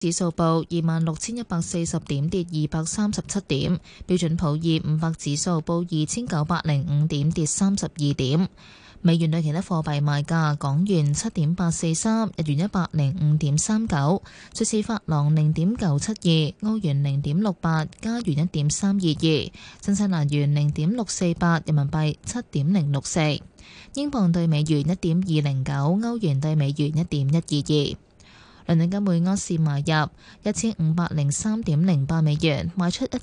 指數報26,140點，跌237點。標準普爾500指數報2,905點，跌32點。美元對其他貨幣賣價：港元7.843，日元105.39，瑞士法郎0.972，歐元0.68，加元1.322，新西蘭元0.648，人民幣7.064，英鎊對美元1.209，歐元對美元1.122。倫敦金每盎司買入1503.08美元，賣出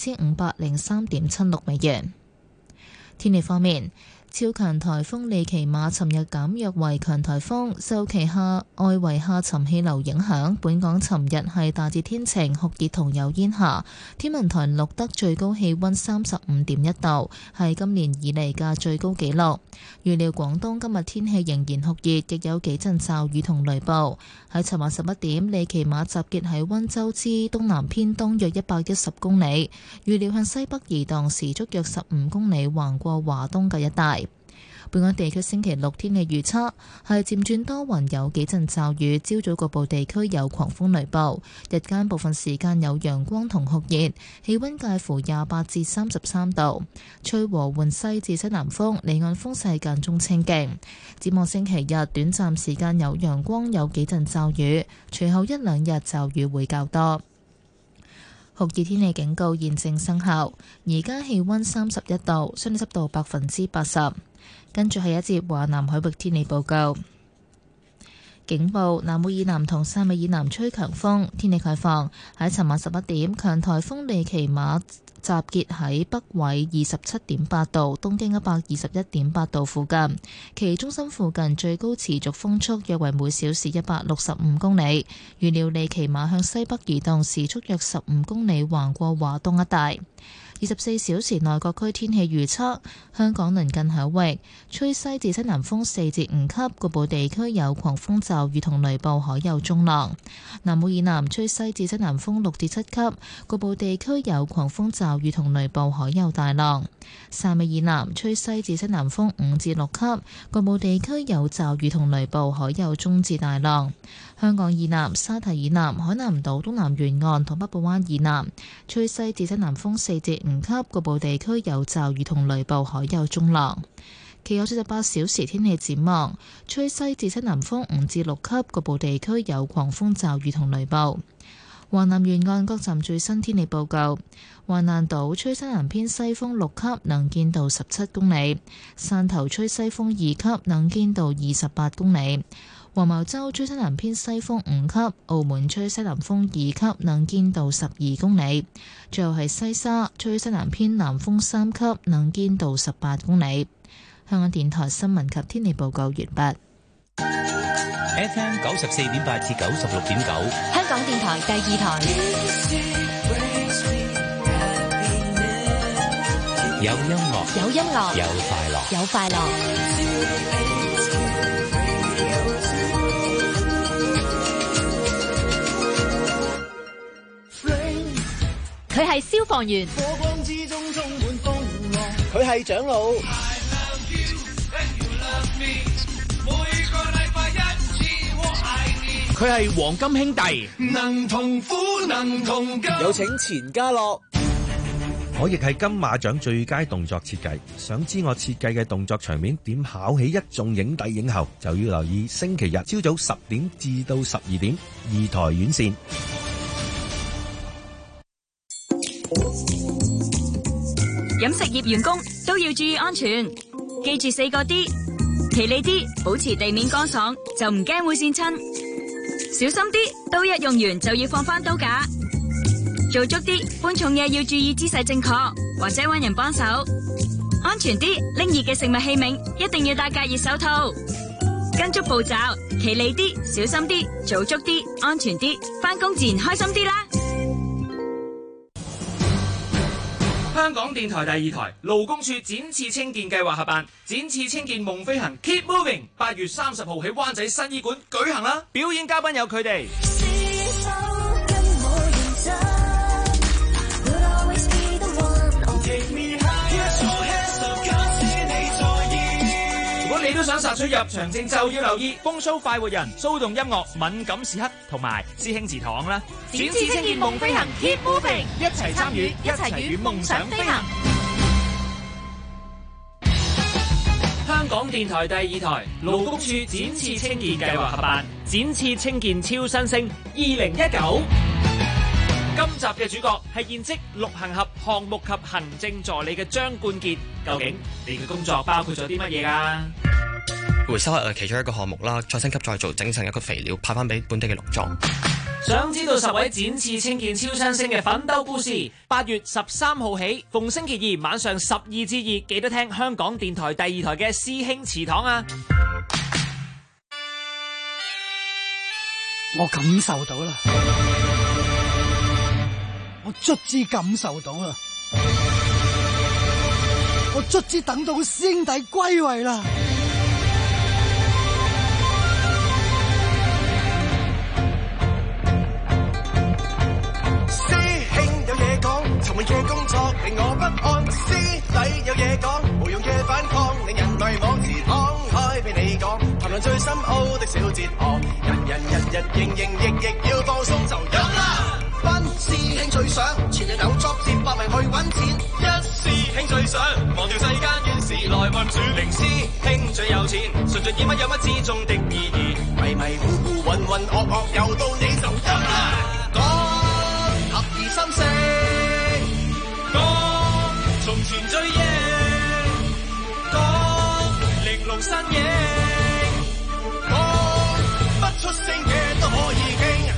1503.76美元。天氣方面，超強颱風利奇馬尋日減弱為強颱風，受其下外圍下沉氣流影響，本港尋日係大致天晴、酷熱同有煙霞。天文台錄得最高氣溫35.1度，係今年以嚟嘅最高紀錄。預料廣東今日天氣仍然酷熱，亦有幾陣驟雨同雷暴。喺尋晚11點，利奇馬集結喺溫州之東南偏東約110公里，預料向西北移動，時速約15公里，橫過華東嘅一帶。本港地區星期六天氣預測係漸轉多雲，有幾陣驟雨，朝早局部地區有狂風雷暴，日間部分時間有陽光同酷熱，氣溫介乎28至33度，吹和緩西至西南風，離岸風勢間中清勁。展望星期日，短暫時間有陽光，有幾陣驟雨，隨後一兩日驟雨會較多。酷熱天氣警告現正生效，而家氣溫31度，相對濕度80%。跟住係一節華南海域天氣報告。警報：南澳以南同汕尾以南吹強風，天氣概況喺尋晚11點，強颱風利奇馬集結喺北緯27.8度、東經121.8度附近，其中心附近最高持續風速約為每小時165公里。預料利奇馬向西北移動，時速約15公里，橫過華東一帶。24小時內各區天氣預測：香港鄰近海域吹西至西南風4至5級，局部地區有狂風驟雨同雷暴，海有中浪；南澳以南吹西至西南風6至7級，局部地區有狂風驟雨同雷暴，海有大浪；汕尾以南吹西至西南風5至6級，局部地區有驟雨同雷暴，海有中至大浪。香港以南、沙堤以南、海南島東南沿岸同北部灣以南吹西至西南風4至5級，局部地區有驟雨同雷暴，海有中浪。其後48小時天氣展望：吹西至西南風5至6級，局部地區有狂風驟雨同雷暴。華南沿岸各站最新天氣報告：橫瀾島吹西南偏西風6級，能見度17公里；汕頭吹西風2級，能見度28公里；黃茅洲吹西南偏西風5級，澳門吹西南風2級，能見度12公里。最後係西沙吹西南偏南風3級，能見度18公里。香港電台新聞及天氣報告完畢。 FM 94.8至96.9， 香港電台第2台。 有音樂， 有音樂， 有快樂， 有快樂。佢係消防員， 佢係長老， 佢係黃金兄弟， 能同苦能同甘。 有請錢嘉樂。 我亦係金馬獎最佳動作設計，想知我設計嘅動作場面點考起一眾影帝影后，就要留意星期日朝早10點至到12點2台院線。 飲食業員工都要注意安全，記住4個 D， 企理啲，保持地面乾爽，就唔驚會跣親；小心啲，刀一用完就要放返刀架；做足啲，搬重嘢要注意姿勢正確，或者搵人幫手；安全啲，拎熱嘅食物器皿一定要戴隔熱手套。跟足步驟，企理啲，小心啲，做足啲，安全啲，返工自然開心啲啦。 香港電台第2台勞工處展翅青見計劃合辦展翅青見夢飛行 Keep Moving， 8月30號喺灣仔新醫館舉行啦！表演嘉賓有佢哋。如果你都想想殺出入場證就要留意風騷快活人、騷動音樂、敏感時刻同埋師兄祠堂啦！ 展翅青見夢飛行 ，Keep moving， 一齊參與，一齊與夢想飛行。香港電台第二台勞工處展翅青見計劃合辦展翅青見超新星2019。今集嘅主角係現職陸行俠項目及行政助理嘅張冠傑，究竟你嘅工作包括咗啲乜嘢㗎？ 回收係其中一個項目啦，再升級再做，整成一個肥料派翻俾本地嘅農莊。 想知道10位展翅青見超新星嘅奮鬥故事？8月13號起，逢星期二晚上12至2，記得聽香港電台第二台嘅師兄祠堂啊！ 我感受到啦，我卒之感受到啦，我卒之等到師兄弟歸位啦！ 沉悶嘅工作令我不安，師弟有嘢講，無用嘅反抗令人迷惘，自敞開俾你講，談論最深奧的小哲學，人日營役要放鬆就飲啦。班師兄最想前日有作接百名去揾錢，一師兄最想忘掉世間怨事來運轉，零師兄最有錢，順盡演乜有乜之中的意義，迷糊渾噩又到你就飲啦。講合二三四。從前最贏，講玲瓏身影，講不出聲嘅都可以傾。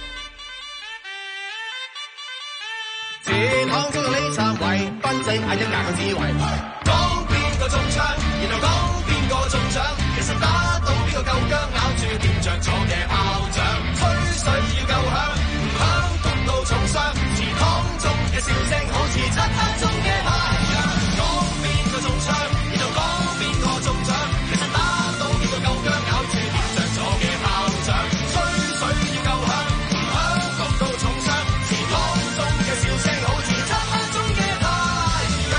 這堂中你站位，賓仔嗌一架個智慧，講邊個中槍，然後講邊個中獎，其實打到邊個夠薑，咬住掂着咗嘅炮仗，吹水要夠響，唔響焗到重傷，祠堂中嘅笑聲好似漆黑中嘅太陽，講邊個中槍，然後講邊個中獎，其實打到邊個夠薑，咬住掂着咗嘅炮仗，吹水要夠響，唔響焗到重傷，祠堂中嘅笑聲好似漆黑中嘅太陽。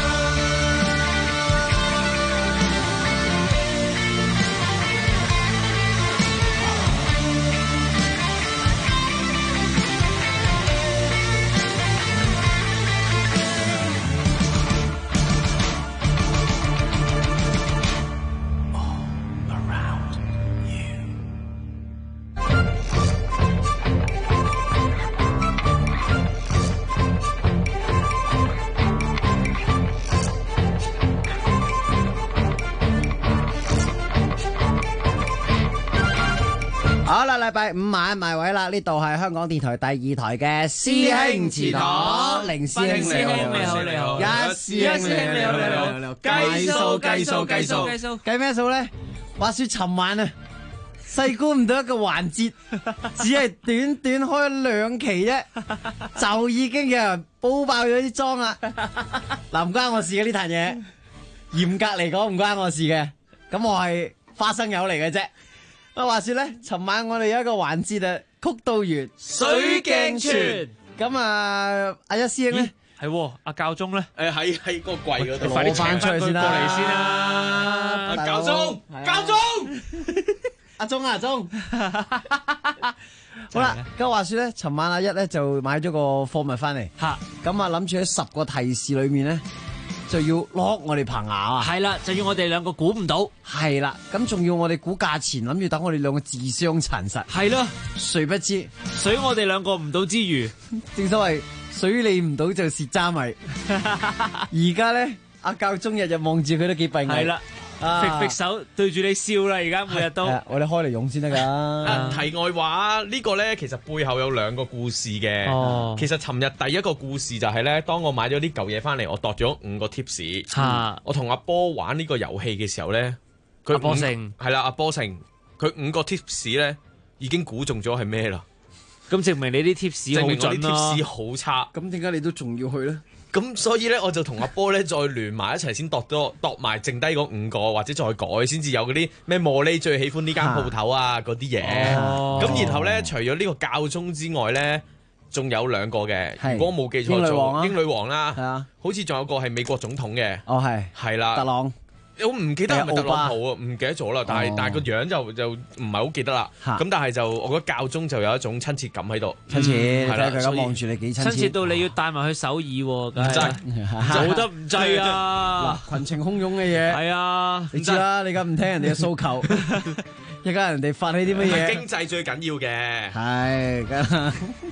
好啦，禮拜五晚埋位啦！呢度係香港電台第二台嘅師兄祠堂，凌師兄你好， 你好， 一師兄你好，計數計咩數咧？話說尋晚啊，細估唔到一個環節，只係短開2期啫，就已經有人煲爆咗啲莊啦。嗱，唔關我事嘅呢壇嘢，嚴格嚟講唔關我事嘅，咁我係花生友嚟嘅啫。話說咧，尋晚我哋有一個環節啊，曲道園水鏡泉。 咁啊，阿一師兄咧， 係阿教宗咧， 喺個櫃嗰度攞翻出嚟先啦， 過嚟先啦， 教宗， 阿宗，好啦，咁話說咧，尋晚阿一咧就買咗個貨物翻嚟，咁啊諗住喺10個提示裏面咧，就要攞我哋棚牙啊！ 係啦，就要我哋兩個估唔到。 係啦，咁仲要我哋估價錢，諗住等我哋兩個自相殘殺。 係咯， 誰不知水我哋兩個唔到之餘， 正所謂水你唔到就蝕渣米。而家咧，阿教宗日日望住佢都幾閉翳。係啦。揈手對住你笑啦，而家每日都我哋開嚟用先得噶。 題外話呢個咧，其實背後有2個故事嘅。其實尋日第一個故事就係咧，當我買咗啲舊嘢翻嚟，我度咗5個 tips。我同阿波玩呢個遊戲嘅時候咧，佢波成係啦，阿波成佢5個 tips 咧已經估中咗係咩啦？ 咁證明你啲 tips 好準咯。證明我啲 tips 好差。 咁點解你都仲要去咧？ 咁所以咧，我就同阿波咧再聯埋一齊先度埋剩低嗰5個，或者再改，先至有嗰啲咩茉莉最喜歡呢間鋪頭啊嗰啲嘢。咁然後咧，除咗呢個教宗之外咧，仲有2個嘅。如果我冇記錯，英女王啦，好似仲有個係美國總統嘅。 係啦，特朗我唔記得係咪特朗普啊，唔記得咗啦。但係個樣就唔係好記得啦。咁但係就我覺得教宗就有一種親切感喺度。 親切，睇下佢咁望住你幾親切。 親切到你要帶埋去首爾喎， 唔制， 做得唔制啊！ 嗱，群情洶湧嘅嘢係啊， 你知啦，你而家唔聽人哋嘅訴求，而家人哋發起啲乜嘢？ 經濟最緊要嘅。 係，梗。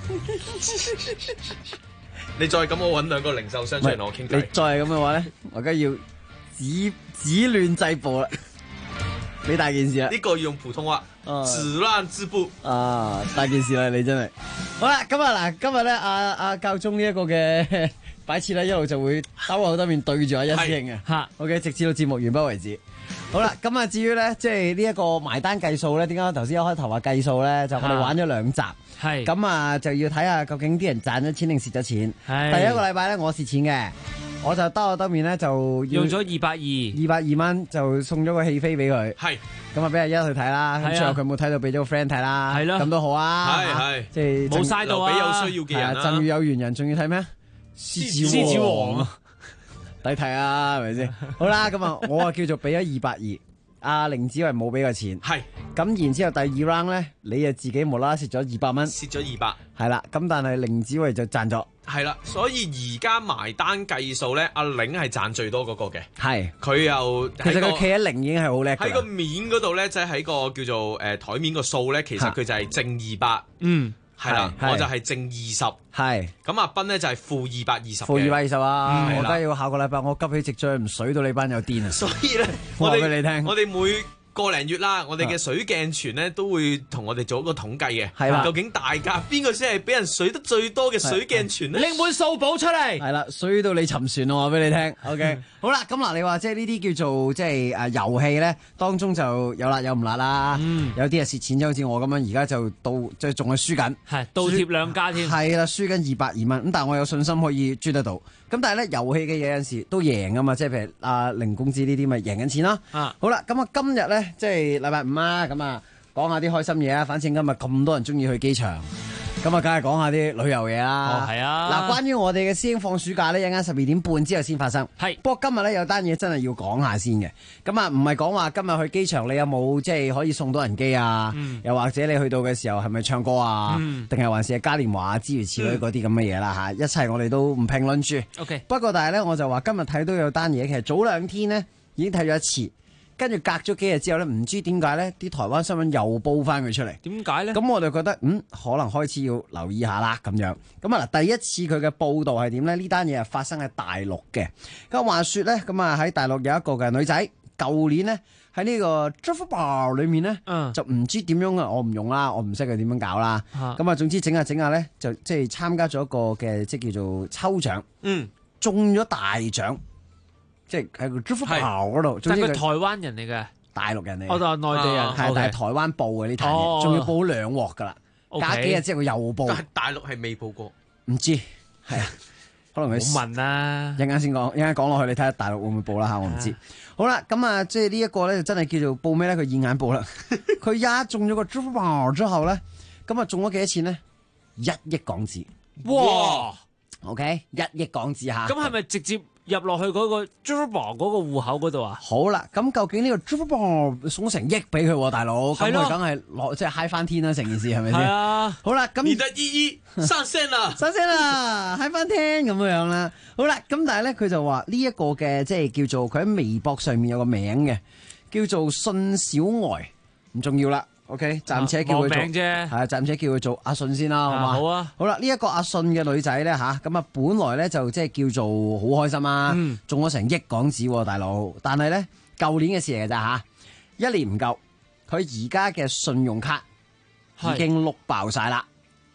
你再咁，我揾兩個零售商出嚟同我傾偈。 你再係咁嘅話咧，我而家要止亂制暴啦，你大件事啦。 呢個要用普通話，止亂制暴。 大件事啦，你真係。好啦，咁啊嗱，今日咧阿教宗呢一個嘅擺設咧，一路就會兜口兜面對住阿一師兄嘅。嚇，OK， 直至到節目完畢為止。好啦，咁啊，至於咧，即係呢一個埋單計數咧，點解頭先一開頭話計數咧？就我哋玩咗2集，係咁啊，就要睇下究竟啲人賺咗錢定蝕咗錢。第一個禮拜咧，我蝕錢嘅，我就兜口兜面咧就用咗220 蚊就送咗個戲飛俾佢。 係咁啊，俾阿一去睇啦。咁最後佢冇睇到，俾咗個 friend 睇啦。係咯，咁都好啊。係即係冇嘥到啊！ 俾有需要嘅人啦。 贈與有緣人，仲要睇咩？獅子王啊！抵睇啊，係咪先？好啦，咁啊，我啊叫做俾咗220，阿凌子維冇俾個錢，係咁，然之後第2 round 咧，你啊自己無啦啦蝕咗200蚊， 蝕咗200， 係啦，咁但係凌子維就賺咗， 係啦，所以而家埋單計數咧，阿凌係賺最多嗰個嘅， 係佢又其實佢企喺零已經係好叻， 喺個面嗰度咧，即係喺個叫做台面個數咧，其實佢就係正200， 嗯。 係啦，我就係正20， 係咁阿斌咧就係負220， 負220啊！我梗係要下個禮拜我急起直追，唔水到你班有癲啊！ 所以咧， 我話俾你聽， 我哋每個零月啦，我哋嘅水鏡泉咧都會同我哋做一個統計嘅， 係啦， 究竟大家邊個先係俾人水得最多嘅水鏡泉咧？ 拎本數簿出嚟， 係啦，水到你沉船我話俾你聽。OK， 好啦，咁嗱，你話即係呢啲叫做即係遊戲咧，當中就有辣有唔辣啦，有啲係蝕錢，就好似我咁樣，而家就即係仲係輸緊， 係倒貼兩家添， 係啦，輸緊220蚊，咁但係我有信心可以追得到。咁但係咧，遊戲嘅嘢有陣時都贏噶嘛，即係譬如阿凌公子呢啲咪贏緊錢咯。好啦，咁啊今日咧即係禮拜5啊，咁啊講下啲開心嘢啊，反正今日咁多人中意去機場。咁啊，梗係講下啲旅遊嘢啦。 係啊。 嗱，關於我哋嘅師兄放暑假咧，一陣間12點半之後先發生。係。不過今日咧有單嘢真係要講下先嘅。咁啊，唔係講話今日去機場你有冇即係可以送到人機啊？又或者你去到嘅時候係咪唱歌啊？定係還是係嘉年華啊諸如此類嗰啲咁嘅嘢啦嚇？一切我哋都唔評論住。 OK。 不過但係咧，我就話今日睇到有單嘢，其實早2天呢已經睇咗一次。跟住隔咗幾日之後咧，唔知點解咧，啲台灣新聞又煲翻佢出嚟。 點解咧？ 咁我就覺得可能開始要留意下啦咁樣。咁啊嗱，第一次佢嘅報導係點咧？呢單嘢係發生喺大陸嘅。咁話說咧，咁啊喺大陸有一個嘅女仔，舊年咧喺呢個支付寶裏面咧，就唔知點樣啊，我唔用啦，我唔識佢點樣搞啦。咁啊，總之整下咧，就即係參加咗一個嘅即係叫做抽獎，中咗大獎。即係喺個支付寶嗰度， 但係佢台灣人嚟嘅， 大陸人嚟嘅， 我就係內地人， 係但係台灣報嘅呢壇嘢，仲要報2鑊噶啦，隔幾日之後佢又報。 但係大陸係未報過， 唔知係啊，可能佢冇問啦。 一陣間先講，一陣間講落去，你睇下大陸會唔會報啦嚇，我唔知。好啦，咁啊，即係呢一個咧，就真係叫做報咩咧？佢現眼報啦，佢一中咗個支付寶之後咧，咁啊中咗幾多錢咧？1億港紙。 哇 ！OK， 1億港紙嚇。 咁係咪直接入落去嗰個支付寶嗰個戶口嗰度啊？ 好啦，咁究竟呢個支付寶送成億俾佢，大佬，咁佢梗係攞即係嗨翻天啦，成件事係咪先？係啊。好啦，咁你的意義上線啦， 上線啦，嗨翻天咁樣啦。好啦，咁但係咧，佢就話呢一個嘅即係叫做佢喺微博上面有個名嘅，叫做信小呆，唔重要啦。OK， 暫且叫佢做名啫， 係啊，暫且叫佢做阿信先啦，好嘛？ 好啊。 好啦，呢一個阿信嘅女仔咧吓，咁啊本來咧就即係叫做好開心啊，中咗成億港紙，大佬。但係咧舊年嘅事嚟㗎咋吓，1年唔夠，佢而家嘅信用卡已經碌爆晒啦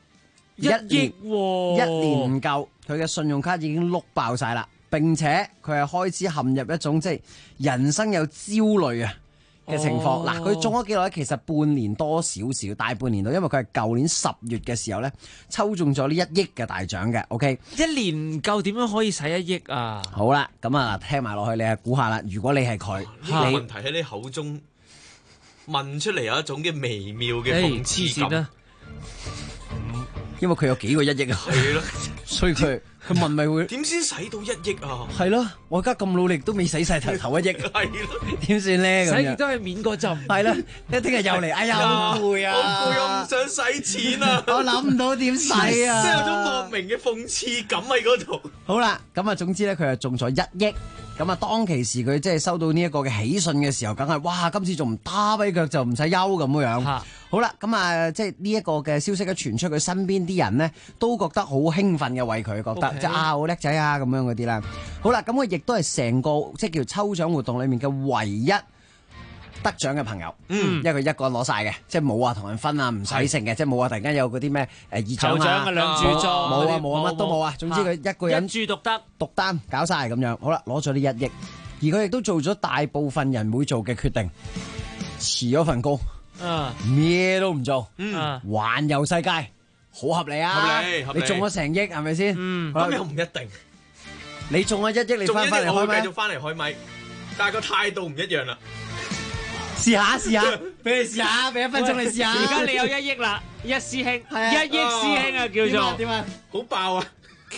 ，1億，1年唔夠，佢嘅信用卡已經碌爆晒啦，並且佢係開始陷入一種即係人生有焦慮啊嘅情況。嗱，佢中咗幾耐？其實半年多少少，大半年度，因為佢係舊年10月嘅時候咧抽中咗呢1億嘅大獎嘅。OK， 1年唔夠點樣可以使1億啊？ 好啦，咁啊聽埋落去，你係估下啦。如果你係佢， 呢個問題喺你口中問出嚟有一種嘅微妙嘅諷刺感。 因為佢有幾個1億啊， 係咯， 所以佢佢問咪會點先使到1億啊？ 係咯，我而家咁努力都未使晒頭1億， 係咯， 點算咧？ 使完都係免個浸。 係啦，一聽日又嚟，哎呀好攰啊！ 好攰，我唔想使錢啊！ 我諗唔到點使啊！ 即係有種莫名嘅諷刺感喺嗰度。 好啦，咁啊，總之咧，佢係中咗1億。咁啊，當其時佢即係收到呢一個嘅喜訊嘅時候，梗係哇！今次仲唔打跛腳就唔使憂咁樣。好啦，咁啊，即係呢一個嘅消息一傳出，佢身邊啲人呢都覺得好興奮嘅，為佢覺得即係好叻仔啊咁樣嗰啲啦。好啦，咁佢亦都係成個即係叫抽獎活動裏面嘅唯一得獎嘅朋友，因為佢一個人攞晒嘅，即係冇話同人分啊，唔使剩嘅，即係冇話突然間有嗰啲咩二獎啊、 兩注裝， 冇啊，乜都冇啊。總之佢一個人一注獨單搞晒咁樣。好啦，攞咗呢1億，而佢亦都做咗大部分人會做嘅決定，辭咗份工，咩都唔做，環遊世界，好合理啊！ 合理， 你中咗成億係咪先？ 咁又唔一定。 你中咗1億，你翻嚟開咪？ 我會繼續翻嚟開咪，但係個態度唔一樣啦。 試下，俾你試下，俾1分鐘你試下。 而家你有1億啦，一師兄，1億師兄啊，叫做點啊？ 好爆啊！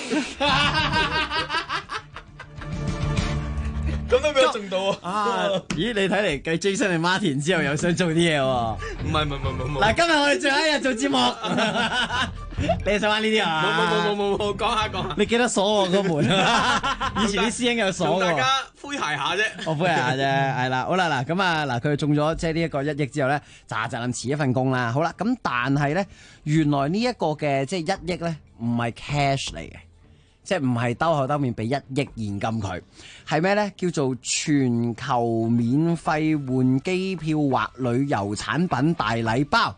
咁都俾我中到啊！ 咦，你睇嚟繼 Jason 同 Martin 之後又想做啲嘢喎？ 唔係。 嗱，今日我哋最後一日做節目，你想玩呢啲啊？ 冇，講下。 你記得鎖我個門？以前啲師兄有鎖喎。 大家詼諧下啫。 我詼諧下啫，係啦，好啦，嗱，咁啊，嗱，佢中咗即係呢一個1億之後咧，咋咁辭一份工啦。好啦，咁但係咧，原來呢一個嘅即係1億咧，唔係 cash 嚟嘅。即係唔係兜口兜面俾1億現金佢，係咩咧？叫做全球免費換機票或旅遊產品大禮包。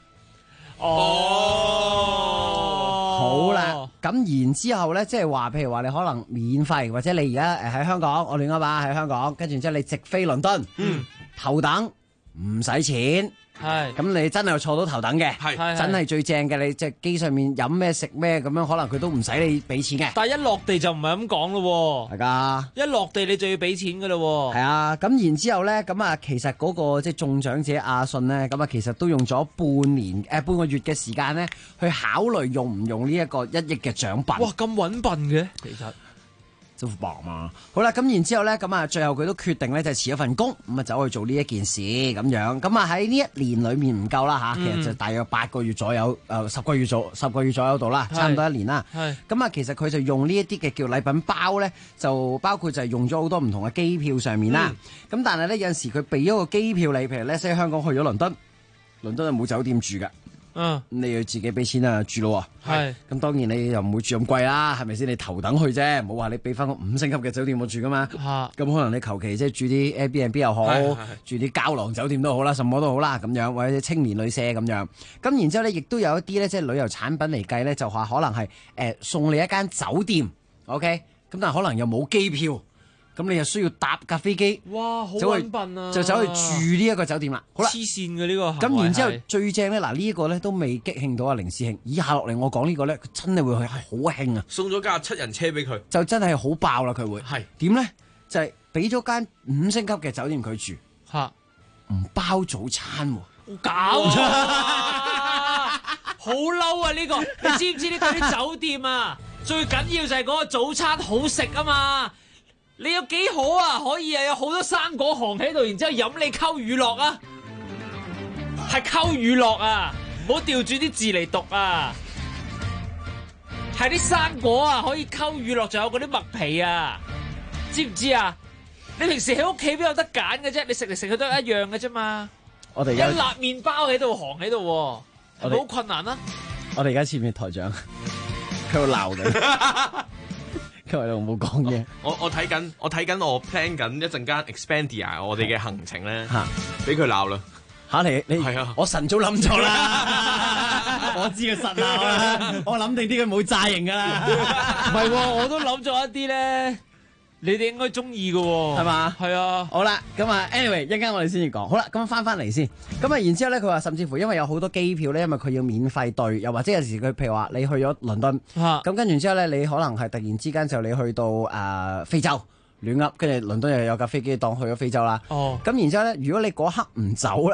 好啦，咁然之後咧，即係話，譬如話你可能免費，或者你而家喺香港，我亂噏吧，喺香港，跟住之後你直飛倫敦，頭等唔使錢。係，咁你真係坐到頭等嘅，真係最正嘅。你即係機上面飲咩食咩咁樣，可能佢都唔使你俾錢嘅。 但係一落地就唔係咁講咯， 係㗎。一落地你就要俾錢㗎咯。 係啊，咁然之後咧，咁啊，其實嗰個即係中獎者阿信咧，咁啊，其實都用咗半個月嘅時間咧，去考慮用唔用呢一個1億嘅獎品。 哇，咁揾笨嘅，其實。 就忙嘛，好啦，咁然之後咧，咁啊，最後佢都決定咧就辭咗份工，咁啊走去做呢一件事咁樣，咁啊喺呢1年裏面唔夠啦吓，其實就大約8個月左右，10個月左右度啦，差唔多1年啦。咁啊，其實佢就用呢一啲嘅叫禮品包咧，就包括就係用咗好多唔同嘅機票上面啦。咁但係咧有陣時佢俾咗個機票你，譬如咧喺香港去咗倫敦就冇酒店住噶。你要自己俾錢啊住咯喎，係咁當然你又唔會住咁貴啦，係咪先？你頭等去啫，冇話你俾翻個5星級嘅酒店我住噶嘛，咁可能你求其即係住啲 Airbnb 又好，住啲膠囊酒店都好啦，什麼都好啦咁樣，或者青年旅社咁樣，咁然之後咧亦都有一啲咧即係旅遊產品嚟計咧，就話可能係送你一間酒店 ，OK， 咁但係可能又冇機票。咁你又需要搭架飛機， 哇，好揾笨啊！ 就走去住呢一個酒店啦。好啦， 黐線嘅呢個。 咁然之後最正咧，嗱呢一個咧都未激興到阿凌師兄。以下落嚟我講呢個咧，佢真係會係好興啊！ 送咗架7人車俾佢， 就真係好爆啦！佢會係點咧？就係俾咗間5星級嘅酒店佢住，唔包早餐喎， 搞錯！好嬲啊！呢個你知唔知呢？佢啲酒店啊，最緊要就係嗰個早餐好食啊嘛！你有幾好啊？可以有好多生果行喺度，然之後飲你溝乳酪啊，係溝乳酪啊，唔好調轉啲字嚟讀啊，係啲生果啊，可以溝乳酪，仲有嗰啲麥皮啊，知唔知啊？你平時喺屋企邊有得揀嘅啫？你食嚟食去都係一樣嘅啫嘛。我哋一辣麵包喺度行喺度，係咪好困難啊？ 我哋而家前面台長佢喺度鬧你。佢喺度冇講嘢。 我睇緊，我 plan 緊一陣間 Expedia 我哋嘅行程咧，俾佢鬧啦。 你係啊！我晨早諗咗啦，我知佢實鬧啦。我諗定啲佢冇詐型噶啦。 唔係喎，我都諗咗一啲咧。你哋應該中意嘅喎， 係嘛？ 係啊。 好啦，咁啊 anyway 一陣間我哋先至講。好啦，咁翻嚟先。咁啊，然之後咧，佢話甚至乎因為有好多機票咧，因為佢要免費兌，又或者有時佢譬如話你去咗倫敦，咁跟住之後咧，你可能係突然之間就你去到非洲亂噏，跟住倫敦又有架飛機當去咗非洲啦。咁然之後咧，如果你嗰刻唔走咧，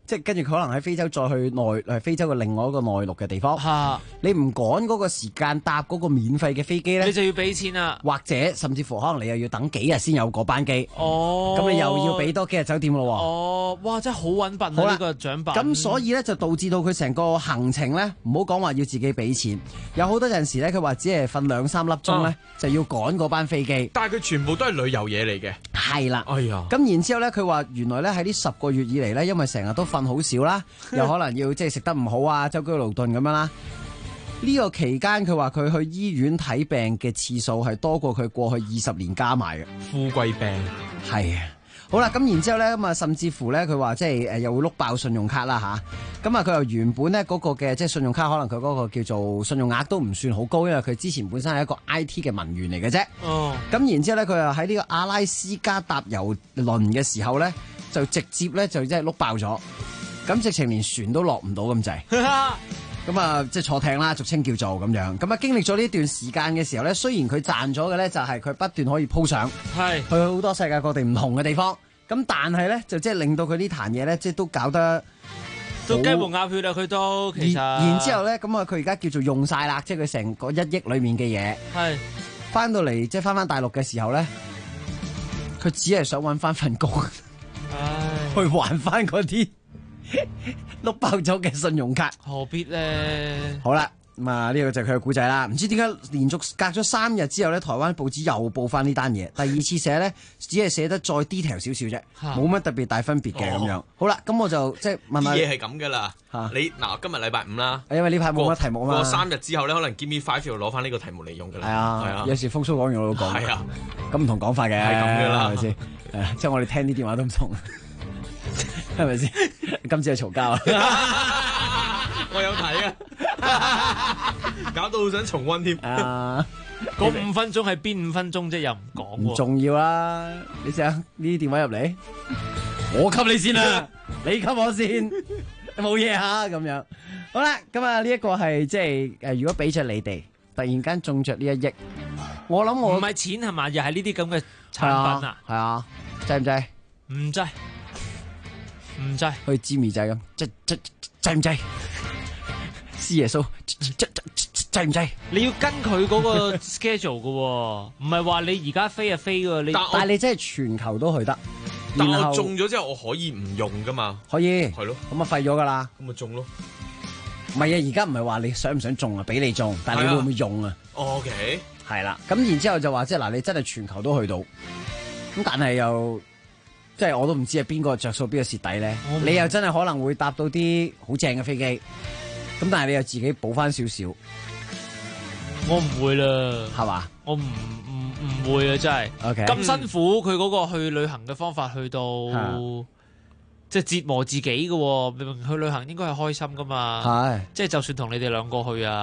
即係跟住佢可能喺非洲再去非洲嘅另外一個內陸嘅地方。你唔趕嗰個時間搭嗰個免費嘅飛機咧， 你就要俾錢啦。 或者甚至乎可能你又要等幾日先有嗰班機。咁你又要俾多幾日酒店咯。 哇！真係好揾笨啊！呢個獎品。 咁所以咧就導致到佢成個行程咧，唔好講話要自己俾錢，有好多陣時咧佢話只係瞓2-3粒鐘咧，就要趕嗰班飛機。 但係佢全部都係旅遊嘢嚟嘅。 係啦。 哎呀！ 咁然之後咧，佢話原來咧喺呢10個月以嚟咧，因為成日都瞓好少啦，又可能要即係食得唔好啊，周居勞頓咁樣啦。呢個期間佢話佢去醫院睇病嘅次數係多過佢過去20年加埋嘅。 富貴病係啊。好啦，咁然之後咧，咁啊，甚至乎咧，佢話即係又會碌爆信用卡啦吓。咁啊，佢又原本咧嗰個嘅即係信用卡，可能佢嗰個叫做信用額都唔算好高，因為佢之前本身係一個 IT 嘅文員嚟嘅啫。咁然之後咧，佢又喺呢個阿拉斯加搭郵輪嘅時候咧，就直接咧就即係碌爆咗，咁直情連船都落唔到咁滯。咁啊，即係坐艇啦，俗稱叫做咁樣。咁啊，經歷咗呢段時間嘅時候咧，雖然佢賺咗嘅咧就係佢不斷可以鋪上，去好多世界各地唔同嘅地方。咁但係咧，就即係令到佢呢壇嘢咧，即係都搞得都雞毛鴨血啦。佢都其實然之後咧，咁啊，佢而家叫做用晒啦，即係佢成個1億裏面嘅嘢。翻到嚟即係翻大陸嘅時候咧，佢只係想揾翻份工，去還翻嗰啲碌爆咗嘅信用卡， 何必咧？ 好啦，咁啊呢個就係佢嘅故仔啦。唔知點解連續隔咗3日之後咧，台灣報紙又報翻呢單嘢。第2次寫咧，只係寫得再 detail 少少啫，冇乜特別大分別嘅咁樣。好啦，咁我就即係問下嘢係咁噶啦。你嗱今日禮拜5啦， 因為呢排冇乜題目啊嘛。 過3日之後咧，可能 Give Me 5要攞翻呢個題目嚟用噶啦。 係啊，有時風騷講完我都講。 係啊， 咁唔同講法嘅， 係咁噶啦， 係咪先？即係我哋聽啲電話都唔同。係咪先？今次係嘈交啊！ 我有睇啊，搞到好想重溫添。 嗰5分鐘係邊5分鐘啫？又唔講喎。 唔重要啦，你試下呢啲電話入嚟，我給你先啦，你給我先，冇嘢吓咁樣。好啦，咁啊呢一個係即係如果俾着你哋，突然間中着呢1億，我諗我唔係錢係嘛，又係呢啲咁嘅產品啊？ 係啊，制唔制？ 唔制。唔制， 好似煎味仔咁，制唔制？師爺蘇，制唔制？ 你要跟佢嗰個 schedule 嘅，唔係話你而家飛就飛嘅。 但係你真係全球都去得。 但我中咗之後，我可以唔用噶嘛？ 可以， 係咯， 咁啊廢咗噶啦。 咁咪中咯。 唔係啊，而家唔係話你想唔想中啊，俾你中，但係你會唔會用啊 ？OK， 係啦。咁然之後就話即係嗱，你真係全球都去到，咁但係又。即係我都唔知係邊個着數邊個蝕底咧，你又真係可能會搭到啲好正嘅飛機，咁但係你又自己補翻少少， 我唔會啦， 係嘛？ 我唔會啊，真係。 OK， 咁辛苦，佢嗰個去旅行嘅方法去到，即係折磨自己嘅，明明去旅行應該係開心噶嘛，係，即係就算同你哋2個去啊，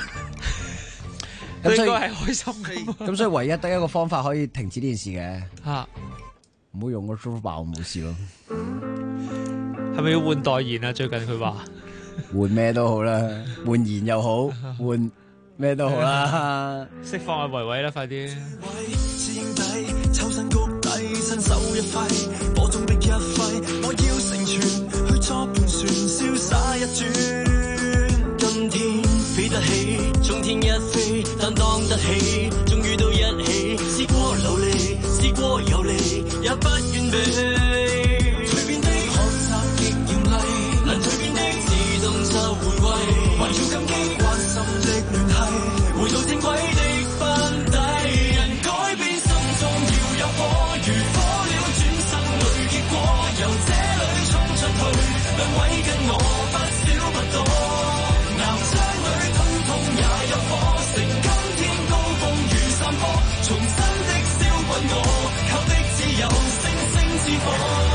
應該係開心嘅。 咁所以唯一得一個方法可以停止呢件事嘅，吓。唔好用個支付寶冇事咯， 係咪要換代言啊？最近佢話換咩都好啦，換言又好，換咩都好啦。 釋放阿維維啦，快啲！ 師兄弟抽身谷底，伸手一揮，火中的一揮，我要成全，去作盤旋，瀟灑一轉。今天飛得起，衝天一飛，擔當得起，終於到一起，試過流離，試過遊離，也不願避。隨便的學習極嚴厲，能隨便的自動就回歸，還要感激關心的聯繫，回到正軌的班底。人改變心中要有火，如火了轉生裏結果，由這裏衝出去，兩位跟我不少不多，鬧張裏通通也有火，成今天高峰與山坡，重新的燒滾我，靠的只有星星之火。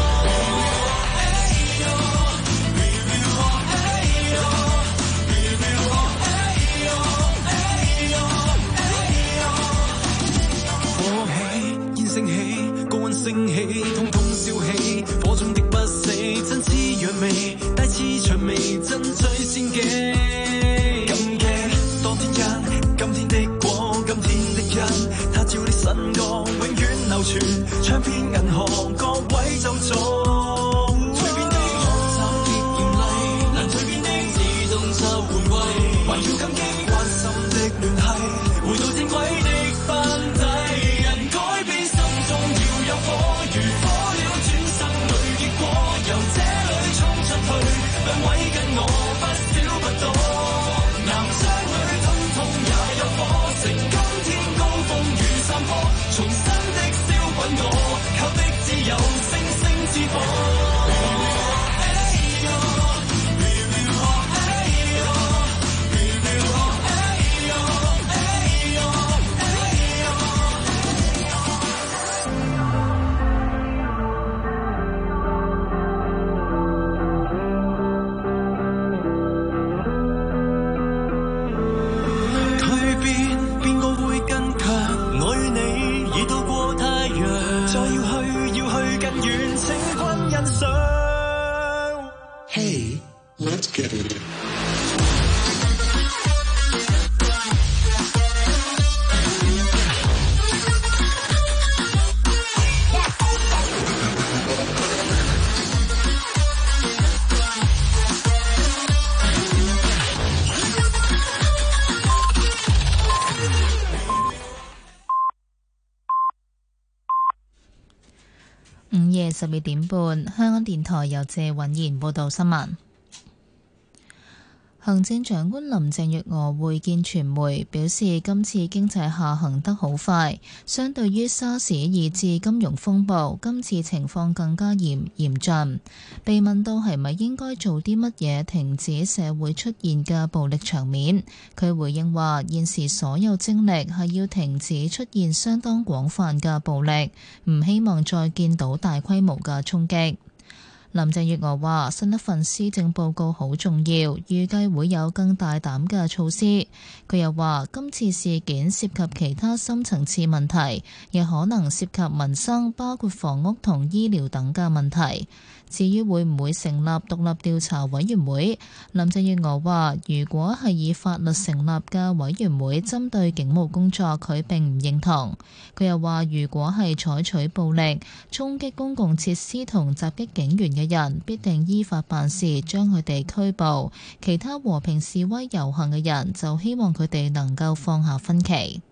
升起，通通燒起，火中的不死，真似薔薇，帶刺薔薇，真最先機。感激當天因，今天的果，今天的因，他照的新歌永遠流傳，唱遍銀河各位就做。隨便的學習午夜12點半，香港電台由謝允賢報道新聞。行政長官林鄭月娥會見傳媒，表示今次經濟下行得好快，相對於沙士以至金融風暴，今次情況更加嚴峻。被問到係咪應該做啲乜嘢停止社會出現嘅暴力場面，佢回應話：現時所有精力係要停止出現相當廣泛嘅暴力，唔希望再見到大規模嘅衝擊。林鄭月娥話：新一份施政報告好重要，預計會有更大膽嘅措施。佢又話：今次事件涉及其他深層次問題，亦可能涉及民生，包括房屋同醫療等嘅問題。至於會唔會成立獨立調查委員會，林鄭月娥話：如果係以法律成立嘅委員會針對警務工作，佢並唔認同。佢又話：如果係採取暴力衝擊公共設施同襲擊警員嘅人，必定依法辦事，將佢哋拘捕。其他和平示威遊行嘅人，就希望佢哋能夠放下分歧。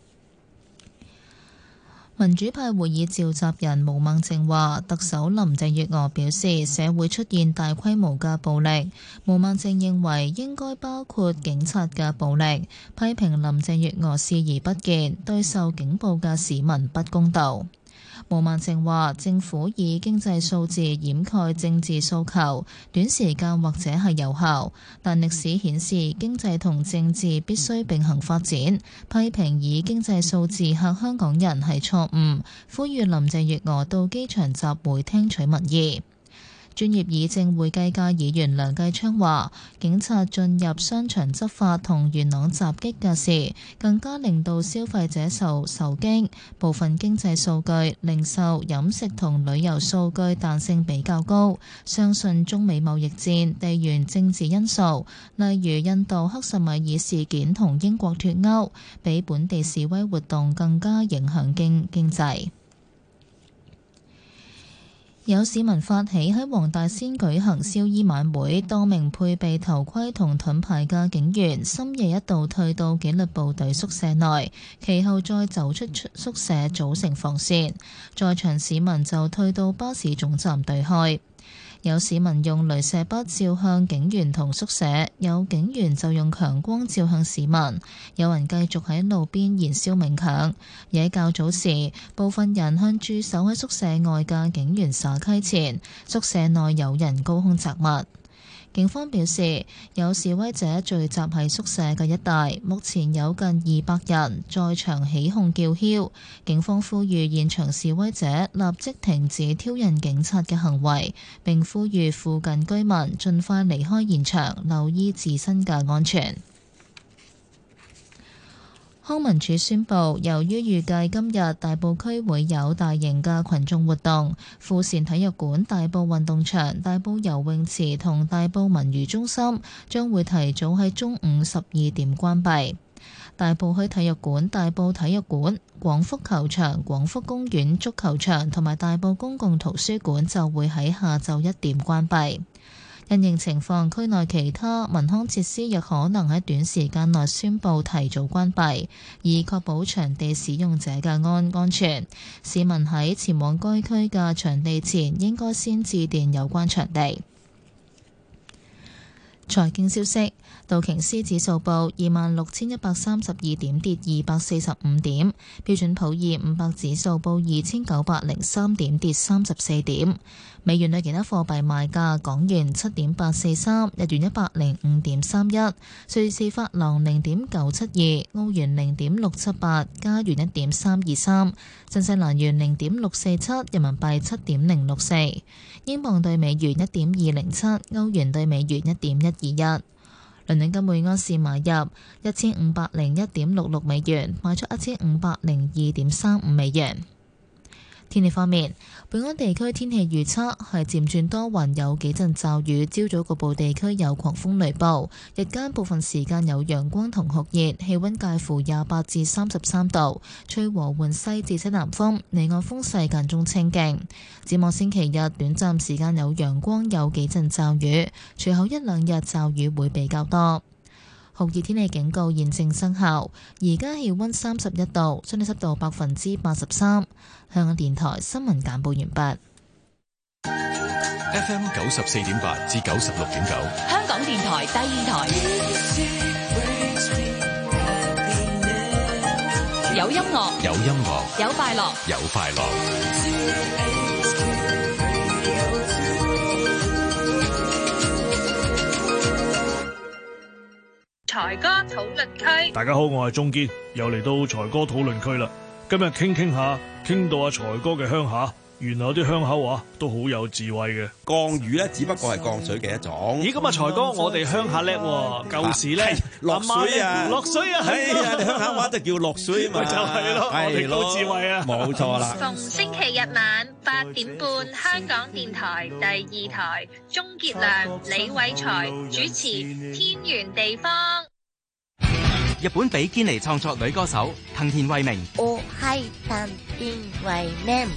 民主派會議召集人毛孟靜話，特首林鄭月娥表示社會出現大規模嘅暴力，毛孟靜認為應該包括警察嘅暴力，批評林鄭月娥視而不見，對受警暴嘅市民不公道。毛孟靜話：政府以經濟數字掩蓋政治訴求，短時間或者係有效，但歷史顯示經濟同政治必須並行發展。批評以經濟數字嚇香港人係錯誤，呼籲林鄭月娥到機場集會聽取民意。專業議政會計界議員梁繼昌話：警察進入商場執法同元朗襲擊嘅事，更加令到消費者受驚。部分經濟數據、零售、飲食同旅遊數據彈性比較高，相信中美貿易戰、地緣政治因素，例如印度克什米爾事件同英國脫歐，比本地示威活動更加影響經濟。有市民發起喺黃大仙舉行燒衣晚會，多名配備頭盔同盾牌嘅警員深夜一度退到紀律部隊宿舍內，其後再走出宿舍組成防線，在場市民就退到巴士總站對開。有市民用鐳射筆照向警員同宿舍，有警員就用強光照向市民，有人繼續喺路邊燃燒鳴強。而喺較早時，部分人向駐守喺宿舍外嘅警員撒溪錢，宿舍內有人高空擲物。警方表示，有示威者聚集喺宿舍嘅一帶，目前有近200人在場起哄叫囂。警方呼籲現場示威者立即停止挑釁警察嘅行為，並呼籲附近居民盡快離開現場，留意自身嘅安全。康文署宣布，由於預計今日大埔區會有大型嘅群眾活動，富善體育館、大埔運動場、大埔游泳池同大埔文娛中心將會提早喺中午12點關閉。大埔墟體育館、大埔體育館、廣福球場、廣福公園足球場同埋大埔公共圖書館就會喺下晝1點關閉。因應情況，區內其他文康設施亦可能喺短時間內宣布提早關閉，以確保場地使用者嘅安全。市民喺前往該區嘅場地前，應該先致電有關場地。財經消息：道瓊斯指數報26,132點，跌245點；標準普爾500指數報2,903點，跌34點。美元對其他貨幣賣價：港元7.843，日元105.31，瑞士法郎0.972，澳元0.678，加元1.323，新西蘭元0.647，人民幣7.064，英鎊對美元1.207，歐元對美元1.121。倫敦金每安士買入1501.66美元，賣出1502.35美元。天氣方面，本港地區天氣預測係漸轉多雲，有幾陣驟雨，朝早局部地區有狂風雷暴，日間部分時間有陽光同酷熱，氣溫介乎28至33度，吹和緩西至西南風，離岸風勢間中清勁。展望星期日，短暫時間有陽光，有幾陣驟雨，隨後一兩日驟雨會比較多。酷熱天氣警告現正生效，而家氣溫31度，相對濕度83%。香港電台新聞簡報完畢。 FM 94.8至96.9， 香港電台第二台，有音樂， 有音樂， 有快樂， 有快樂。 財哥討論區， 大家好，我係鍾堅，又嚟到財哥討論區啦。今日傾下，傾到阿財哥嘅鄉下。原來有啲鄉口話都好有智慧嘅， 降雨咧只不過係降水嘅一種。 咦，咁啊財哥，我哋鄉下叻喎，舊時咧落水啊， 落水啊， 係啊，你鄉下話就叫落水啊嘛， 就係咯，我哋高智慧啊， 冇錯啦。 逢星期日晚8點半，香港電台第2台，鍾傑良、李偉才主持《天圓地方》。 日本比堅尼創作女歌手藤田惠明。 我係藤田惠明。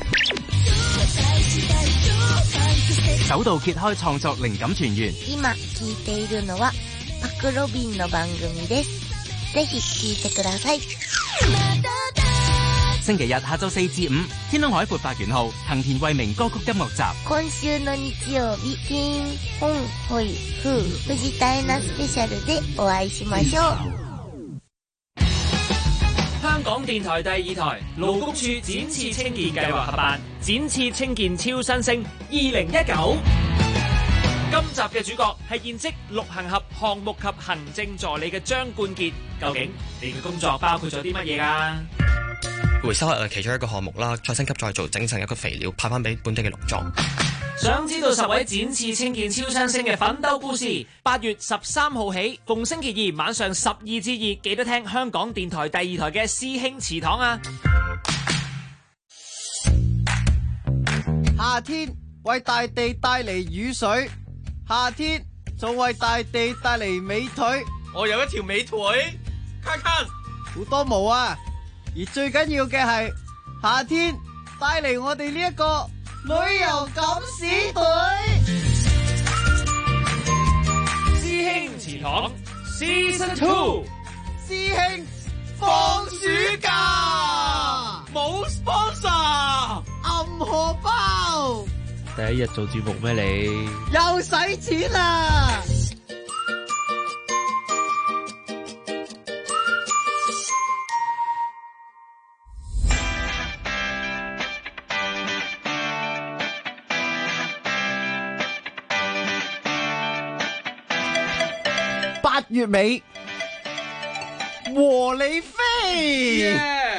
首度揭開創作靈感泉源。 今聞いているのはパクロビンの番組です。ぜひ聞いてください。 星期日下晝4至5，天空海闊發源號藤田惠明歌曲音樂集。 今週の日曜日、天空海風藤田ナスペシャルでお會いしましょう。 香港電台第2台勞工處展翅青見計劃合辦展翅青見超新星2019。今集嘅主角係現職陸行俠項目及行政助理嘅張冠傑。究竟你嘅工作包括咗啲乜嘢㗎？ 回收係其中一個項目啦，再升級再造，整成一個肥料，派翻俾本地嘅農莊。 想知道10位展翅青見超新星嘅奮鬥故事？8月13號起，逢星期二晚上12至2，記得聽香港電台第2台嘅師兄祠堂啊！ 夏天為大地帶嚟雨水，夏天仲為大地帶嚟美腿。 我有一條美腿，卡卡好多毛啊！而最緊要嘅係夏天帶嚟我哋呢一個旅遊敢死隊。 師兄祠堂 Season 2， 師兄放暑假冇 sponsor， 暗荷包。 第一日做節目咩你？ 又使錢啦！8月尾和你飛。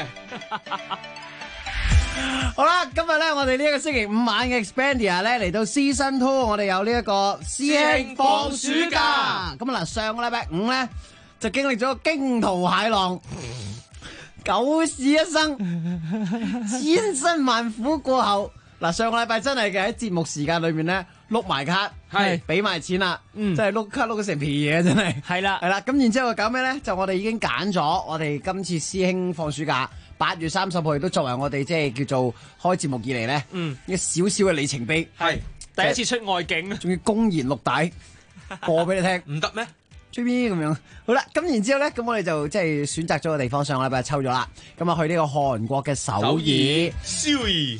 好啦，今日咧我哋呢一個星期5晚嘅 Expandia 咧嚟到 Season 2，我哋有呢一個師兄放暑假。咁嗱，上個禮拜5咧就經歷咗驚濤駭浪，九死一生，千辛萬苦過後，嗱上個禮拜真係嘅喺節目時間裏面咧碌埋卡，係俾埋錢啦，真係碌卡碌咗成皮嘢，真係係啦，咁然之後搞咩咧？就我哋已經揀咗我哋今次師兄放暑假8月30號，亦都作為我哋即係叫做開節目以嚟咧，一個少少嘅里程碑， 係第一次出外景， 仲要公然錄帶播俾你聽， 唔得咩？ 追邊咁樣？好啦，咁然之後咧，咁我哋就即係選擇咗個地方，上個禮拜抽咗啦，咁啊去呢個韓國嘅首爾， 蕭兒。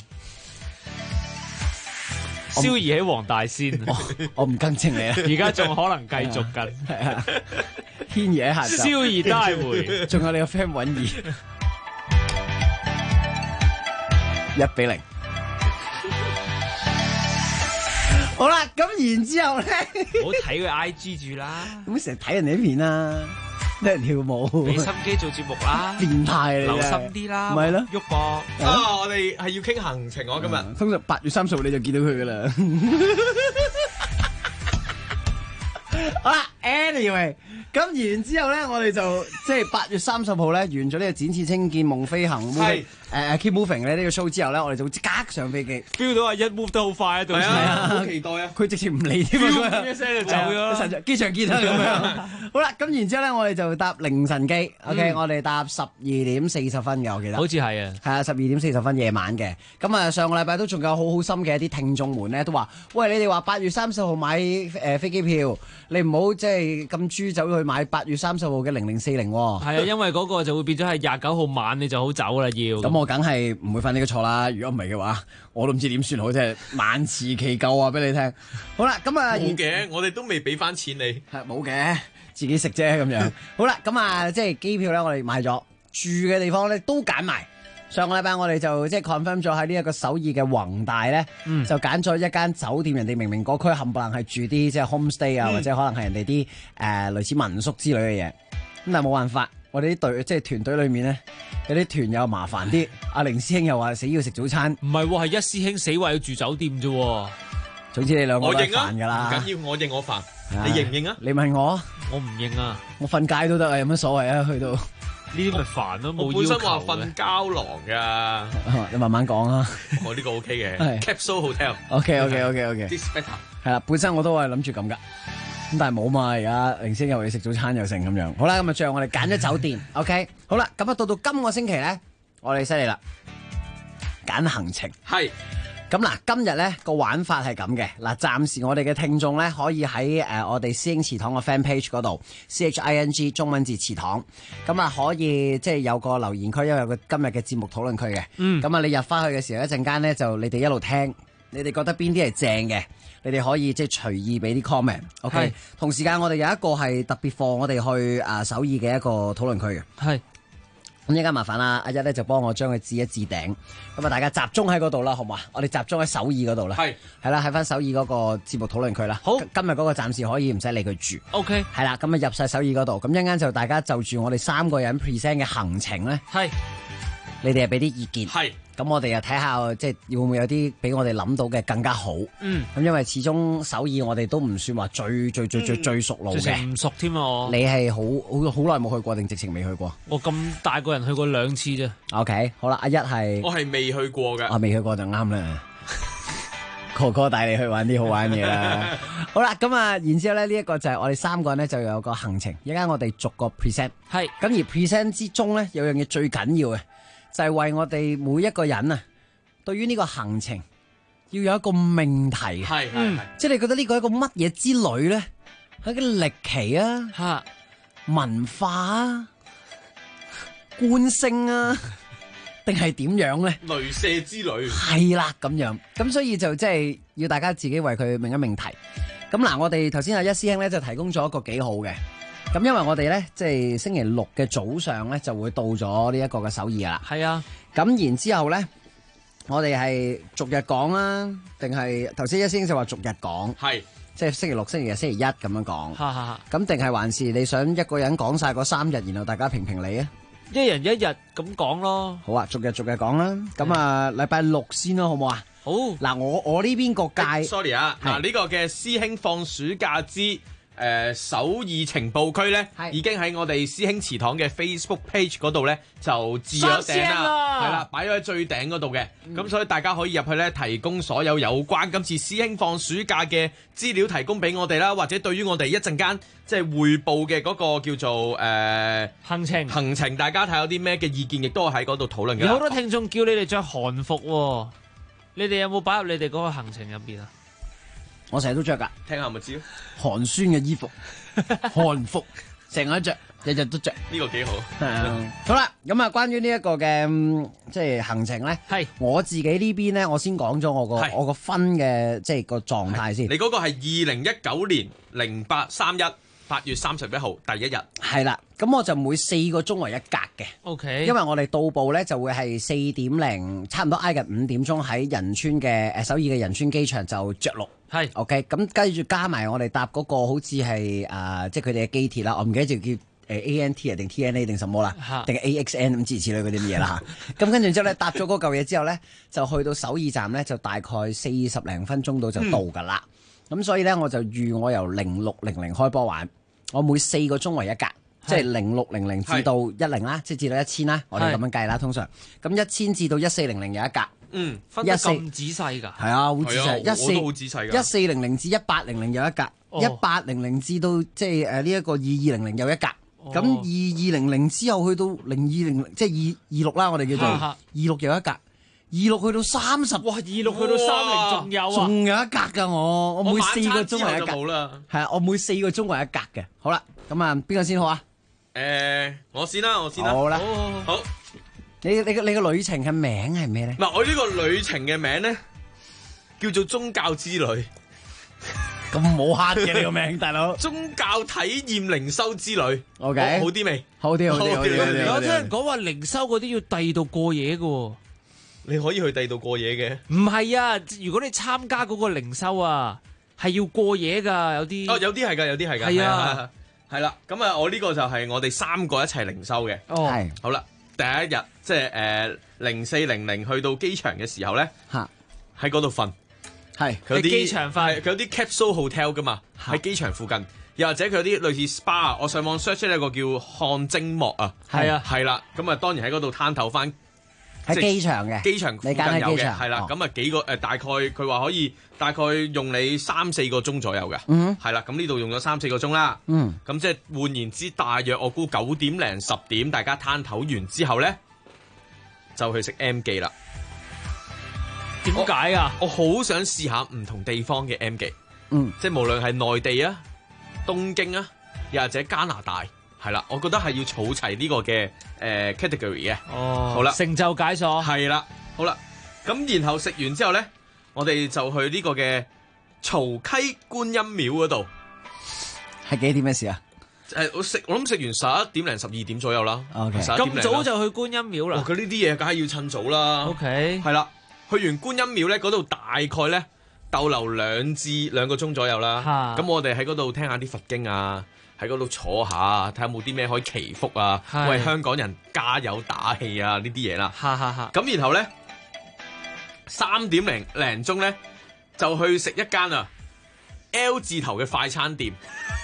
蕭兒喺黃大仙， 我唔跟正你啊！ 而家仲可能繼續緊， 係啊，天爺喺下晝， 蕭兒帶回， 仲有你個 friend 允兒，1-0。好啦，咁然之後咧， 唔好睇佢 IG 住啦， 咁成日睇人哋啲片啦，睇人跳舞， 俾心機做節目啦， 變態嚟， 留心啲啦， 唔係咯， 喐噃啊！我哋係要傾行程我今日， 通常8月30號你就見到佢噶啦。好啦 ，anyway， 咁然之後咧，我哋就即係8月30號咧完咗呢個展翅青見夢飛行 Keep Moving 咧呢個 show 之後咧，我哋就即刻上飛機 ，feel 到一 move 得好快啊！到時好期待啊！ 佢直情唔理添啊！ 一聲就走咗， 機場見啦咁樣。好啦，咁然之後咧，我哋就搭凌晨機，OK，我哋搭12點40分嘅，我記得。好似係啊， 係啊，12點40分夜晚嘅。咁啊，上個禮拜都仲有好好心嘅一啲聽眾們咧，都話：喂，你哋話8月30號買飛機票，你唔好即係咁豬走咗去買8月30號嘅0040喎。 係啊，因為嗰個就會變咗係29號晚你就好走啦要。 咁我梗係唔會犯呢個錯啦。如果唔係嘅話，我都唔知點算好，即係萬事祈救啊！俾你聽。好啦，咁啊， 冇嘅，我哋都未俾翻錢你。 係冇嘅，自己食啫咁樣。好啦，咁啊，即係機票咧，我哋買咗，住嘅地方咧都揀埋。上個禮拜我哋就即係 confirm 咗喺呢一個首爾嘅宏大咧，就揀咗一間酒店。人哋明明嗰區冚唪唥係住啲即係 homestay 啊，或者可能係人哋啲類似民宿之類嘅嘢。咁但係冇辦法，我哋啲隊即係團隊裏面咧有啲團友麻煩啲。阿凌師兄又話死要食早餐， 唔係喎，係一師兄死話要住酒店啫。 總之你兩個都係我認啊， 煩㗎啦。 唔緊要，我認我煩，你認唔認啊？ 你問我， 我唔認啊， 我瞓街都得啊，有乜所謂啊？去到。 呢啲咪煩咯，冇要求。 我本身話瞓膠囊㗎， 你慢慢講啊。 我呢個 OK 嘅係 ，Capsule Hotel。 OK。 This better。 係啦，本身我都係諗住咁㗎，咁但係冇嘛。而家凌星又要食早餐又成咁樣。好啦，咁啊最後我哋揀咗酒店。OK，好啦，咁啊到今個星期咧，我哋犀利啦，揀行程。 係。 咁嗱，今日咧個玩法係咁嘅。嗱，暫時我哋嘅聽眾咧可以喺我哋師兄祠堂嘅 fan page 嗰度 CHING 中文字祠堂，咁啊可以即係有個留言區，因為有個今日嘅節目討論區嘅。咁啊你入翻去嘅時候，一陣間咧就你哋一路聽，你哋覺得邊啲係正嘅，你哋可以即係隨意俾啲 comment。OK，同時間我哋有一個係特別放我哋去首爾嘅一個討論區嘅。 係。 咁依家麻煩啦，阿一咧就幫我將佢置一置頂，咁啊大家集中喺嗰度啦，好唔好啊？我哋集中喺首爾嗰度啦，係啦，喺翻首爾嗰個節目討論區啦。好，今日嗰個暫時可以唔使理佢住。OK，係啦，咁啊入晒首爾嗰度，咁一陣間就大家就住我哋3個人 present 嘅行程咧，你哋係俾啲意見。係。咁我哋又睇下，即係會唔會有啲比我哋諗到嘅更加好。咁因為始終首爾我哋都唔算話最熟路嘅， 唔熟添啊！ 你係好耐冇去過定直情未去過？ 我咁大個人去過2次啫。 OK，好啦，阿一係我係未去過嘅。 我未去過就啱啦。哥帶你去玩啲好玩嘢啦。好啦，咁啊，然之後咧呢一個就係我哋3個人咧就有個行程，一陣我哋逐個 present。係。咁而 present 之中咧有樣嘢最緊要嘅。就係為我哋每一個人啊，對於呢個行程要有一個命題。係即係你覺得呢個係一個乜嘢之旅咧？係一個歷奇啊，文化啊，觀星啊，定係點樣咧？ 雷射之旅係啦，咁樣咁，所以就即係要大家自己為佢命一命題。咁嗱，我哋頭先阿一師兄咧就提供咗一個幾好嘅。咁因為我哋咧，即係星期6嘅早上咧，就會到咗呢一個嘅首爾啦。係啊。咁然之後咧，我哋係逐日講啦，定係頭先一師兄就話逐日講。係。即係星期6、星期日、星期一咁樣講。咁定係還是你想一個人講晒嗰3日，然後大家評評理啊？ 一人一日咁講咯。 好啊，逐日講啦。咁啊，禮拜6先咯，好唔好啊？好。嗱，我呢邊個界。 sorry 啊，嗱呢個嘅師兄放暑假之。首爾情報區咧，已經喺我哋師兄祠堂嘅 Facebook page 嗰度咧就置咗頂啦，係啦，擺咗喺最頂嗰度嘅。咁所以大家可以入去咧，提供所有有關今次師兄放暑假嘅資料提供俾我哋啦，或者對於我哋一陣間即係匯報嘅嗰個叫做行程，大家睇有啲咩嘅意見，亦都係喺嗰度討論嘅。 有好多聽眾叫你哋着韓服喎，你哋有冇擺入你哋嗰個行程入邊啊？ 我成日都着噶， 聽下咪知咯。 寒酸嘅衣服，韓服，成日都着，日日都着。 呢個幾好。 好啦，咁啊，關於呢一個嘅即係行程咧，係我自己呢邊咧，我先講咗我個分嘅即係個狀態先。 你嗰個係2019年0831 8月31號第一日。係啦， 咁我就每4個鐘為一格嘅。 OK， 因為我哋到埗咧就會係4點零，差唔多挨近5點鐘喺仁川嘅首爾嘅仁川機場就着陸。係 OK， 咁跟住加埋我哋搭嗰個好似係即係佢哋嘅機鐵啦，我唔記得就叫ANT 定 TNA 定什麼啦，定係 AXN 咁之類嗰啲乜嘢啦嚇。咁跟住之後咧搭咗嗰嚿嘢之後咧，就去到首爾站咧就大概40零分鐘到就到㗎啦。咁所以咧我就預我由0600開波玩，我每4個鐘為一格。即係0600至到10啦，即係至到1000啦，我哋咁樣計啦，通常咁1000至到1400有一格， 分得咁仔細㗎， 係啊，好仔細， 我都好仔細㗎 1400至1800有一格，1800至到即係呢一個2200有一格，咁2200之後去到0200，即係226啦，我哋叫做26有一格 26去到30， 哇！26去到30仲有啊， 仲有一格㗎我每4個鐘係一格， 冇啦。 係啊，我每4個鐘係一格嘅。好啦，咁啊，邊個先好啊？ 我先啦。 好啦， 好。 你個旅程嘅名係咩咧？ 嗱，我呢個旅程嘅名咧叫做宗教之旅。 咁冇黑嘅你個名，大佬。 宗教體驗靈修之旅 ，OK， 好啲未？ 好啲。 有聽人講話靈修嗰啲要第二度過夜嘅， 你可以去第二度過夜嘅。 唔係啊，如果你參加嗰個靈修啊，係要過夜噶，有啲。 有啲係㗎， 係啊， 係啦。咁啊，我呢個就係我哋3個一齊靈修嘅。 係。 好啦，第一日即係0400去到機場嘅時候咧，喺嗰度瞓。係佢有啲機場瞓， 佢有啲 capsule hotel 噶嘛，喺機場附近，又或者佢有啲類似 SPA， 我上網 search 出一個叫汗蒸幕啊，係啦，咁啊當然喺嗰度攤頭翻喺機場嘅， 機場附近有嘅，係啦，咁啊幾個大概佢話可以大概用你3-4個鐘左右嘅，係啦，咁呢度用咗3-4個鐘啦，咁即係換言之，大約我估9點零10點，大家攤頭完之後咧，就去食 M 記啦。 點解啊？ 我好想試下唔同地方嘅 M 記，即係無論係內地啊、東京啊，又或者加拿大，係啦，我覺得係要儲齊呢個嘅category 嘅。 哦， 好啦， 成就解鎖係啦，好啦，咁然後食完之後咧，我哋就去呢個嘅曹溪觀音廟嗰度。 係幾點嘅事啊？ 我諗食完11點零12點左右啦。 OK， 咁早就去觀音廟啦。 佢呢啲嘢梗係要趁早啦。 OK， 係啦。去完觀音廟咧，嗰度大概咧逗留2個鐘左右啦。咁我哋喺嗰度聽下啲佛經啊，喺嗰度坐下，睇下冇啲咩可以祈福啊，為香港人加油打氣啊呢啲嘢啦。咁然後咧3點零鐘咧就去食一間啊 L 字頭嘅快餐店，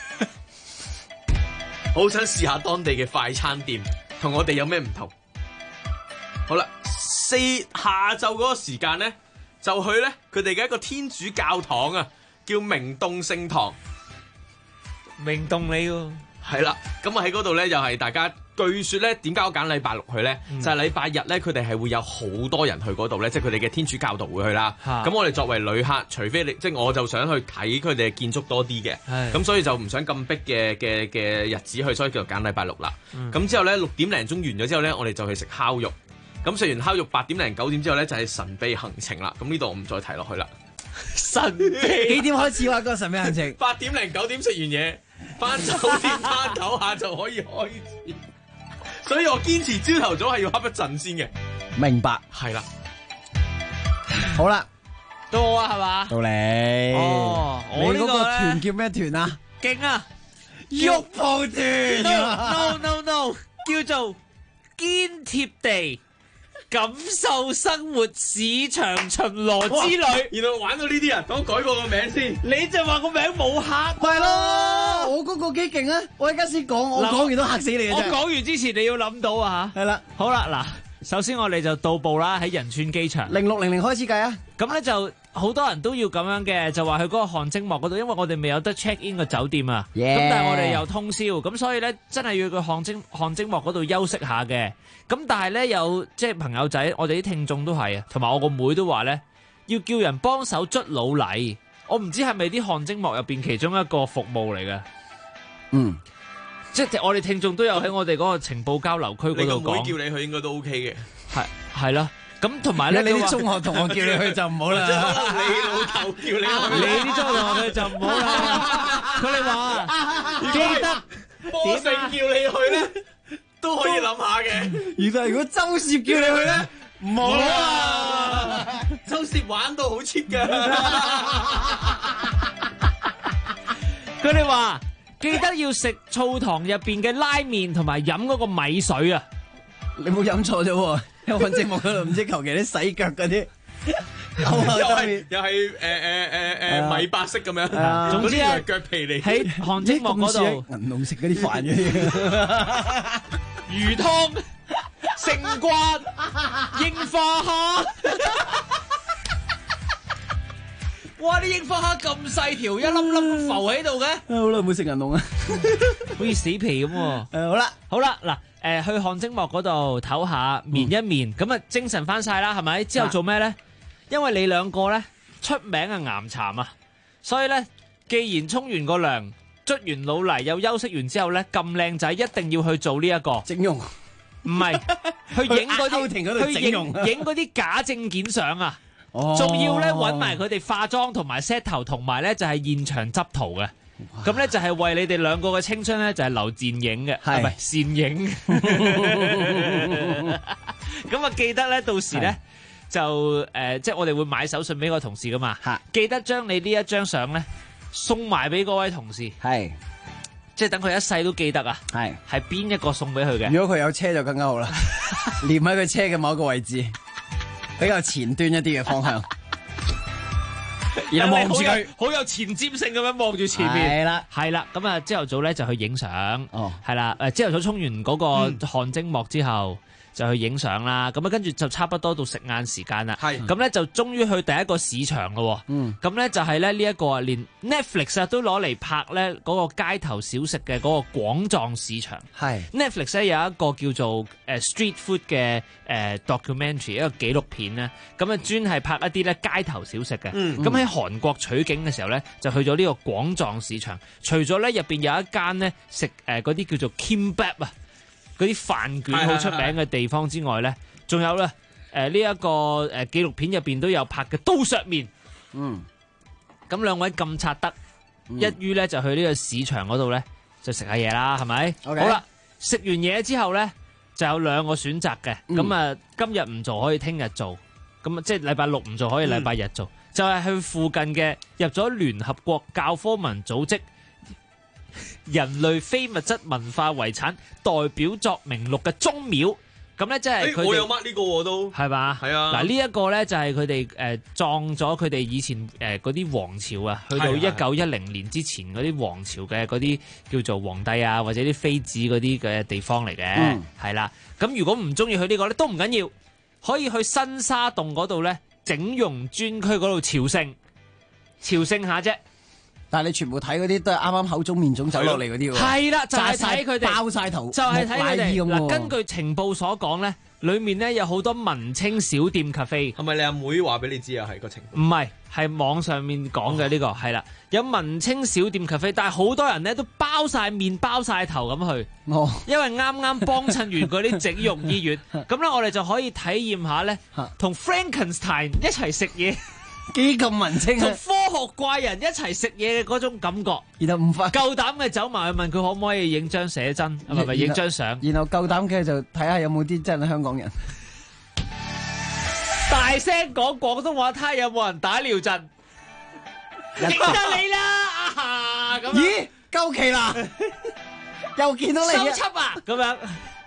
好想試下當地嘅快餐店同我哋有咩唔同。好啦。下晝嗰個時間咧，就去咧佢哋嘅一個天主教堂啊，叫明洞聖堂。 明洞你喎， 係啦，咁啊喺嗰度咧，又係大家據說咧，點解我揀禮拜6去咧？就係禮拜日咧，佢哋係會有好多人去嗰度咧，即係佢哋嘅天主教徒會去啦。咁我哋作為旅客，除非你即係我就想去睇佢哋嘅建築多啲嘅，咁所以就唔想咁逼嘅日子去，所以就揀禮拜6啦。咁之後咧6點零鐘完咗之後咧，我哋就去食烤肉。咁食完烤肉8點零9點之後咧，就係神秘行程啦。咁呢度我唔再提落去啦。 神秘幾點開始話個神秘行程 ？8點零9點食完嘢，翻酒店攤唞下就可以開始。所以我堅持朝頭早係要瞌一陣先嘅。 明白， 係啦。 好啦， 到我啊，係嘛？ 到你。 哦，我你嗰個團叫咩團啊？ 勁啊！ 玉蒲團。 No， 叫做堅貼地。感受生活市場巡邏之旅， 然後玩到呢啲人，等我改過個名先。 你就話個名冇嚇， 係咯？我嗰個幾勁啊！我而家先講，我講完都嚇死你嘅啫。 我講完之前你要諗到啊嚇。 係啦， 好啦，嗱，首先我哋就到埗啦，喺仁川機場。 0600開始計啊。 咁咧就好多人都要咁樣嘅，就話去嗰個汗蒸幕嗰度，因為我哋未有得 check in 個酒店啊。咁但係我哋又通宵，咁所以咧真係要去汗蒸幕嗰度休息下嘅。咁但係咧有即係朋友仔，我哋啲聽眾都係啊，同埋我個妹都話咧，要叫人幫手捽老泥。我唔知係咪啲汗蒸幕入邊其中一個服務嚟嘅。即係我哋聽眾都有喺我哋嗰個情報交流區嗰度講。你個妹叫你去應該都 OK 嘅。 係啦。咁同埋咧， 你啲中學同學叫你去就唔好啦。 你老豆叫你去， 你啲中學同學就唔好啦。佢哋話記得波勝叫你去咧，都可以諗下嘅。 如果周攝叫你去咧，唔好啦。 周攝玩到好 cheap 㗎。 佢哋話記得要食澡堂入邊嘅拉麵同埋飲嗰個米水啊！ 你冇飲錯啫喎。喺汗蒸幕嗰度唔知求其啲洗腳嗰啲， 又係米白色咁樣， 總之係腳皮嚟。 喺汗蒸幕嗰度， 銀龍食嗰啲飯嘅魚湯、勝瓜、櫻花蝦。哇！啲櫻花蝦咁細條，一粒粒浮喺度嘅。 好耐冇食銀龍啊， 好似死皮咁喎。 好啦， 嗱。 去汗蒸幕嗰度唞下，眠一眠，咁啊精神翻晒啦，係咪？之後做咩咧？因為你兩個咧出名係岩蠶啊，所以咧既然沖完個涼、捽完老泥又休息完之後咧，咁靚仔一定要去做呢一個整容， 唔係去影嗰啲， 去影嗰啲假證件相啊！仲要咧揾埋佢哋化妝同埋 set 頭，同埋咧就係現場執圖嘅。咁咧就係為你哋兩個嘅青春咧就係留剪影嘅，係咪倩影？咁啊記得咧到時咧就即係我哋會買手信俾個同事噶嘛，記得將你呢一張相咧送埋俾嗰位同事， 係即係等佢一世都記得啊！係邊一個送俾佢嘅？ 如果佢有車就更加好啦，黏喺佢車嘅某一個位置。比較前端一啲嘅方向，然後望住佢， 好有前瞻性咁樣望住前面。係啦，咁啊，朝頭早咧就去影相。係啦，朝頭早沖完嗰個汗蒸幕之後，就去影相啦。咁啊，跟住就差不多到食晏時間啦。咁咧就終於去第一個市場咯。咁咧就係咧呢一個啊，連 Netflix 啊都攞嚟拍咧嗰個街頭小食嘅嗰個廣藏市場。Netflix 咧有一個叫做Street Food 嘅documentary 一個紀錄片咧，咁啊專係拍一啲咧街頭小食嘅。咁喺韓國取景嘅時候咧，就去咗呢個廣藏市場。除咗咧入邊有一間咧食嗰啲叫做 Kimbap 啊，嗰啲飯卷好出名嘅地方之外咧，仲有咧呢一個紀錄片入邊都有拍嘅刀削麵。咁兩位咁拆得，一於咧就去呢個市場嗰度咧就食下嘢啦，係咪？好啦，食完嘢之後咧就有兩個選擇嘅。咁啊今日唔做可以聽日做，咁啊即係禮拜六唔做可以禮拜日做，就係去附近嘅入咗聯合國教科文組織人類非物質文化遺產代表作名錄嘅宗廟。咁咧即係佢哋我有乜呢個都係嘛？係啊！嗱呢一個咧就係佢哋葬咗佢哋以前嗰啲王朝啊，去到1910年之前嗰啲王朝嘅嗰啲叫做皇帝啊，或者啲妃子嗰啲嘅地方嚟嘅，係啦。咁如果唔中意去呢個咧都唔緊要，可以去新沙洞嗰度咧整容專區嗰度朝聖下啫。 但係你全部睇嗰啲都係啱啱口腫面腫走落嚟嗰啲喎， 係啦，就係睇佢哋包晒頭， 就係睇佢哋。 嗱， 根據情報所講咧，裏面咧有好多文青小店 cafe。 係咪你阿妹話俾你知啊？係個情報？ 唔係，係網上面講嘅呢個係啦，有文青小店 cafe，但係好多人咧都包晒面包晒頭咁去，因為啱啱幫襯完嗰啲整容醫院，咁咧我哋就可以體驗下咧，同 Frankenstein 一齊食嘢。 幾咁文青啊！ 同科學怪人一齊食嘢嘅嗰種感覺， 然後唔快夠膽嘅走埋去問佢可唔可以影張寫真，係咪影張相？ 然後夠膽嘅就睇下有冇啲真係香港人， 大聲講廣東話，睇下有冇人打尿震，認得你啦！咁咦，夠期啦，又見到你收輯啊！咁樣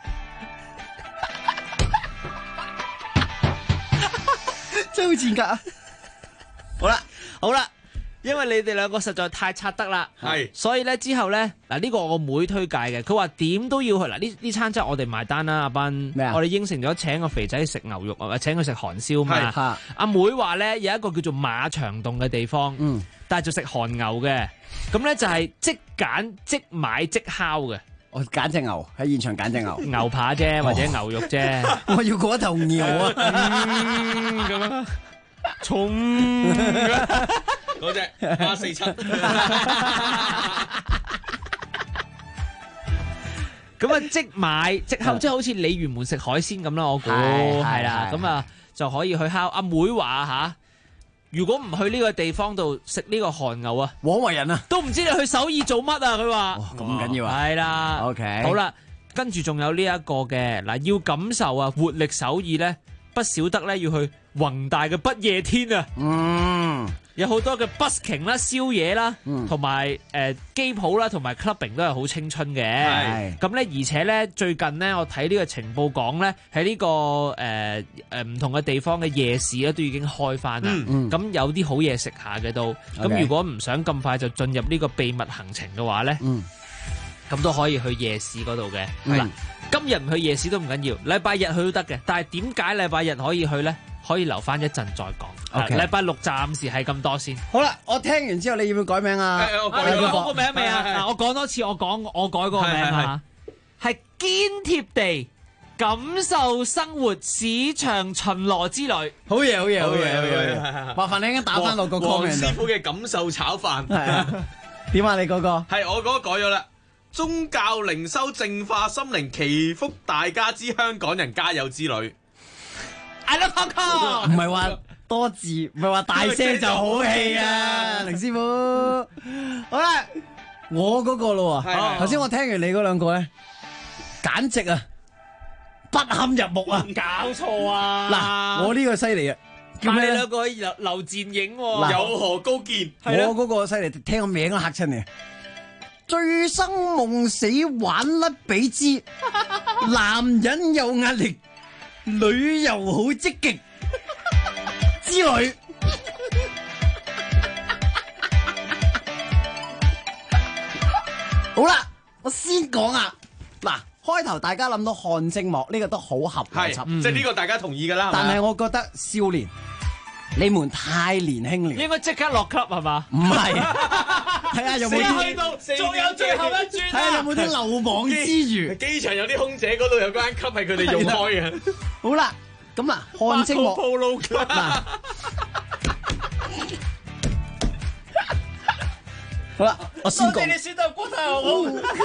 真係好賤格。 好啦，因為你哋兩個實在太拆得啦，所以咧之後咧嗱呢個我妹推介嘅，佢話點都要去嗱呢餐即係我哋埋單啦，阿斌，我哋應承咗請個肥仔食牛肉啊，請佢食韓燒嘛。阿妹話咧有一個叫做馬場洞嘅地方，但係就食韓牛嘅，咁咧就係即揀即買即烤嘅。 我揀隻牛喺現場揀隻牛， 牛扒啫或者牛肉啫， 我要嗰頭牛啊， 咁啊。重嗰隻847， 咁啊即買即烤，即係好似鯉魚門食海鮮咁啦，我估係啦，咁啊就可以去烤。阿妹話吓，如果唔去呢個地方度食呢個韓牛啊， 枉為人啊， 都唔知你去首爾做乜啊！佢話咁緊要啊， 係啦 ，OK， 好啦，跟住仲有呢一個嘅嗱，要感受啊活力首爾咧，不少得咧要去宏大嘅不夜天啊，有好多嘅 busking 啦、宵夜啦，同埋機鋪啦，同埋 clubbing 都係好青春嘅。咁咧，而且咧最近咧，我睇呢個情報講咧，喺呢個唔同嘅地方嘅夜市咧都已經開翻啦。咁有啲好嘢食下嘅都。咁如果唔想咁快就進入呢個秘密行程嘅話咧，咁都可以去夜市嗰度嘅。嗱，今日唔去夜市都唔緊要，禮拜日去都得嘅。但係點解禮拜日可以去咧？可以留翻一陣再講。禮拜六暫時係咁多先。 好啦，我聽完之後，你要唔要改名啊？ 你講個名未啊？我講多次，我改嗰個名啊，係堅貼地感受生活市場巡邏之旅。 好嘢，好嘢，好嘢，好嘢！麻煩你已經打翻落個 comment 黃師傅嘅感受炒飯係啊，點啊？你嗰個係我嗰個改咗啦。宗教靈修淨化心靈，祈福大家之香港人加油之旅。 I love Hong Kong。 唔係話多字，唔係話大聲就好氣啊，凌師傅。好啦，我嗰個咯喎，頭先我聽完你嗰兩個咧，簡直啊不堪入目啊！ 搞錯啊！ 嗱，我呢個犀利啊！叫咩咧？ 你兩個可以留剪影喎。 有何高見？ 我嗰個犀利，聽個名都嚇親你。醉生夢死玩甩比之，男人有壓力，女又好積極之類。好啦，我先講啊。嗱，開頭大家諗到汗蒸幕呢個都好合邏輯， 即係呢個大家同意㗎啦。 但係我覺得少年，你們太年輕了， 應該即刻落級係嘛？ 唔係，睇下有冇啲去到，仲有最後一轉， 睇下有冇啲漏網之魚。 機場有啲空姐嗰度有間級係佢哋用開嘅。 好啦，咁啊，汗蒸幕嗱， 好啦，我先講。 多謝你選到骨頭好。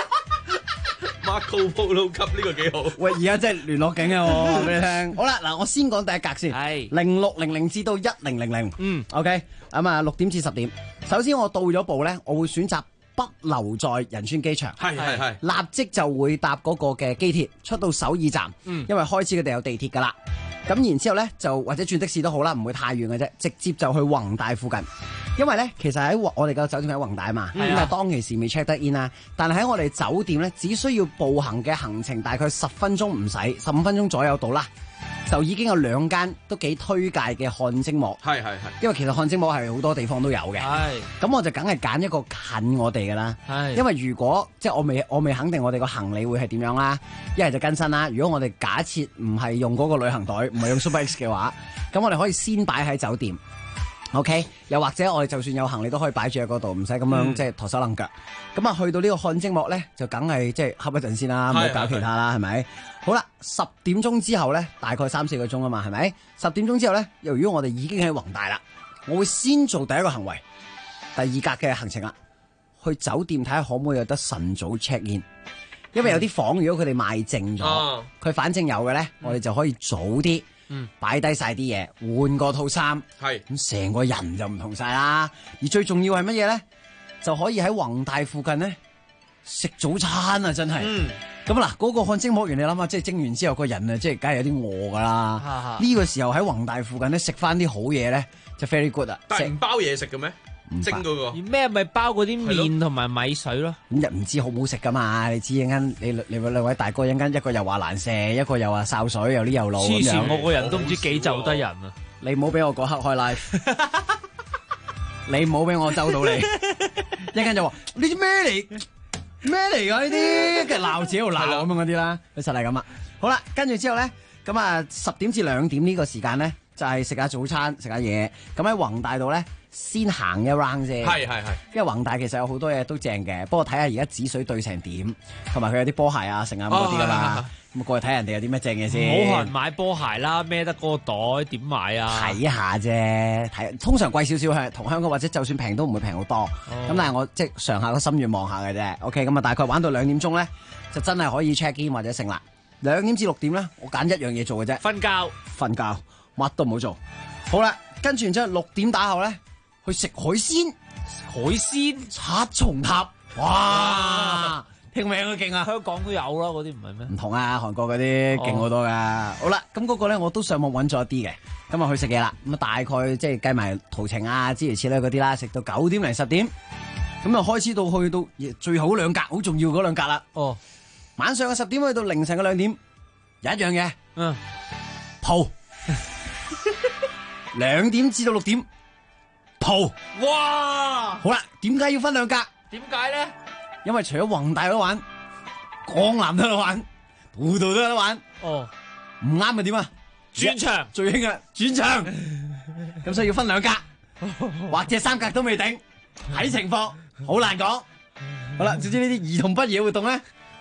Marco Polo 級呢個幾好。 喂，而家真係聯絡緊嘅，我話俾你聽。好啦，嗱，我先講第一格先。係0600至到1000。OK，咁啊，6點至10點。首先我到咗步咧，我會選擇不留在仁川機場。 係， 立即就會搭嗰個嘅機鐵出到首爾站。因為開始佢哋有地鐵噶啦。咁然之後咧，就或者轉的士都好啦，唔會太遠嘅啫，直接就去宏大附近。因為咧，其實喺我哋個酒店喺宏大啊嘛，咁啊當其時未 check 得 in 啦。但係喺我哋酒店咧，只需要步行嘅行程大概10分鐘唔使，15分鐘左右到啦，就已經有2間都幾推介嘅汗蒸幕。 係。 因為其實汗蒸幕係好多地方都有嘅。咁我就梗係揀一個近我哋噶啦。因為如果即係我未肯定我哋個行李會係點樣啦，一係就更新啦。如果我哋假設唔係用嗰個旅行袋，唔係用 Super X 嘅話，咁我哋可以先擺喺酒店。OK， 又或者我哋就算有行李都可以擺住喺嗰度，唔使咁樣即係陀手掕腳。咁啊，去到呢個汗蒸幕咧，就梗係即係瞌一陣先啦，唔好搞其他啦，係咪？好啦，10點鐘之後咧，大概3-4個鐘啊嘛，係咪？10點鐘之後咧，由於我哋已經喺宏大啦，我會先做第一個行為，第2格嘅行程啦，去酒店睇下可唔可以有得晨早 check in，因為有啲房如果佢哋賣剩咗，佢反正有嘅咧，我哋就可以早啲。擺低晒啲嘢，換個套衫，咁成個人就唔同晒啦。而最重要係乜嘢咧？就可以喺宏大附近咧食早餐啊！真係。咁嗱，嗰個汗蒸幕完，你諗下，即係蒸完之後個人啊，即係梗係有啲餓噶啦。呢個時候喺宏大附近咧食翻啲好嘢咧，就 very good 啊！ 但係唔包嘢食嘅咩？蒸嗰個咩咪包嗰啲麵同埋米水咯， 咁又唔知好唔好食噶嘛？你知一間你兩位大哥一間，一個又話難食，一個又話潲水，又呢又老咁樣。 我個人都唔知幾就得人啊！ 你唔好俾我嗰刻開 live， 你唔好俾我周到你。一間就話呢啲咩嚟？咩嚟噶呢啲？跟住鬧自己度鬧咁樣嗰啲啦，佢實係咁啊！好啦，跟住之後咧，咁啊10點至2點呢個時間咧，就係食下早餐，食下嘢。咁喺宏大度咧，先行一 round 啫。係。因為宏大其實有好多嘢都正嘅，不過睇下而家止水對成點，同埋佢有啲波鞋啊、成啊嗰啲噶嘛。咁過去睇人哋有啲咩正嘅先。 冇可能買波鞋啦，孭得嗰個袋點買啊？ 睇下啫，睇通常貴少少係同香港或者就算平都唔會平好多。咁但係我即係上下個心願望下嘅啫。OK， 咁啊大概玩到2點鐘咧，就真係可以 check in 或者成啦。2點至6點咧，我揀一樣嘢做嘅啫， 瞓覺， 乜都唔好做。好啦，跟住然之後6點打後咧，去食海鮮，七重塔，哇！聽名都勁啊！ 香港都有啦，嗰啲唔係咩？ 唔同啊，韓國嗰啲勁好多噶。好啦，咁嗰個咧我都上網揾咗一啲嘅，咁啊去食嘢啦。咁啊大概即係計埋途程啊諸如此類嗰啲啦，食到9點零10點，咁啊開始到去到最後2格，好重要嗰2格啦。晚上嘅10點去到凌晨嘅2點，有一樣嘢，蒲。2點至到6點，蒲。 哇！ 好啦，點解要分2格？ 點解咧？ 因為除咗宏大有得玩，江南都有得玩，度度都有得玩。唔啱咪點啊？ 轉場最興啊！轉場，咁所以要分2格，或者3格都未定，睇情況，好難講。好啦，總之呢啲兒童不宜嘅活動咧，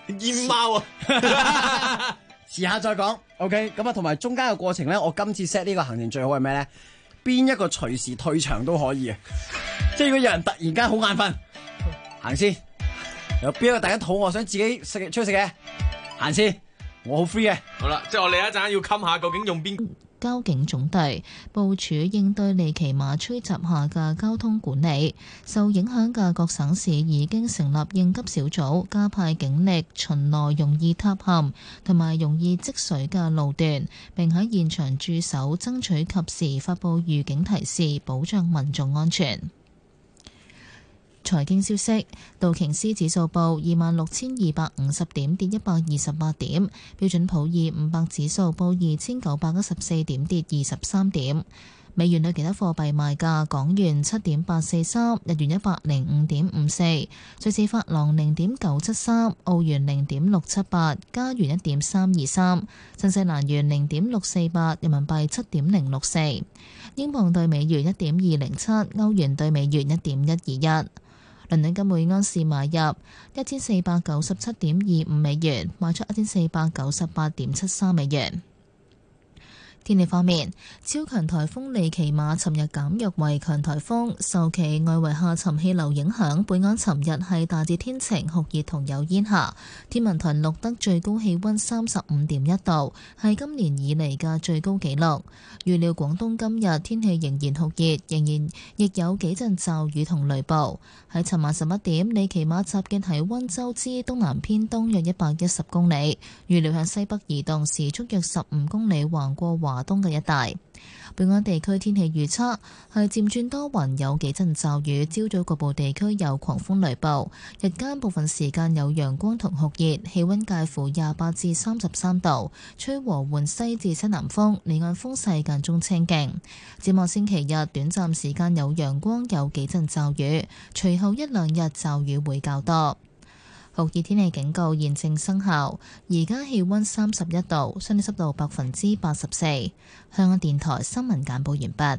煙貓啊！ 遲下再講。OK， 咁啊，同埋中間嘅過程咧，我今次 set 呢個行程最好係咩咧？邊一個隨時退場都可以啊！即係如果有人突然間好眼瞓，行先；有邊一個突然間肚餓想自己出去食嘅，行先。我好 free 嘅。 好啦，即係我哋一陣要冚下，究竟用邊？ 交警總隊部署應對利奇馬吹襲下嘅交通管理，受影響嘅各省市已經成立應急小組，加派警力巡邏容易塌陷同埋容易積水嘅路段，並喺現場駐守，爭取及時發布預警提示，保障民眾安全。財經消息，道瓊斯指數報26,250點，跌128點；標準普爾500指數報2,914點，跌23點。美元對其他貨幣賣價：港元7.843，日元105.54，瑞士法郎0.973，澳元0.678，加元1.323，新西蘭元0.648，人民幣7.064，英鎊對美元1.207，歐元對美元1.121。倫敦金每安士買入1497.25美元，賣出1498.73美元。天氣方面，超強颱風利奇馬尋日減弱為強颱風，受其外圍下沉氣流影響，本港尋日係大致天晴酷熱同有煙霞。天文台錄得最高氣溫35.1度，係今年以嚟嘅最高紀錄。預料廣東今日天氣仍然酷熱，亦有幾陣驟雨同雷暴。喺尋晚11點，利奇馬集結喺溫州之東南偏東約110公里，預料向西北移動，時速約15公里，橫過華東嘅一帶。本港地區天氣預測係漸轉多雲，有幾陣驟雨，朝早局部地區有狂風雷暴，日間部分時間有陽光同酷熱，氣溫介乎28至33度，吹和緩西至西南風，離岸風勢間中清勁。展望星期日，短暫時間有陽光，有幾陣驟雨，隨後一兩日驟雨會較多。酷熱天氣警告現正生效，而家氣溫31度，相對濕度84%。香港電台新聞簡報完畢。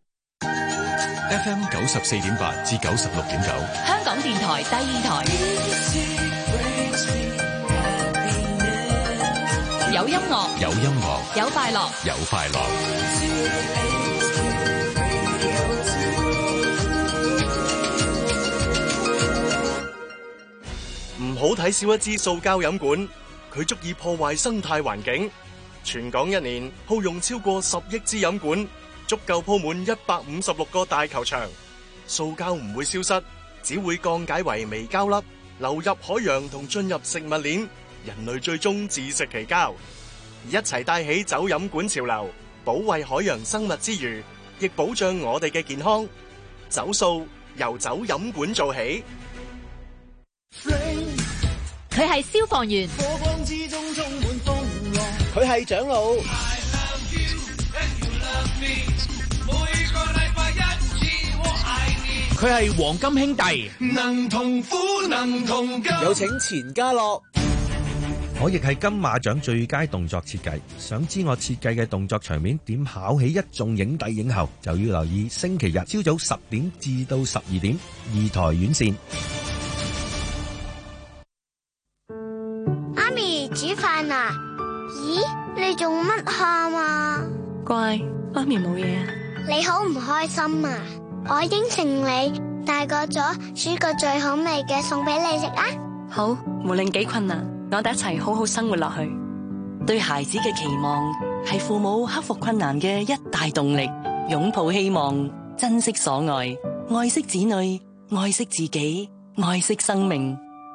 FM 94.8至96.9， 香港電台第二台，有音樂， 有音樂， 有快樂， 有快樂。 唔好睇少一支塑膠飲管，佢足以破壞生態環境。全港一年耗用超過10億支飲管，足夠鋪滿156個大球場。塑膠唔會消失，只會降解為微膠粒，流入海洋同進入食物鏈，人類最終自食其膠。一齊帶起走飲管潮流，保衛海洋生物之餘，亦保障我哋嘅健康。走塑由走飲管做起。 佢係消防員， 佢係長老， 佢係黃金兄弟， 能同苦能同甘。 有請錢嘉樂。 我亦係金馬獎最佳動作設計。想知我設計嘅動作場面點考起一眾影帝影后，就要留意星期日朝早10點至到12點2台院線。 媽咪煮飯啊？咦，你做乜喊啊？ 乖，媽咪冇嘢啊。 你好唔開心啊？我應承你，大個咗煮個最好味嘅餸俾你食啊！ 好，無論幾困難，我哋一齊好好生活落去。對孩子嘅期望係父母克服困難嘅一大動力，擁抱希望，珍惜所愛，愛惜子女，愛惜自己，愛惜生命。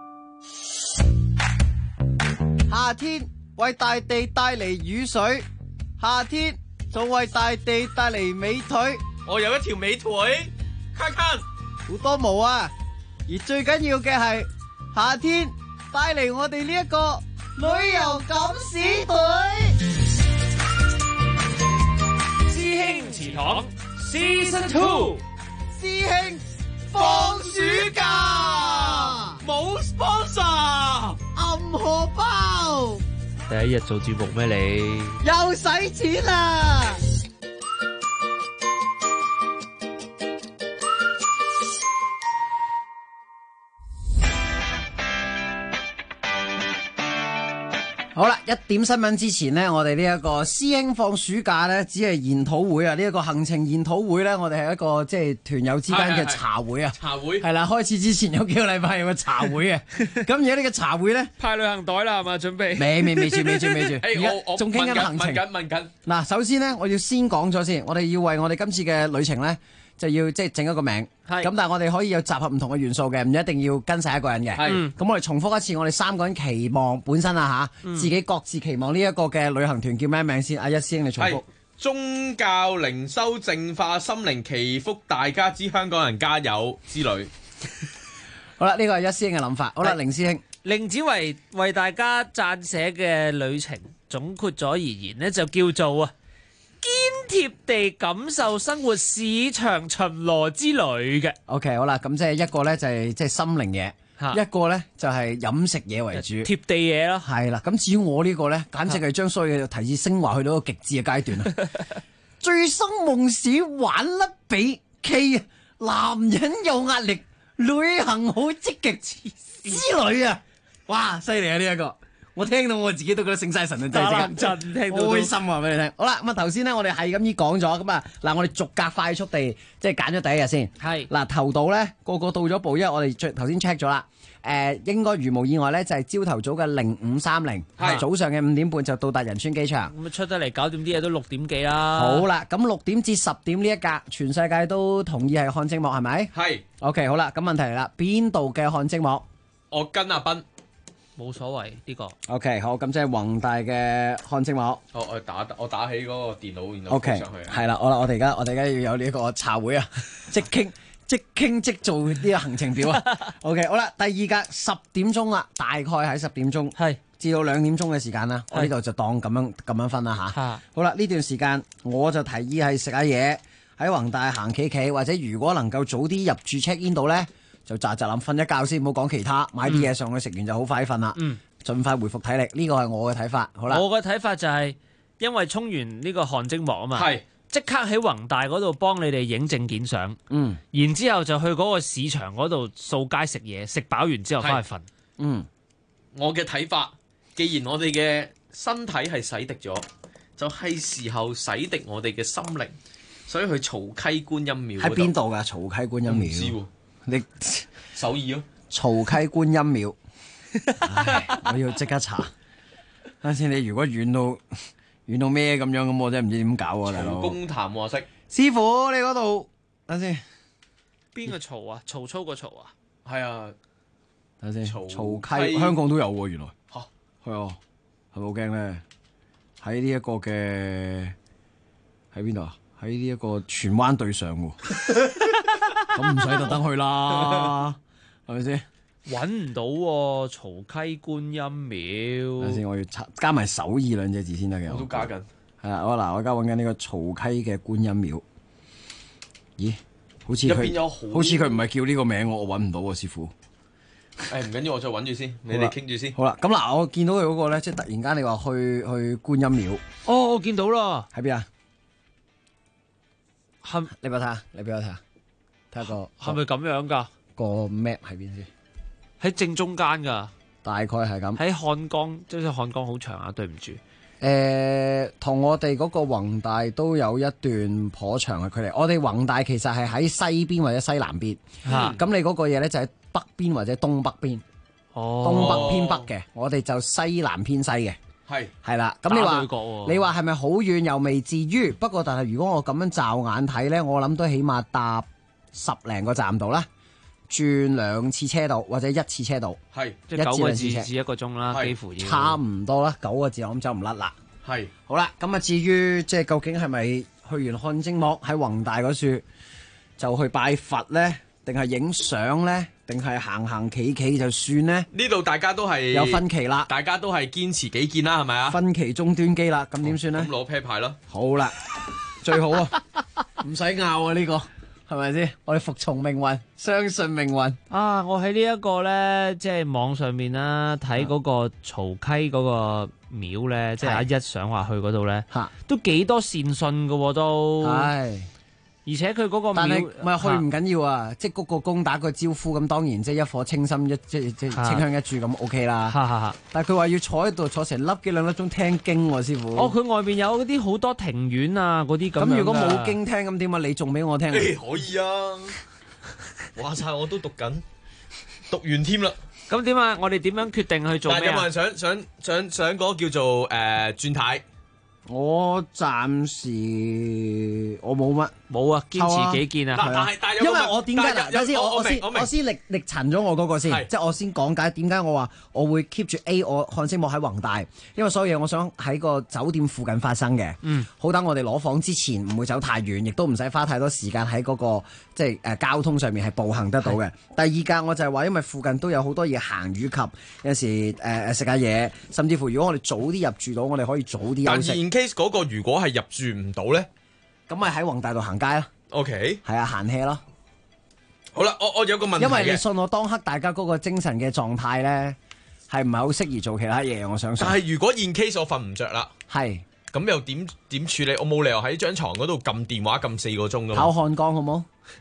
夏天為大地帶嚟雨水，夏天就為大地帶嚟美腿。 我有一條美腿，卡卡好多毛啊！而最緊要嘅係夏天帶嚟我哋呢一個旅遊敢死隊。 師兄祠堂 Season 2， 師兄放暑假冇 sponsor， 暗荷包。 第一日做節目咩你？ 又使錢啦！ 點新聞之前呢，我哋呢一個師兄放暑假呢，只係研討會啊！呢一個行程研討會呢，我哋係一個即係團友之間嘅茶會啊！ 茶會係啦，開始之前有幾個禮拜有個茶會嘅。咁而家呢個茶會呢， 派旅行袋啦係嘛？準備未住。而家我仲傾緊行程。 問緊。 嗱，首先呢，我要先講咗先，我哋要為我哋今次嘅旅程呢，就要即係整一個名。咁但係我哋可以有集合唔同嘅元素嘅，唔一定要跟晒一個人嘅。咁我哋重複一次，我哋3個人期望本身啊嚇，自己各自期望呢一個嘅旅行團叫咩名先？阿一師兄你重複。 宗教靈修淨化心靈祈福大家之香港人加油之旅。 好啦，呢個係一師兄嘅諗法。好啦，凌師兄。 凌子為大家撰寫嘅旅程總括咗而言呢，就叫做啊堅貼地感受生活市場巡邏之旅嘅。 OK， 好啦，咁即係一個咧就係即係心靈嘢，一個咧就係飲食嘢為主， 貼地嘢咯。 係啦，咁至於我呢個咧，簡直係將所有嘅提議升華去到一個極致嘅階段啊！醉生夢死玩甩比 K 啊，男人有壓力，旅行好積極之類啊！哇，犀利啊！呢一個，我聽到我自己都覺得醒晒神啊！真係聽到開心話俾你聽。好啦，咁啊頭先咧，我哋係咁依講咗，咁啊嗱，我哋逐格快速地即係揀咗第一日先。係嗱，頭島咧個個到咗步，因為我哋頭先 check 咗啦。應該如無意外咧，就係朝頭早嘅0530，早上嘅5點半就到達仁川機場。 咁出得嚟搞掂啲嘢都6點幾啦。 好啦，咁6點至10點呢一格，全世界都同意係看夕幕係咪？係。OK， 好啦，咁問題嚟啦，邊度嘅看夕幕？ 我跟阿斌。 冇所謂呢個。 OK， 好，咁即係宏大嘅看夕幕。 我打起嗰個電腦，然後 OK 上去。 係啦，好啦，我哋而家要有呢一個茶會啊，即傾即做呢個行程表啊。OK， 好啦，第二格10點鐘啦，大概喺10點鐘係至到2點鐘嘅時間啦。我呢度就當咁樣分啦吓。好啦，呢段時間我就提議係食下嘢，喺宏大行企，或者如果能夠早啲入住 check in 度咧。就喳諗瞓一覺先，唔好講其他，買啲嘢上去食完就好快瞓啦。盡快回復體力，呢個係我嘅睇法。好啦， 我嘅睇法就係因為沖完呢個汗蒸幕啊嘛，即刻喺宏大嗰度幫你哋影證件相。然之後就去嗰個市場嗰度掃街食嘢，食飽完之後翻去瞓。 我嘅睇法，既然我哋嘅身體係洗滌咗，就係時候洗滌我哋嘅心靈，所以去曹溪觀音廟。 喺邊度㗎？曹溪觀音廟？唔知喎。你首爾咯， 曹溪觀音廟，我要即刻查。啱先，你如果遠到咩咁樣，咁我真係唔知點搞啊，大佬。 曹公潭和式師傅，你嗰度等先。 邊個曹啊？曹操個曹啊？ 係啊， 等先。曹溪香港都有喎，原來。嚇，係啊，係咪好驚咧？喺呢一個嘅喺邊度啊？喺呢一個荃灣對上喎。咁唔使特登去啦，係咪先？ 揾唔到喎，曹溪觀音廟。 等先，我要加埋首爾2隻字先得嘅。 我都加緊。係啦，我而家揾緊呢個曹溪嘅觀音廟。咦？好似佢唔係叫呢個名，我揾唔到喎，師傅。 唔緊要，我再揾住先，你哋傾住先。 好啦，咁嗱，我見到佢嗰個咧，即係突然間你話去觀音廟。 哦，我見到啦。 喺邊啊？你俾我睇下，睇下個係咪咁樣噶？ 個 map 喺邊先？ 喺正中間噶， 大概係咁。喺漢江，即係漢江好長啊！對唔住。 同我哋嗰個宏大都有一段頗長嘅距離。我哋宏大其實係喺西邊或者西南邊。咁你嗰個嘢咧就喺北邊或者東北邊。東北偏北嘅，我哋就西南偏西嘅。係啦，咁你話係咪好遠又未至於？不過但係如果我咁樣驟眼睇咧，我諗都起碼搭10零個站度啦，轉2次車道或者1次車道， 即係9個字至1個鐘啦，幾乎要差唔多啦，9個字我諗走唔甩啦。好啦，咁啊至於即係究竟係咪去完看夕幕喺宏大嗰處就去拜佛咧，定係影相咧？定係行企就算呢？ 呢度大家都係有分歧啦， 大家都係堅持己見啦，係咪啊？ 分歧終端機啦，咁點算呢？ 咁攞啤牌咯。 好啦，最好啊，唔使拗啊呢個，係咪先？我哋服從命運，相信命運。 啊！我喺呢一個咧，即係網上面啦，睇嗰個曹溪嗰個廟咧，即係阿一想話去嗰度咧，都幾多善信噶都。 而且佢嗰個但係廟唔係去唔緊要啊，即係鞠個躬打個招呼咁，當然即係一顆清心即清香一炷咁 OK 啦。但係佢話要坐喺度坐成粒幾兩粒鐘聽經喎，師傅。 哦，佢外邊有嗰啲好多庭院啊，嗰啲咁。 咁如果冇經聽咁點啊？你仲俾我聽？ 可以啊！話晒我都讀緊，讀完添啦。 咁點啊？我哋點樣決定去做咩啊？ 但係有冇人想嗰個叫做轉軚？ 我暫時我冇乜， 冇啊，堅持己見啊！ 但係因為我點解嗱？等先，我先力陳咗我嗰個先，即係我先講解點解我話我會 keep 住 A 我看星幕喺宏大，因為所有嘢我想喺個酒店附近發生嘅。好等我哋攞房之前唔會走太遠，亦都唔使花太多時間喺嗰個即係交通上面係步行得到嘅。第二格我就係話，因為附近都有好多嘢行與及，有時食下嘢，甚至乎如果我哋早啲入住到，我哋可以早啲休息。 case 嗰個如果係入住唔到咧， 咁咪喺宏大度行街咯。 OK， 係啊，閒 hea 咯。 好啦，我有個問題， 因為你信我，當刻大家嗰個精神嘅狀態咧，係唔係好適宜做其他嘢？我相信。 但係如果 in case 我瞓唔着啦， 係咁又點處理？我冇理由喺張床嗰度撳電話撳4個鐘噶嘛。 考漢江好冇？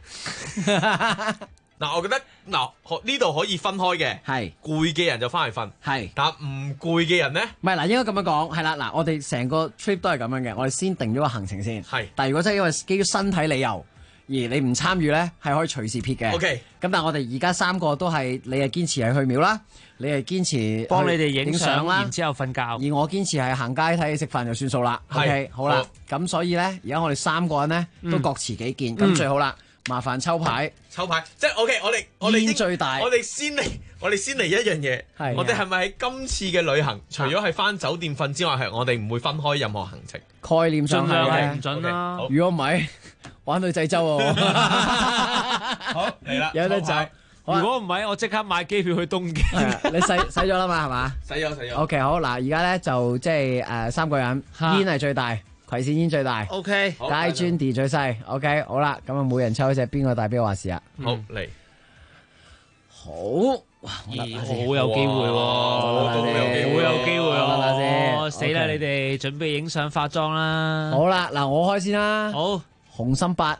嗱，我覺得呢度可以分開嘅， 係攰嘅人就翻去瞓， 係， 但唔攰嘅人咧， 唔係嗱，應該咁樣講，係啦，嗱，我哋成個 trip 都係咁樣嘅，我哋先定咗個行程先， 係， 但係如果真係因為基於身體理由而你唔參與咧，係可以隨時撇嘅 ，OK， 咁但係我哋而家3個都係你係堅持係去廟啦，你係堅持幫你哋影相啦， 然之後瞓覺， 而我堅持係行街睇戲食飯就算數啦，OK，好啦，咁所以咧，而家我哋3個人咧都各持己見，咁最好啦。麻煩抽牌， 即係 OK，我哋最大， 我哋先嚟一樣嘢，我哋係咪喺今次嘅旅行，除咗係翻酒店瞓之外，係我哋唔會分開任何行程？ 概念上係唔準啦。 如果唔係，玩去濟州喎。 好嚟啦， 有得走。 如果唔係，我即刻買機票去東京。 你洗咗啦嘛，係嘛？ 洗咗。 OK， 好嗱，而家咧就即係3個人，煙係最大。葵扇煙最大 ，OK， 街磚地最細 ，OK， 好啦，咁啊，每人抽一隻，邊個大邊個話事啊？ 好嚟， 好，哇， 好有機會喎，好有機會喎，死啦！你哋準備影相化妝啦， 好啦，嗱，我開先啦， 好， 紅心8，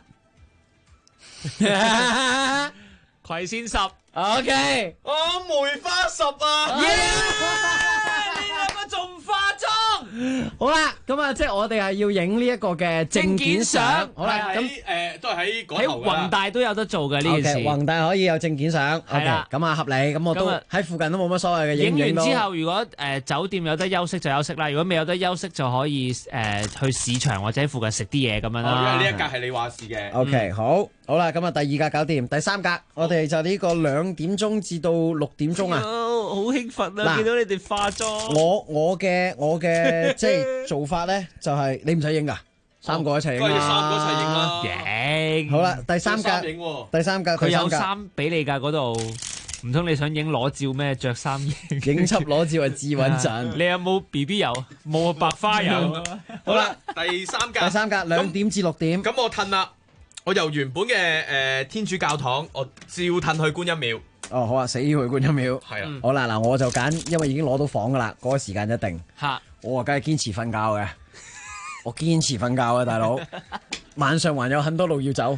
葵扇10 ，OK， 我梅花10啊！ 你兩個仲化妝？ 好啦，咁啊，即係我哋係要影呢一個嘅證件相。好啦， 咁都係喺嗰頭㗎。 喺宏大都有得做嘅呢件事。 宏大可以有證件相。係啦，咁啊合理。咁我都喺附近都冇乜所謂嘅。 影完之後，如果酒店有得休息就休息啦。如果未有得休息，就可以去市場或者喺附近食啲嘢咁樣啦。 因為呢一格係你話事嘅。 OK，好啦，咁啊第二格搞掂，第3格我哋就呢個2點鐘至到6點鐘啊。 好興奮啊！見到你哋化妝。 我嘅即係做法咧，就係你唔使影噶，3個一齊影啦。 3個一齊影啦。 影。 好啦，第三格佢有衫俾你㗎嗰度，唔通你想影裸照咩？着衫影輯裸照係至穩陣。 你有冇 BB 油？冇白花油。 好啦，第三格 2點至6點。 咁我褪啦，我由原本嘅天主教堂，我照褪去觀音廟。 哦，好啊，死去觀音廟。 係啊。 好啦，嗱，我就揀，因為已經攞到房噶啦，嗰個時間一定。 嚇！ 我梗係堅持瞓覺嘅，我堅持瞓覺啊，大佬！晚上還有很多路要走，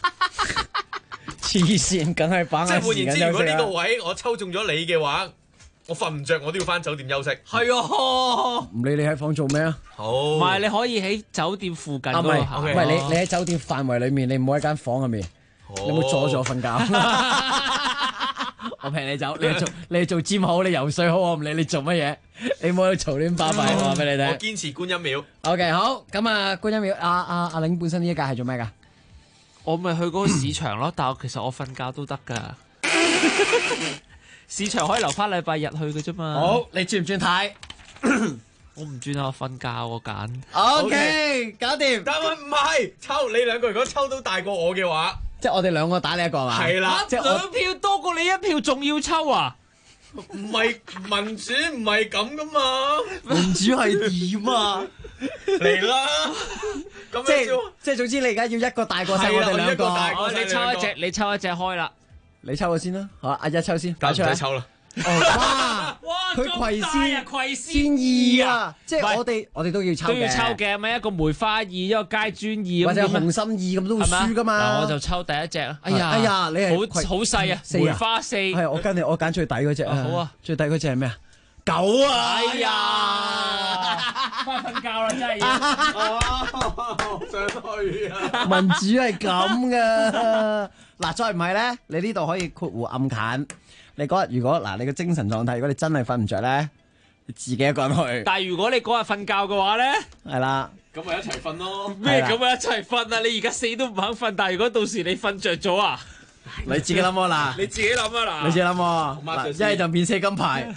黐線，梗係把握時間休息啦。 即係換言之，如果呢個位我抽中咗你嘅話，我瞓唔着，我都要翻酒店休息。 係啊， 唔理你喺房做咩啊？ 好， 唔係你可以喺酒店附近嗰度行。 唔係你喺酒店範圍裡面，你唔好喺間房入面，你唔好阻住我瞓覺。我平你走，你做尖好，你游水好，我唔理你做乜嘢，你唔好喺度嘈亂巴閉，我話俾你聽。 我堅持觀音廟。 OK， 好，咁啊，觀音廟，阿玲本身呢一屆係做咩噶？ 我咪去嗰個市場咯，但係其實我瞓覺都得噶。市場可以留翻禮拜日去嘅啫嘛。 好，你轉唔轉軚？ 我唔轉啊，我瞓覺我揀。 OK，搞掂。 但係唔係抽你兩個，如果抽到大過我嘅話。 即係我哋2個打你1個嘛？ 係啦， 即係2票多過你1票，仲要抽啊？ 唔係民主唔係咁噶嘛？ 民主係點啊？ 嚟啦！咁即係總之你而家要1個大過晒我哋2個。 你抽一隻開啦。 你抽我先啦，好，阿一抽先， 梗唔使抽啦。 哇！佢佢葵絲葵絲先二啊！即係我哋都要抽嘅，咪一個梅花二，一個階磚二， 或者紅心二咁都會輸噶嘛。 嗱，我就抽第一隻啊！ 哎呀，你係好細啊！梅花四係我揀最底嗰隻啊！ 好啊， 最底嗰隻係咩啊？9啊！ 哎呀，翻瞓覺啦，真係要想去啊！ 民主係咁噶。嗱，再唔係咧，你呢度可以括弧暗揀。你嗰日如果你個精神狀態，如果你真係瞓唔着咧，你自己一個人去。 但係如果你嗰日瞓覺嘅話咧， 係啦， 咁咪一齊瞓咯。 咩咁咪一齊瞓啊？你而家死都唔肯瞓，但係如果到時你瞓着咗啊？ 你自己諗啦， 你自己諗啊嗱， 你自己諗，一係就免死金牌。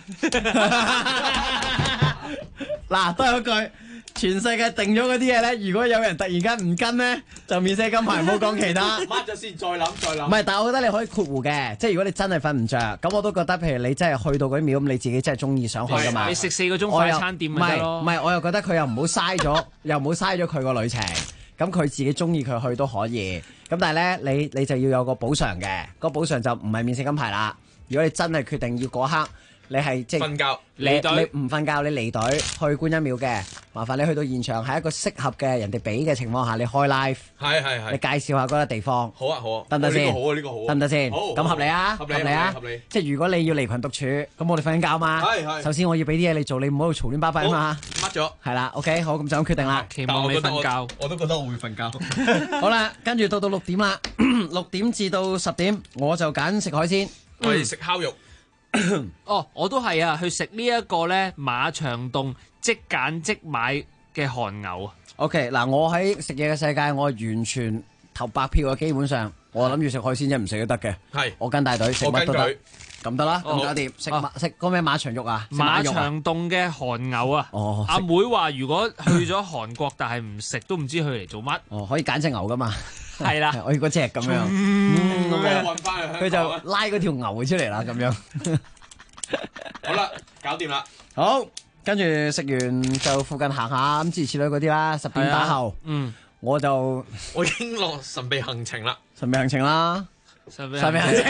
嗱，都係嗰句，全世界定咗嗰啲嘢咧，如果有人突然間唔跟咧，就免死金牌，唔好講其他。 抹咗先，再諗。 唔係，但係我覺得你可以括弧嘅，即係如果你真係瞓唔着，咁我都覺得，譬如你真係去到嗰啲廟，咁你自己真係中意想去噶嘛。 你食4個鐘快餐店咪得咯。 唔係，我又覺得佢又唔好嘥咗，又唔好嘥咗佢個旅程。咁佢自己中意佢去都可以。咁但係咧，你就要有個補償嘅，個補償就唔係免死金牌啦。如果你真係決定要嗰刻，你係即係瞓覺離隊，你唔瞓覺，你離隊去觀音廟嘅，麻煩你去到現場係一個適合嘅人哋俾嘅情況下，你開 live， 係， 你介紹下嗰個地方。 好啊， 得唔得先？ 呢個好啊，呢個好啊， 得唔得先？ 好， 咁合理啊，合理啊，即係如果你要離群獨處，咁我哋瞓緊覺嘛。係。首先我要俾啲嘢你做，你唔好喺度嘈亂巴閉啊嘛。 乜咗？ 係啦 ，OK，好，咁就咁決定啦。 期望你瞓覺。 我都覺得我會瞓覺。 好啦，跟住到6點啦，6點至到10點，我就揀食海鮮。 我哋食烤肉。 哦，我都係啊，去食呢一個咧馬場洞即揀即買嘅韓牛啊。 OK， 嗱，我喺食嘢嘅世界，我完全投白票啊，基本上我諗住食海鮮啫，唔食都得嘅。係，我跟大隊食乜都得，咁得啦，咁搞掂。食嗰咩馬場肉啊？ 馬場洞嘅韓牛啊。哦，阿妹話如果去咗韓國，但係唔食都唔知去嚟做乜。 哦，可以揀隻牛噶嘛？ 係啦， 我要嗰隻咁樣，佢就拉嗰條牛出嚟啦，咁樣。 好啦，搞掂啦。 好，跟住食完就附近行下咁諸如此類嗰啲啦。10點打後，我已經落神秘行程啦。 神秘行程啦，神秘行程。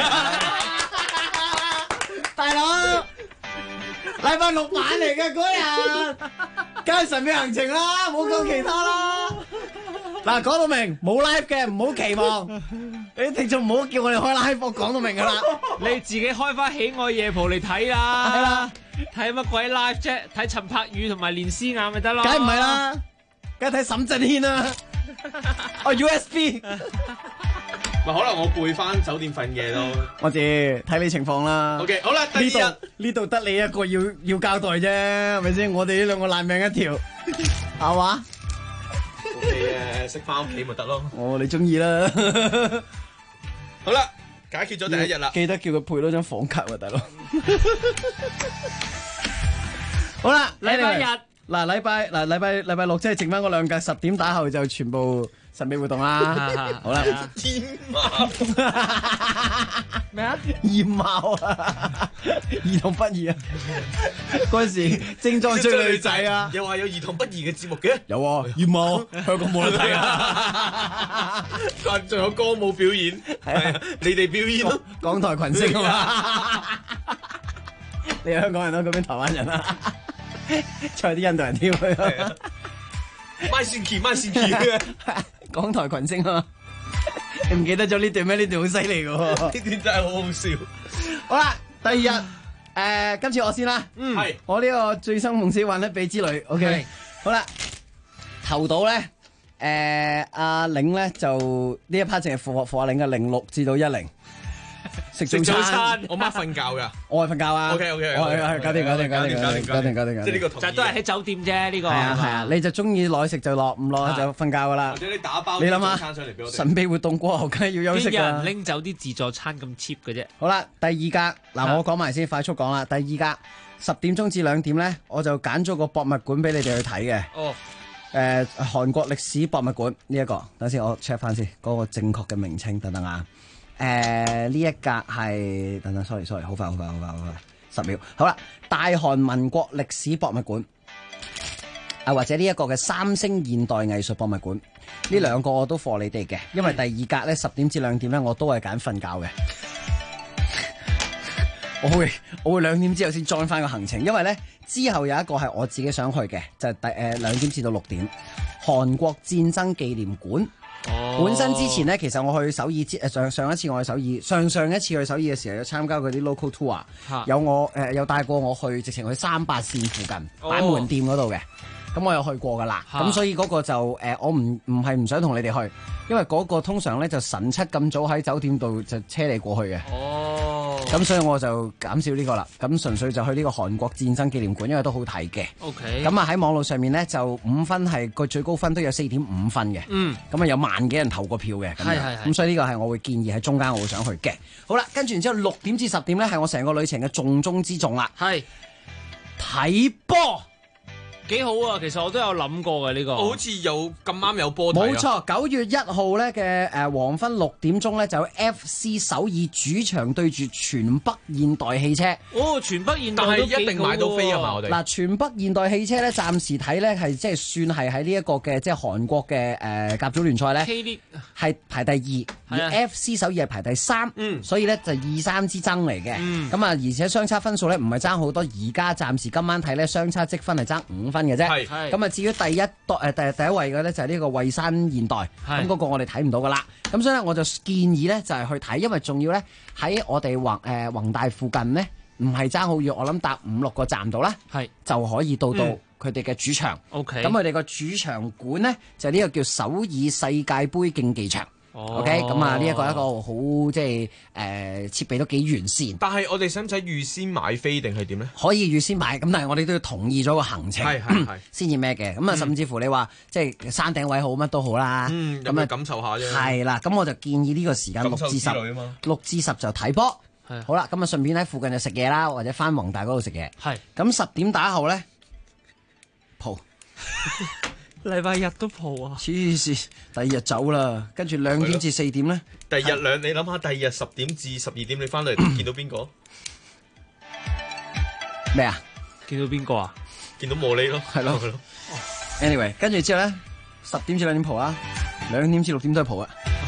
大佬，禮拜6晚嚟嘅嗰日，梗係神秘行程啦，唔好講其他啦。嗱，講到明冇 live 嘅唔好期望，你聽眾唔好叫我哋開 live，我講到明噶啦， 你自己開翻喜愛夜蒲嚟睇啦，係啦，睇乜鬼 live 啫？睇陳柏宇同埋連詩雅咪得咯， 梗唔係啦，梗係睇沈震軒啦，哦 USB， 可能我背翻酒店瞓嘅都， 我知睇你情況啦。 OK， 好啦，第二日呢度得你一個要交代啫，係咪先？我哋呢2個爛命一條，係嘛？ 你誒，識翻屋企咪得咯。 哦，你中意啦。 好啦，解決咗第一日啦。 記得叫佢配多張房卡喎，大佬。好啦， 禮拜日嗱，禮拜6即係剩翻嗰2格，10點打後就全部神秘活動啦。好啦， 天貓咩啊？艷貌啊，兒童不宜啊！嗰陣時精裝追女仔啊， 又話有兒童不宜嘅節目嘅， 有啊，艷貌香港冇得睇啊！ 仲有歌舞表演，係啊，你哋表演咯， 港台群星啊嘛！你係香港人咯，嗰邊台灣人啊，仲有啲印度人添啊！ 麥線奇， 港台群星啊！你唔記得咗呢段咩？呢段好犀利嘅喎， 呢段真係好好笑。 好啦，第二日今次我先啦，係我呢個醉生夢死幻得比之旅 ，OK， 好啦，頭島咧，阿嶺咧就呢一 part 淨係符合阿嶺嘅06至到10。食早餐， 我媽瞓覺㗎， 我係瞓覺啊。 OK， 我係搞掂， 即係呢個同就都係喺酒店啫，呢個係啊，你就中意落去食就落，唔落就瞓覺㗎啦。 或者你打包你諗早餐上嚟俾我哋。 神秘活動過後，梗係要休息㗎。 邊有人拎走啲自助餐咁 cheap 嘅啫？ 好啦，第二格嗱，我講埋先，快速講啦。第二格10點鐘至2點咧，我就揀咗個博物館俾你哋去睇嘅。 哦。 韓國歷史博物館呢一個，等先我 check 翻先嗰個正確嘅名稱，等等啊。呢一格係等等 ，sorry， 好快，10秒，好啦，大韓民國歷史博物館，或者呢一個嘅3星現代藝術博物館，呢2個我都貨你哋嘅，因為第二格咧10點至2點咧，我都係揀瞓覺嘅。 我會2點之後先 join 翻個行程，因為咧之後有一個係我自己想去嘅，就係2點至到6點韓國戰爭紀念館。本身之前咧，其實我去首爾上一次我去首爾，上一次去首爾嘅時候有參加嗰啲 local tour，有帶過我去，直情去3八線附近板門店嗰度嘅。咁我有去過噶啦，咁所以嗰個就我唔係唔想同你哋去，因為嗰個通常咧就晨七咁早喺酒店度就車你過去嘅。咁所以我就減少呢個啦，咁純粹就去呢個韓國戰爭紀念館，因為都好睇嘅。 OK。 咁啊喺網絡上面咧就5分係個最高分都有4.5分嘅。咁啊有萬幾人投過票嘅。咁所以呢個係我會建議喺中間我會想去嘅。好啦，跟住然之後6點至10點咧係我成個旅程嘅重中之重啦。 係睇波。 幾好啊！其實我都有諗過嘅呢個， 好似有咁啱有波睇啊！ 冇錯，9月1號咧嘅黃昏6點鐘咧就有 FC 首爾主場對住全北現代汽車。 哦，全北現代但係一定買到飛啊嘛！我哋嗱，全北現代汽車咧暫時睇咧係即係算係喺呢一個嘅即係韓國嘅甲組聯賽咧係排第2，而 FC 首爾係排第3，所以咧就2-3之爭嚟嘅。咁啊，而且相差分數咧唔係爭好多，而家暫時今晚睇咧相差積分係爭5分嘅啫。咁啊，至於第一位嘅咧就係呢個蔚山現代，咁嗰個我哋睇唔到噶啦。咁所以咧我就建議咧就係去睇，因為仲要咧喺我哋宏大附近咧唔係爭好遠，我諗搭5-6個站度啦，就可以到佢哋嘅主場。咁佢哋個主場館咧就係呢個叫首爾世界盃競技場。OK， 咁啊呢一個一個好即係設備都幾完善。 但係我哋使唔使預先買飛定係點咧？ 可以預先買，咁但係我哋都要同意咗個行程，先至咩嘅。咁啊，甚至乎你話即係山頂位好乜都好啦。 咁啊感受下啫。 係啦，咁我就建議呢個時間6至10就睇波。好啦，咁啊順便喺附近就食嘢啦，或者翻宏大嗰度食嘢。咁10點打後咧，蒲。 禮拜日都蒲啊！ 黐線，第二日走啦，跟住2點至4點咧。 你諗下，第二日10點至12點你翻嚟見到邊個？ 咩啊？ 見到邊個啊？ 見到茉莉咯， 係咯。Anyway， 跟住之後咧，10點至2點蒲啊，2點至6點都係蒲啊。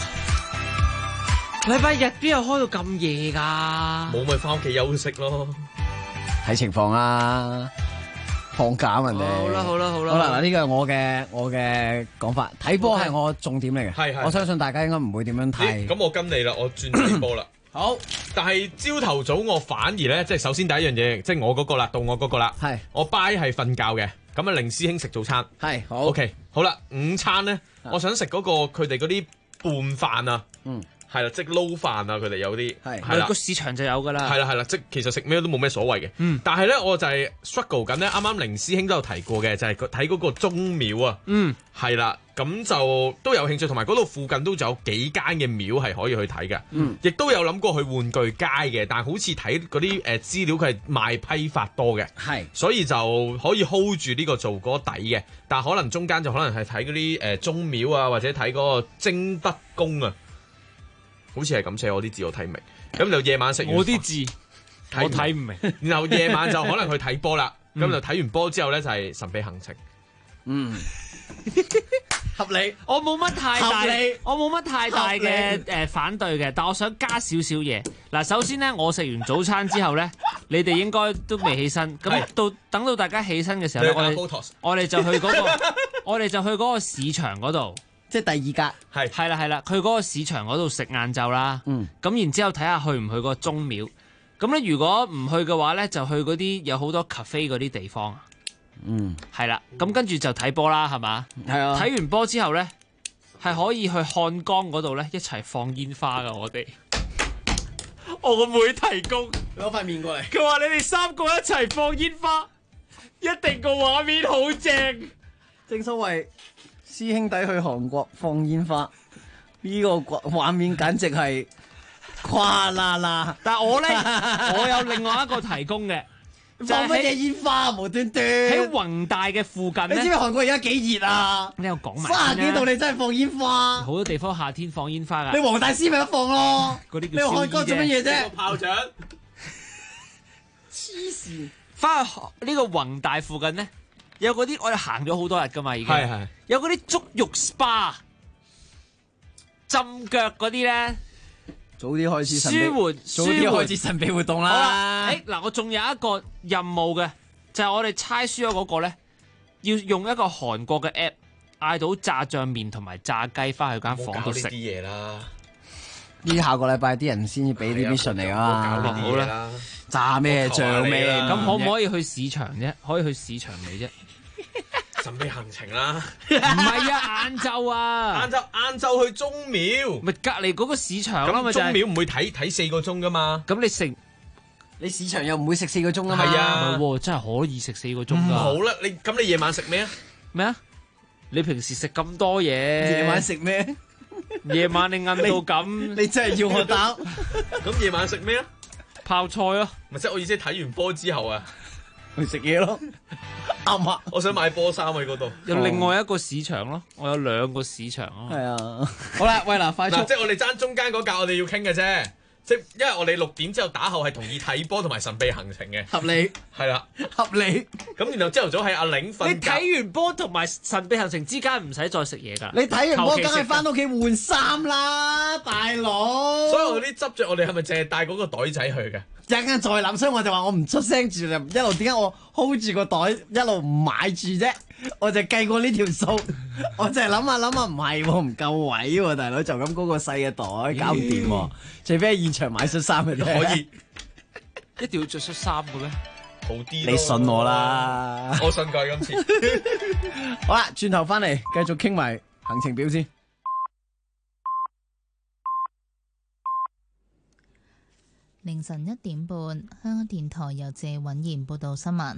禮拜日邊有開到咁夜㗎？ 冇咪翻屋企休息咯， 睇情況啊。放假人哋好啦， 嗱呢個係我嘅講法，睇波係我重點嚟嘅，我相信大家應該唔會點樣睇。 咁我跟你啦，我轉睇波啦。 好， 但係朝頭早我反而咧，即係首先第一樣嘢，即係我嗰個啦，到我嗰個啦。我 buy 係瞓覺嘅，咁啊凌師兄食早餐。 好 OK， 好啦，午餐咧，我想食嗰個佢哋嗰啲拌飯啊。係啦，即係撈飯啊！佢哋有啲係啦， 個市場就有㗎啦。 係啦，即係其實食咩都冇咩所謂嘅。但係咧，我就係 struggle 緊咧。啱啱凌師兄都有提過嘅，就係睇嗰個鐘廟啊。係啦，咁就都有興趣，同埋嗰度附近都仲有幾間嘅廟係可以去睇嘅。亦都有諗過去玩具街嘅，但係好似睇嗰啲資料，佢係賣批發多嘅。所以就可以 hold 住呢個做嗰底嘅。但係可能中間就可能係睇嗰啲鐘廟啊，或者睇嗰個貞德宮啊。好似係咁寫，我啲字我睇唔明。咁就夜晚食完， 我啲字我睇唔明。 然後夜晚就可能去睇波啦。咁就睇完波之後咧，就係神秘行程。 合理。 我冇乜太大嘅反對嘅，但我想加少少嘢。嗱，首先咧，我食完早餐之後咧，你哋應該都未起身。咁等到大家起身嘅時候咧，我哋就去嗰個市場嗰度。 即係第二格， 係啦，去嗰個市場嗰度食晏晝啦。咁然之後睇下去唔去個鐘廟。咁咧如果唔去嘅話咧，就去嗰啲有好多 cafe 嗰啲地方。係啦。咁跟住就睇波啦，係嘛？係啊。睇完波之後咧，係可以去漢江嗰度咧一齊放煙花噶。我個妹提供攞塊面過嚟， 佢話你哋3個一齊放煙花，一定個畫面好正。 正所謂。師兄弟去韓國放煙花，呢個畫面簡直係嘩啦啦！ 但係我咧，我有另外一個提供嘅， 放乜嘢煙花無端端喺宏大嘅附近咧。 你知唔知韓國而家幾熱啊？ 你又講埋 30幾度，你真係放煙花？ 好多地方夏天放煙花㗎。 你黃大仙咪得放咯？ 嗰啲叫你韓國做乜嘢啫？ 炮仗黐線！ 翻去呢個宏大附近咧。有嗰啲我哋行咗好多日噶嘛，已經有嗰啲足浴 SPA 浸腳嗰啲咧， 早啲開始舒緩， 早啲開始神秘活動啦。 嗱，我仲有一個任務嘅，就係我哋猜輸咗嗰個咧，要用一個韓國嘅 app 嗌到炸醬麵同埋炸雞翻去間房度食。 啲嘢啦， 呢下個禮拜啲人先至俾啲 mission 嚟啊嘛。 好啦， 炸咩醬咩？ 咁可唔可以去市場啫？可以去市場嚟啫。 神秘行程啦， 唔係啊，晏晝啊， 晏晝去鐘廟， 咪隔離嗰個市場啦，咪就係鐘廟唔會睇4個鐘噶嘛。 咁你市場又唔會食4個鐘啊嘛。 係啊， 唔係喎，真係可以食4個鐘㗎。 好啦，你夜晚食咩啊？ 咩啊？你平時食咁多嘢， 夜晚食咩？ 夜晚你晏到咁， 你真係要我答？ 咁夜晚食咩啊？ 泡菜咯， 咪即係我意思睇完波之後啊， 去食嘢咯。啱啊！ 我想買波衫喺嗰度。 有另外一個市場咯，我有2個市場咯。 係啊，好啦，喂嗱，快速， 即係我哋爭中間嗰格，我哋要傾嘅啫。即係因為我哋6點之後打後係同意睇波同埋神秘行程嘅， 合理係啦， 合理。 咁然後朝頭早係阿玲瞓覺。 你睇完波同埋神秘行程之間唔使再食嘢㗎。 你睇完波梗係翻屋企換衫啦，大佬。 所以我啲執着，我哋係咪淨係帶嗰個袋仔去嘅？ 一陣間再諗，所以我就話我唔出聲住，就一路點解我 hold 住個袋一路唔買住啫？我就計過呢條數，我就係諗下，唔係喎，唔夠位喎，大佬就咁嗰個細嘅袋搞唔掂喎，除非喺現場買恤衫嘅啫。 可以， 一定要着恤衫嘅咩？ 好啲， 你信我啦， 我信佢今次。 好啦，轉頭翻嚟繼續傾埋行程表先。 凌晨1點半，香港電台由謝允賢報道新聞。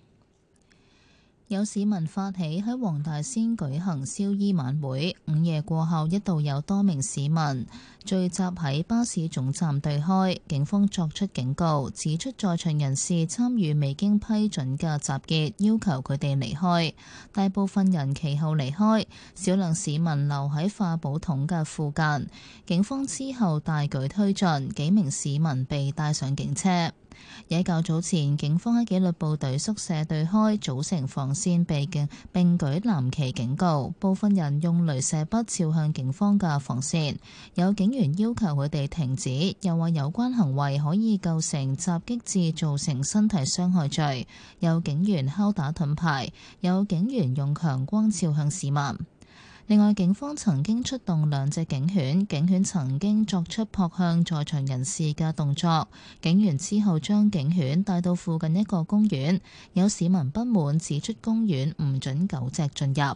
有市民發起喺黃大仙舉行燒衣晚會，午夜過後一度有多名市民聚集喺巴士總站對開，警方作出警告，指出在場人士參與未經批准嘅集結，要求佢哋離開。大部分人其後離開，少量市民留喺化寶桶嘅附近。警方之後大舉推進，幾名市民被帶上警車。喺較早前，警方喺紀律部隊宿舍對開組成防線並舉藍旗警告，部分人用鐳射筆朝向警方嘅防線，有警員要求佢哋停止，又話有關行為可以構成襲擊致造成身體傷害罪，有警員敲打盾牌，有警員用強光照向市民。另外，警方曾經出動2隻警犬，警犬曾經作出撲向在場人士嘅動作。警員之後將警犬帶到附近一個公園，有市民不滿，指出公園唔准狗隻進入。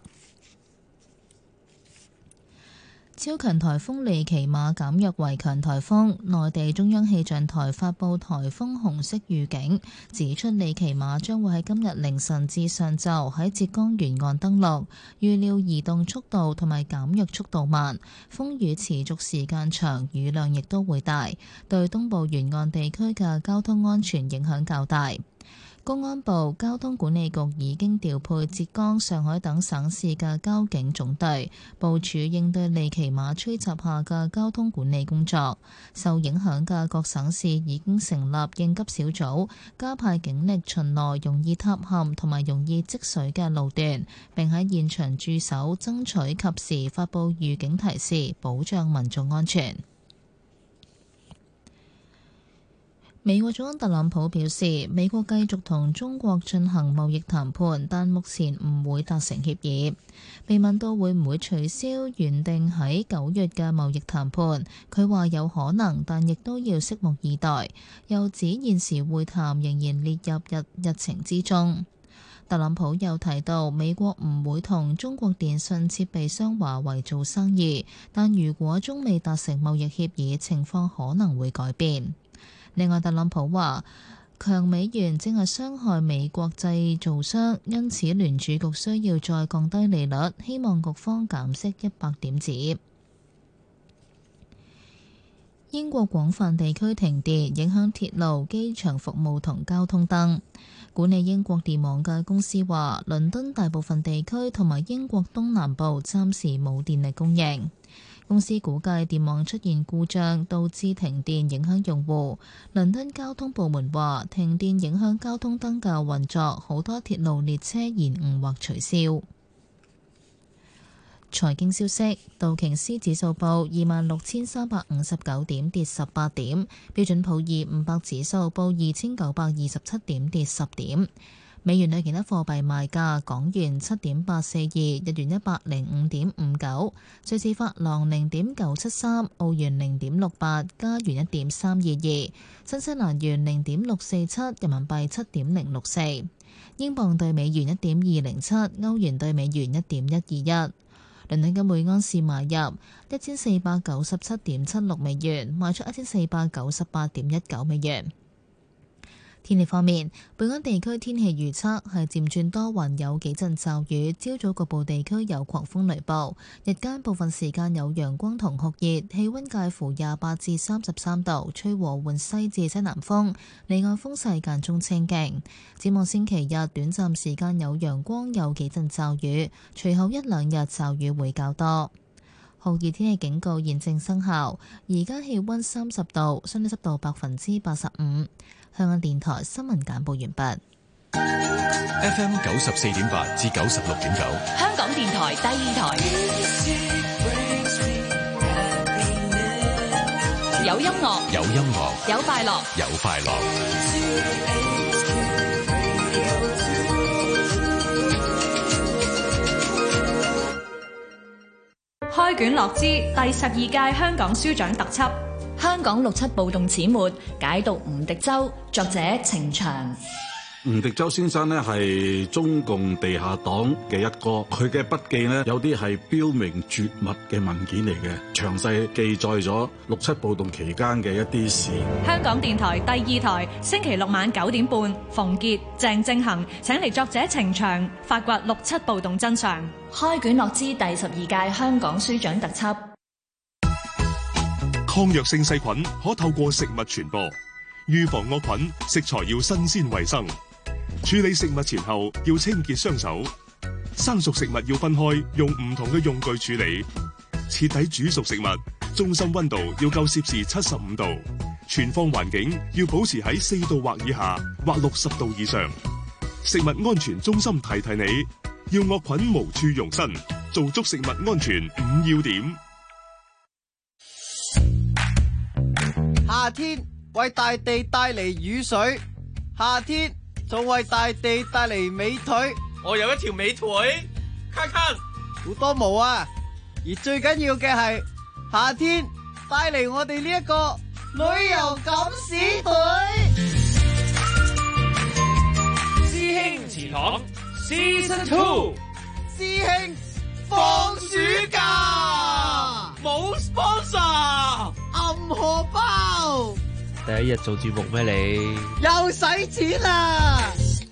超強颱風利奇馬減弱為強颱風，內地中央氣象台發布颱風紅色預警，指出利奇馬將會喺今日凌晨至上晝喺浙江沿岸登陸，預料移動速度同埋減弱速度慢，風雨持續時間長，雨量亦都會大，對東部沿岸地區嘅交通安全影響較大。公安部交通管理局已經調配浙江、上海等省市嘅交警總隊，部署應對利奇馬吹襲下嘅交通管理工作。受影響嘅各省市已經成立應急小組，加派警力巡邏容易塌陷同埋容易積水嘅路段，並喺現場駐守，爭取及時發布預警提示，保障民眾安全。美國總統特朗普表示，美國繼續同中國進行貿易談判，但目前唔會達成協議。被問到會唔會取消原定喺9月嘅貿易談判，佢話有可能，但亦都要拭目以待。又指現時會談仍然列入日程之中。特朗普又提到，美國唔會同中國電信設備商華為做生意，但如果中美達成貿易協議，情況可能會改變。另外，特朗普話強美元正係傷害美國製造商，因此聯儲局需要再降低利率，希望局方減息100點子。英國廣泛地區停電，影響鐵路、機場服務同交通燈。管理英國電網嘅公司話，倫敦大部分地區同埋英國東南部暫時冇電力供應。公司估計電網出現故障，導致停電，影響用戶。倫敦交通部門話，停電影響交通燈嘅運作，好多鐵路列車延誤或取消。 財經消息，道瓊斯指數報26,359點，跌18點；標準普爾500指數報2,927點，跌10點。美元對其他貨幣賣價：港元7.842，日元105.59，瑞士法郎0.973，澳元0.68，加元1.322，新西蘭元0.647，人民幣7.064，英鎊對美元1.207，歐元對美元1.121。倫敦金每安士買入1497.76美元，賣出1498.19美元。天氣方面，本港地區天氣預測係漸轉多雲，有幾陣驟雨，朝早局部地區有狂風雷暴，日間部分時間有陽光同酷熱，氣溫介乎28至33度，吹和緩西至西南風，離岸風勢間中清勁。展望星期日，短暫時間有陽光，有幾陣驟雨，隨後一兩日驟雨會較多。酷熱天氣警告現正生效，而家氣溫30度，相對濕度85%。香港電台新聞簡報完畢。 FM 94.8至96.9， 香港電台第二台，有音樂， 有音樂， 有快樂， 有快樂。 開卷樂之第12屆香港書獎特輯。 香港6·7暴動始末，解讀吳荻舟，作者程翔。 吳荻舟先生呢係中共地下黨嘅一哥，佢嘅筆記呢有啲係標明絕密嘅文件嚟嘅，詳細記載咗6·7暴動期間嘅一啲事。 香港電台第2台星期六晚9點半，馮傑、鄭正恒請嚟作者程翔發掘6·7暴動真相。 開卷樂之第12屆香港書獎特輯。 抗藥性細菌可透過食物傳播，預防惡菌，食材要新鮮衛生。處理食物前後要清潔雙手，生熟食物要分開，用唔同嘅用具處理。徹底煮熟食物，中心溫度要夠攝氏75度，存放環境要保持喺4度或以下，或60度以上。食物安全中心提提你，要惡菌無處容身，做足食物安全5要點。 夏天為大地帶嚟雨水，夏天仲為大地帶嚟美腿。 我有一條美腿，卡卡好多毛啊！而最緊要嘅係夏天帶嚟我哋呢一個旅遊錦士隊。 師兄祠堂 Season 2， 師兄放暑假冇 sponsor。 暗荷包， 第一日做節目咩你？ 又使錢啦！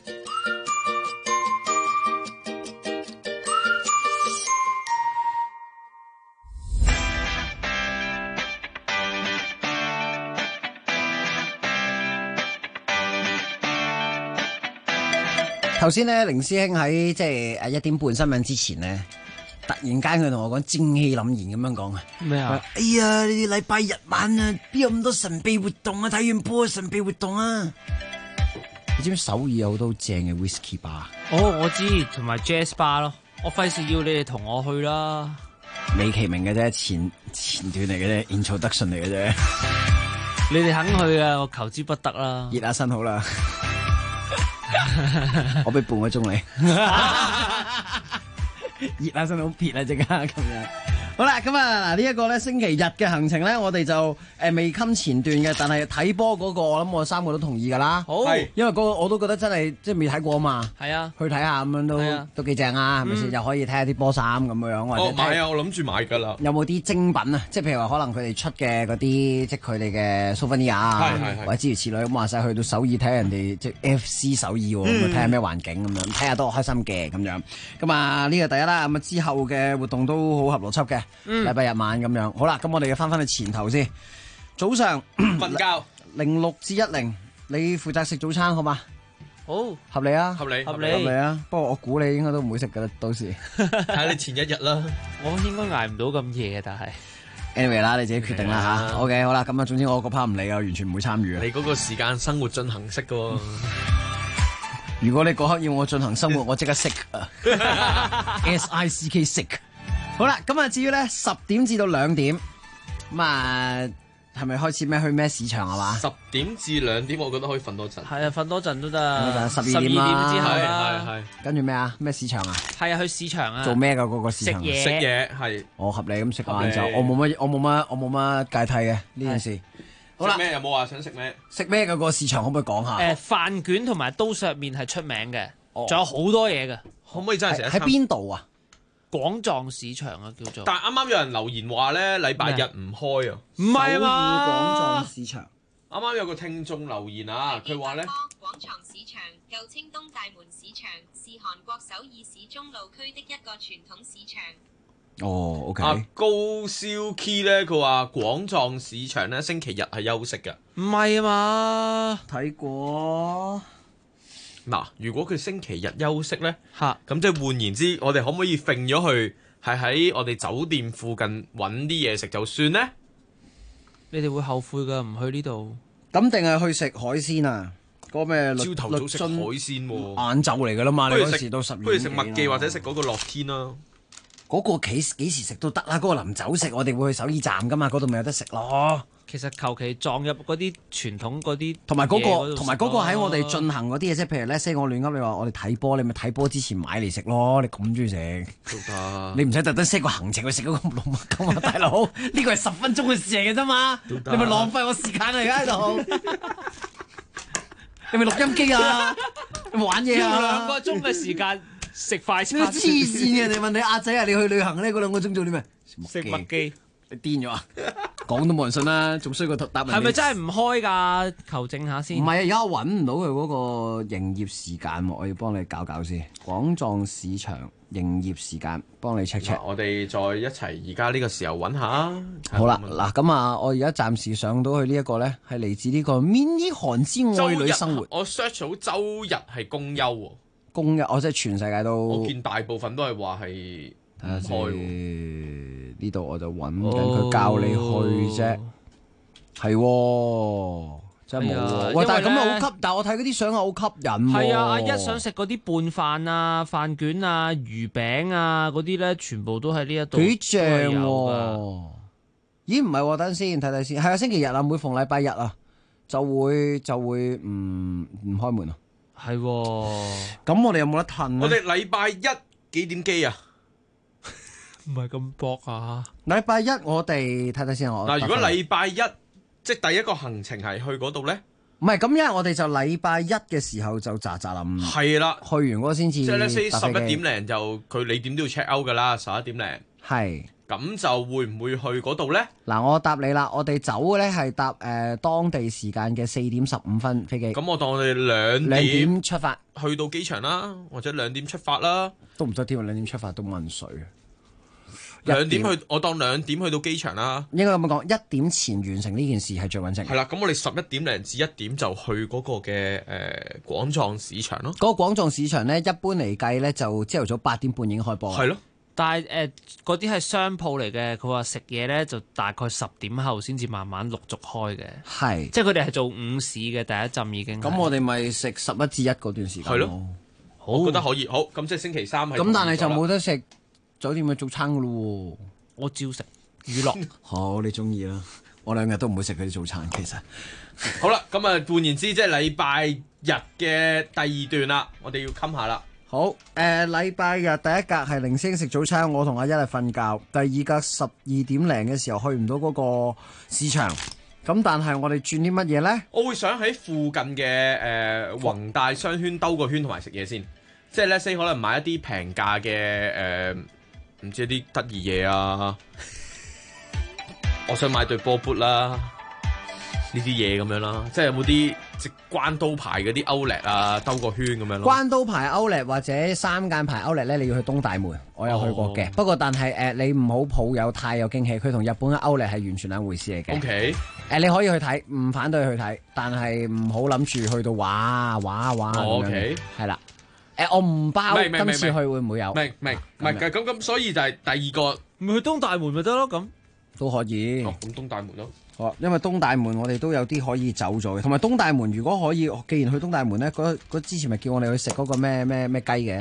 頭先咧，凌師兄喺即係1點半新聞之前咧。突然間佢同我講正氣凜然咁樣講啊！ 咩啊？ 哎呀，你哋禮拜日晚啊，邊有咁多神秘活動啊？睇完波神秘活動啊！你知唔知首爾有好多好正嘅 whisky bar？ 哦，我知，同埋 jazz bar 咯。我費事要你哋同我去啦。 美其名嘅啫，前段嚟嘅啫 ，introduction 嚟嘅啫。 你哋肯去啊？我求之不得啦。 熱下身好啦，我俾半個鐘你。熱下身好撇啊！即刻咁樣，好啦，咁啊嗱，呢一個咧星期日嘅行程咧，我哋就未冚前段嘅，但係睇波嗰個，我諗我3個都同意噶啦。 好， 因為嗰個我都覺得真係即係未睇過啊嘛。係啊，去睇下咁樣都幾正啊，係咪先？又可以睇下啲波衫咁樣，或者買啊！我諗住買噶啦。 有冇啲精品啊？即係譬如話，可能佢哋出嘅嗰啲，即係佢哋嘅 souvenir 啊，或者諸如此類。咁話晒去到首爾睇人哋即係 FC 首爾喎，咁睇下咩環境咁樣，睇下都開心嘅咁樣。咁啊呢個第一啦，咁啊之後嘅活動都好合邏輯嘅。禮拜日晚咁樣，好啦，咁我哋翻去前頭先。早上瞓覺 06至10，你負責食早餐好嘛？ 好， 合理啊， 合理啊。不過我估你應該都唔會食噶啦，到時睇下你前一日啦。 我應該捱唔到咁夜嘅，但係 anyway 啦，你自己決定啦吓。OK， 好啦，咁啊，總之我嗰 part 唔理啊，完全唔會參與啊。 你嗰個時間生活進行式噶喎。 如果你嗰刻要我進行生活，我即刻 sick 啊 ，sick。 好啦，咁啊至於咧10點至到2點，咁啊係咪開始去咩市場係嘛 ？10點至2點，我覺得可以瞓多陣。 係啊，瞓多陣都得。 12點之後係。 跟住咩啊？咩市場啊？ 係啊，去市場啊。 做咩㗎嗰個市場？ 食嘢係。 我合理咁食個晏晝，我冇乜芥蒂嘅呢件事。好啦， 咩有冇話想食咩？ 食咩嘅個市場可唔可以講下？ 飯卷同埋刀削麵係出名嘅，仲有好多嘢嘅。 可唔可以真係食？ 喺邊度啊？ 廣藏市場啊，叫做。 但係啱啱有人留言話咧，禮拜日唔開啊。 唔係啊嘛。 廣藏市場。 啱啱有個聽眾留言啊，佢話咧。 廣藏市場舊稱東大門市場，是韓國首爾市中路區的一個傳統市場。 哦 ，OK。 高燒 key 咧，佢話廣藏市場咧星期日係休息嘅。 唔係啊嘛， 睇過。 嗱，如果佢星期日休息咧，咁即係換言之，我哋可唔可以揈咗去係喺我哋酒店附近揾啲嘢食就算咧？ 你哋會後悔噶，唔去呢度。 咁定係去食海鮮啊？嗰咩？ 朝頭早食海鮮喎， 晏晝嚟噶啦嘛，你嗰時到12點。 不如食麥記或者食嗰個樂天啦。 嗰個幾時食都得啦，嗰個臨走食，我哋會去首爾站噶嘛，嗰度咪有得食咯。 其實求其撞入嗰啲傳統嗰啲， 同埋嗰個喺我哋進行嗰啲嘢，即係譬如咧，我亂噏，你話我哋睇波，你咪睇波之前買嚟食咯。你咁中意食，你唔使特登 set 個行程去食嗰個老麥咁啊，大佬。呢個係10分鐘嘅事嚟嘅啫嘛，你咪浪費我時間啊！而家喺度，你咪錄音機啊，你咪玩嘢啊 ，2個鐘嘅時間。食快餐， 黐線嘅！你問你阿仔啊，你去旅行咧嗰2個鐘做啲咩？ 食麥記， 你癲咗啊？講都冇人信啦，仲衰過答問。 係咪真係唔開㗎？求證下先。 唔係啊，而家我揾唔到佢嗰個營業時間喎，我要幫你搞搞先。廣藏市場營業時間，幫你 check check。 我哋再一齊而家呢個時候揾下。 好啦，嗱咁啊，我而家暫時上到去呢一個咧，係嚟自呢個 mini 韓之愛女生活。 我 search 到周日係公休喎。 公日，我即係全世界都。 我見大部分都係話係唔開。 呢度我就揾緊佢教你去啫，係真係冇喎。喂，但係咁又好吸，但係我睇嗰啲相係好吸引喎。 係啊，阿一想食嗰啲拌飯啊、飯卷啊、魚餅啊嗰啲咧，全部都喺呢一度。 幾正喎！咦，唔係喎，等先睇睇先。係啊，星期日啊，每逢禮拜日啊，就會唔開門啊。 係喎， 咁我哋有冇得褪？ 我哋禮拜一幾點機啊？ 唔係咁搏啊！ 禮拜一我哋睇睇先。 嗱，如果禮拜一即係第一個行程係去嗰度咧， 唔係咁，因為我哋就禮拜一嘅時候就喳臨。 係啦， 去完嗰個先至。 即係咧，11點零就你點都要 check out 噶啦，11點零。 係。 咁就會唔會去嗰度咧？ 嗱，我答你啦，我哋走嘅咧係搭當地時間嘅4點15分飛機。 咁我當我哋2 點出發， 去到機場啦，或者2點出發啦。 都唔使添啊，2點出發都冇人水。 2點去，我當2點去到機場啦。 應該咁講，1點前完成呢件事係最穩陣。 係啦，咁我哋11點零至1點就去嗰個嘅廣藏市場咯。 嗰個廣藏市場咧，一般嚟計咧就朝頭早8點半已經開播。 係咯。 但係嗰啲係商鋪嚟嘅，佢話食嘢咧就大概10點後先至慢慢陸續開嘅。 係，即係佢哋係做午市嘅第一陣已經。 咁我哋咪食11至1嗰段時間。 係咯，我覺得可以。好，咁即係星期3係。 咁但係就冇得食酒店嘅早餐噶咯喎。 我照食娛樂。 好，你中意啦。我2日都唔會食佢啲早餐，其實。 好啦，咁啊換言之，即係禮拜日嘅第2段啦，我哋要冚下啦。 好，禮拜日第一格係零星食早餐，我同阿一係瞓覺。第2格12點零嘅時候去唔到嗰個市場，咁但係我哋轉啲乜嘢咧？ 我會想喺附近嘅宏大商圈兜個圈同埋食嘢先，即係咧 say 可能買一啲平價嘅唔知啲得意嘢啊，我想買對波 boot 啦，呢啲嘢咁樣啦，即係有冇啲即關刀牌嗰啲Outlet啊，兜個圈咁樣咯。 關刀牌Outlet或者3間牌Outlet咧，你要去東大門，我有去過嘅。不過但係你唔好抱有太有驚喜，佢同日本嘅Outlet係完全兩回事嚟嘅。 OK， 你可以去睇，唔反對去睇，但係唔好諗住去到哇咁樣。 OK， 係啦。我唔包今次去會唔會有？ 明，唔係咁，所以就係第2個， 咪去東大門咪得咯，咁都可以。 咁東大門咯。 好，因為東大門我哋都有啲可以走咗嘅，同埋東大門如果可以，既然去東大門咧，嗰之前咪叫我哋去食嗰個咩雞嘅，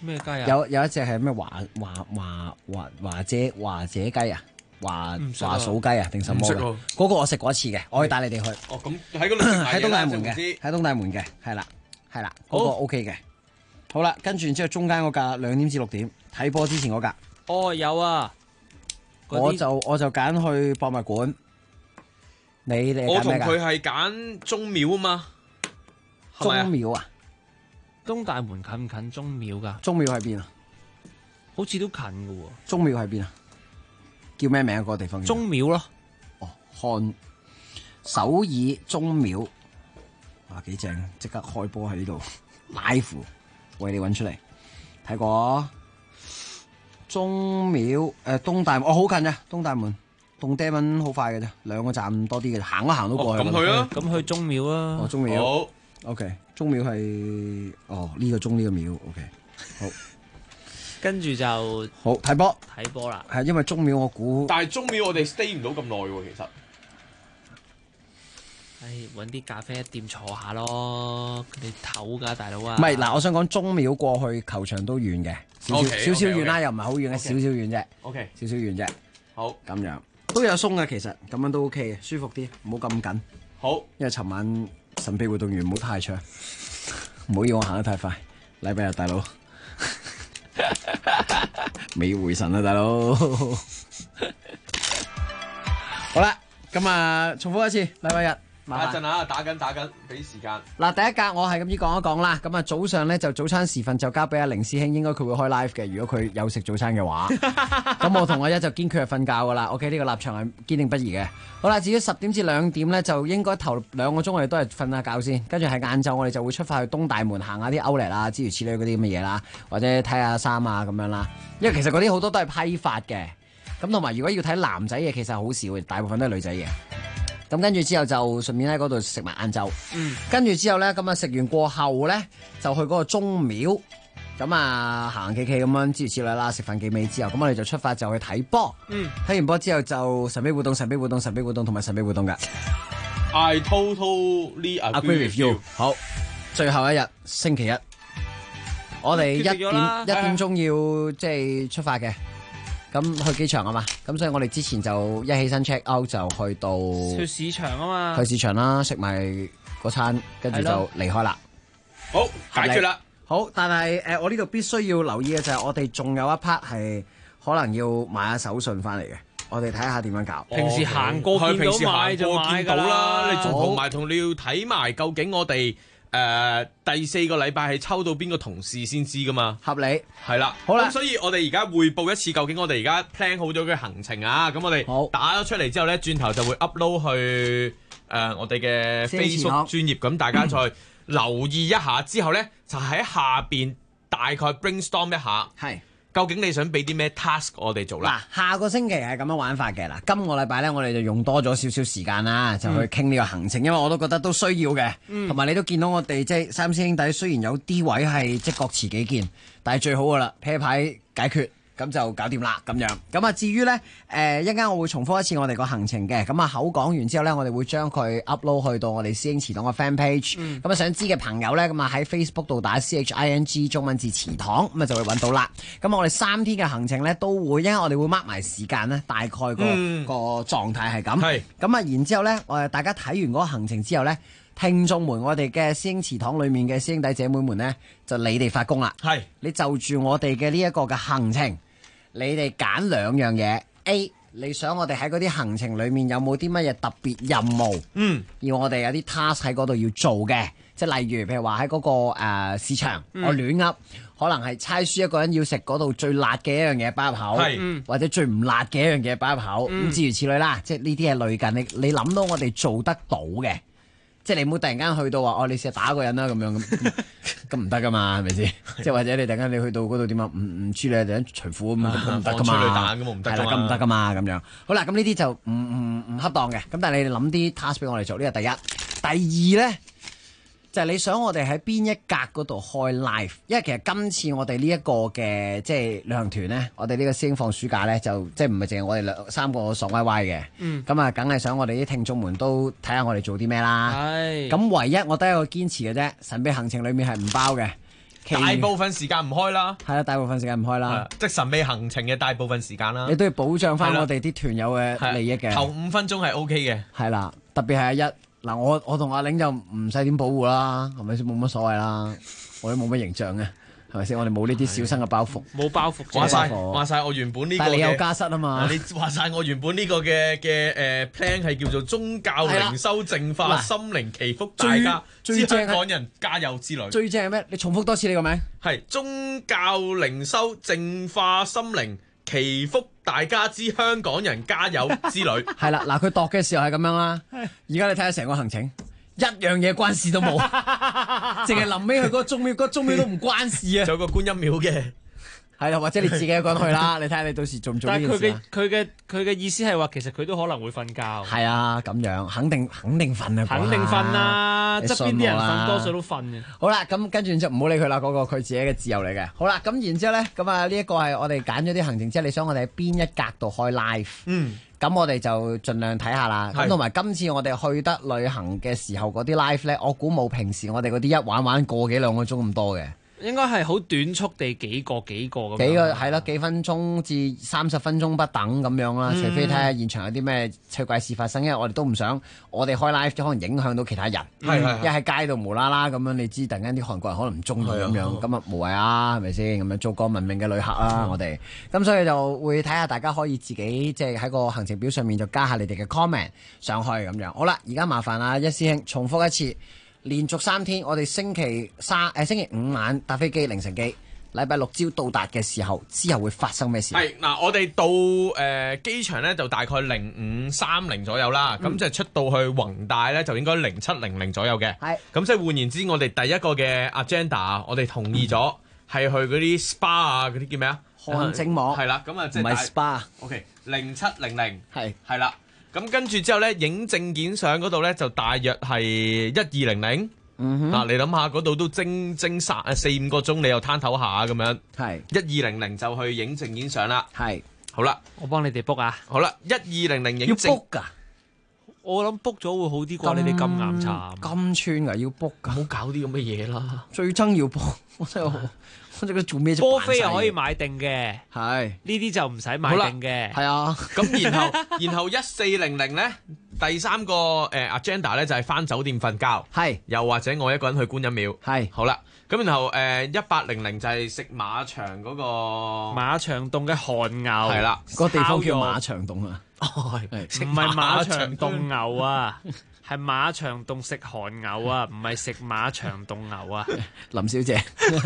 咩雞啊？ 有一隻係咩華姐雞啊？華嫂雞啊？定什麼嘅？嗰個我食過一次嘅，我可以帶你哋去。 哦，咁喺嗰度食喺東大門嘅，喺東大門嘅，係啦，嗰個 OK 嘅。好啦，跟住之後中間嗰架2點至6點睇波之前嗰架。 哦，有啊。 我就揀去博物館。你我同揀咩㗎？ 佢係揀鐘廟啊嘛。 鐘廟啊？ 東大門近唔近鐘廟㗎？ 鐘廟喺邊啊？ 好似都近㗎喎。 鐘廟喺邊啊？叫咩名啊？嗰個地方？ 鐘廟咯。 哦，首爾鐘廟，哇，幾正！即刻開波喺呢度 live 為你揾出嚟睇過。鐘廟東大門，好近啊！東大門動爹文好快嘅啫，2個站多啲嘅，行一行都過去。 咁去啊！ 咁去鐘廟啊！ 哦，鐘廟好。 OK， 鐘廟係呢個鐘呢個廟 OK， 好。 跟住就好睇波啦，係因為鐘廟我估， 但係鐘廟我哋 stay 唔到咁耐喎，其實。 揾啲咖啡店坐下咯，你唞㗎大佬啊！ 唔係嗱，我想講鐘廟過去球場都遠嘅，少少遠啦，又唔係好遠嘅，少少遠啫。 OK， 少少遠啫。 好， 咁樣都有鬆嘅，其實咁樣都 OK 嘅，舒服啲，唔好咁緊。 好， 因為尋晚神秘活動員唔好太長，唔好要我行得太快。禮拜日大佬未回神啊，大佬。好啦，咁啊，重複一次，禮拜日。 打陣啊，打緊，俾時間。 嗱，第一格我係咁樣講一講啦。咁啊，早上咧就早餐時分就交俾阿凌師兄，應該佢會開 live 嘅。如果佢有食早餐嘅話，咁我同阿一就堅決係瞓覺噶啦。OK，呢個立場係堅定不移嘅。好啦，至於10點至2點咧，就應該頭2個鐘我哋都係瞓下覺先，跟住係晏晝我哋就會出發去東大門行下啲 outlet 啊，諸如此類嗰啲咁嘅嘢啦，或者睇下衫啊咁樣啦。因為其實嗰啲好多都係批發嘅，咁同埋如果要睇男仔嘢，其實好少嘅，大部分都係女仔嘢。咁跟住之後就順便喺嗰度食埋晏晝，跟住之後咧，咁啊食完過後咧，就去嗰個鐘廟，咁啊行企企咁樣諸如此類啦，食飯幾味之後，咁我哋就出發就去睇波，睇完波之後就神秘活動同埋神秘活動㗎。 I totally agree with you。 好，最後一日星期一，我哋1點鐘要即係出發嘅。咁去機場啊嘛，咁所以我哋之前就一起身 check out 就去到去市場啊嘛， 去市場啦，食埋嗰餐，跟住就離開啦。 好，解決啦。 好，但係我呢度必須要留意嘅就係我哋仲有一 part 係可能要買下手信翻嚟嘅，我哋睇下點樣搞。 平時行過見到買就買㗎啦， 你仲同埋你要睇埋究竟我哋。第4個禮拜係抽到邊個同事先知噶嘛？ 合理係啦， 好啦， 咁所以我哋而家匯報一次，究竟我哋而家 plan 好咗嘅行程啊，咁我哋打咗出嚟之後咧，轉頭就會 upload 去我哋嘅 Facebook 專頁，咁大家再留意一下，之後咧就喺下邊大概 brainstorm 一下， 係。 究竟你想俾啲咩 task 我哋做啦？ 嗱，下個星期係咁樣玩法嘅。嗱，今個禮拜咧，我哋就用多咗少少時間啦，就去傾呢個行程，因為我都覺得都需要嘅。同埋你都見到我哋即係三師兄弟，雖然有啲位係即係各持己見，但係最好噶啦，啤牌解決。咁就搞掂啦，咁樣。咁啊，至於咧，一陣間我會重複一次我哋個行程嘅。咁啊，口講完之後咧，我哋會將佢 upload 去到我哋師兄祠堂嘅 fan page。咁啊，想知嘅朋友咧，咁啊喺 Facebook 度打 CHING 中文字祠堂，咁啊就會揾到啦。咁我哋3天嘅行程咧，都會，因為我哋會 mark 埋時間咧，大概個狀態係咁。係。咁啊，然之後咧，大家睇完嗰個行程之後咧，聽眾們，我哋嘅師兄祠堂裏面嘅師兄弟姐妹們咧，就你哋發工啦。係。你就住我哋嘅呢一個嘅行程。你哋揀2樣嘢 ，A 你想我哋喺嗰啲行程裏面有冇啲乜嘢特別任務？要我哋有啲 task 喺嗰度要做嘅，即係例如譬如話喺嗰個市場，我亂噏，可能係猜輸一個人要食嗰度最辣嘅一樣嘢擺入口，或者最唔辣嘅一樣嘢擺入口，咁諸如此類啦。即係呢啲係類近你諗到我哋做得到嘅。即係你唔好突然間去到話你試下打個人啦咁樣咁唔得噶嘛，係咪先？即係或者你突然間你去到嗰度點啊？唔知你突然間除褲咁唔得噶嘛？ 催淚彈咁唔得噶嘛？ 咁唔得噶嘛？咁樣好啦，咁呢啲就唔恰當嘅。咁但係你哋諗啲 task 俾我哋做，呢個第一。第二咧就係你想我哋喺邊一格嗰度開 live， 因為其實今次我哋呢一個嘅即係旅行團咧，我哋呢個師兄放暑假咧，就即係唔係淨係我哋3個爽歪歪嘅。咁啊，梗係想我哋啲聽眾們都睇下我哋做啲咩啦。咁唯一我得一個堅持嘅啫，神秘行程裏面係唔包嘅， 大部分時間唔開啦。 係啦，大部分時間唔開啦， 即係神秘行程嘅大部分時間啦。 你都要保障翻我哋啲團友嘅利益嘅。 頭5分鐘係 OK 嘅。 係啦，特別係阿一嗱，我同阿玲就唔使點保護啦，係咪先？冇乜所謂啦，我都冇乜形象嘅。係咪先？我哋冇呢啲小生嘅包袱， 冇包袱。 話晒我原本呢個， 但係你有家室啊嘛？ 你話晒我原本呢個嘅plan 係叫做宗教靈修淨化心靈祈福大家， 最正香港人加油之類。 最正係咩？你重複多次你個名。 係宗教靈修淨化心靈祈福大家之香港人加油之類。 係啦，嗱，佢度嘅時候係咁樣啦。而家你睇下成個行程。一樣嘢關事都冇，淨係臨尾去嗰個鐘廟，嗰個鐘廟都唔關事啊！ 仲有個觀音廟嘅， 係啦，或者你自己一個人去啦，你睇下你到時做唔做呢件事啊？ 但係佢嘅意思係話，其實佢都可能會瞓覺。 係啊，咁樣肯定瞓啊！ 肯定瞓啦，側邊啲人瞓多數都瞓嘅。 好啦，咁跟住就唔好理佢啦，嗰個佢自己嘅自由嚟嘅。好啦，咁然之後咧，咁啊呢一個係我哋揀咗啲行程之後，你想我哋喺邊一格度開 live？咁我哋就盡量睇下啦。咁同埋今次我哋去得旅行嘅時候嗰啲 live 咧，我估冇平時我哋嗰啲一玩個幾兩個鐘咁多嘅。 應該係好短促地幾個咁樣。 幾個係啦，幾分鐘至30分鐘不等咁樣啦。除非睇下現場有啲咩趣怪事發生，因為我哋都唔想我哋開 live 可能影響到其他人。一喺街度無啦啦咁樣，你知突然間啲韓國人可能唔中意咁樣，咁啊無謂啊，係咪先？咁樣做個文明嘅旅客啦，我哋。咁所以就會睇下大家可以自己即係喺個行程表上面就加下你哋嘅 comment 上去咁樣。好啦，而家麻煩啊一師兄重複一次。連續3天，我哋星期5晚搭飛機凌晨機，禮拜6朝到達嘅時候，之後會發生咩事？ 係嗱，我哋到機場咧就大概0530左右啦，咁就出到去宏大咧就應該0700左右嘅。係，咁即係換言之，我哋第一個嘅 agenda， 我哋同意咗係去嗰啲 SPA 啊，嗰啲叫咩啊？ 汗蒸網係啦，咁啊即係唔係 SPA。OK， 0700係啦。咁跟住之後咧，影證件相嗰度咧就大約係1200。嗱，你諗下嗰度都蒸4-5個鐘，你又攤唞下咁樣。係1200就去影證件相啦。係好啦， 我幫你哋 book 啊。 好啦，1200影要 book 㗎。 我諗 book 咗會好啲啩，你哋咁岩茶金川㗎要 book 㗎。 唔好搞啲咁嘅嘢啦。 最憎要 book，我真係我哋做咩？ 波飛又可以買定嘅， 係呢啲就唔使買定嘅。 係啊， 咁然後1400咧，第3個agenda 咧就係返酒店瞓覺，係又或者我一個人去觀音廟，係好啦。咁然後1800就係食馬場嗰個馬場凍嘅韓牛， 係啦， 個地方叫馬場凍啊， 唔係馬場凍牛啊。係馬場凍食韓牛啊，唔係食馬場凍牛啊。 林小姐，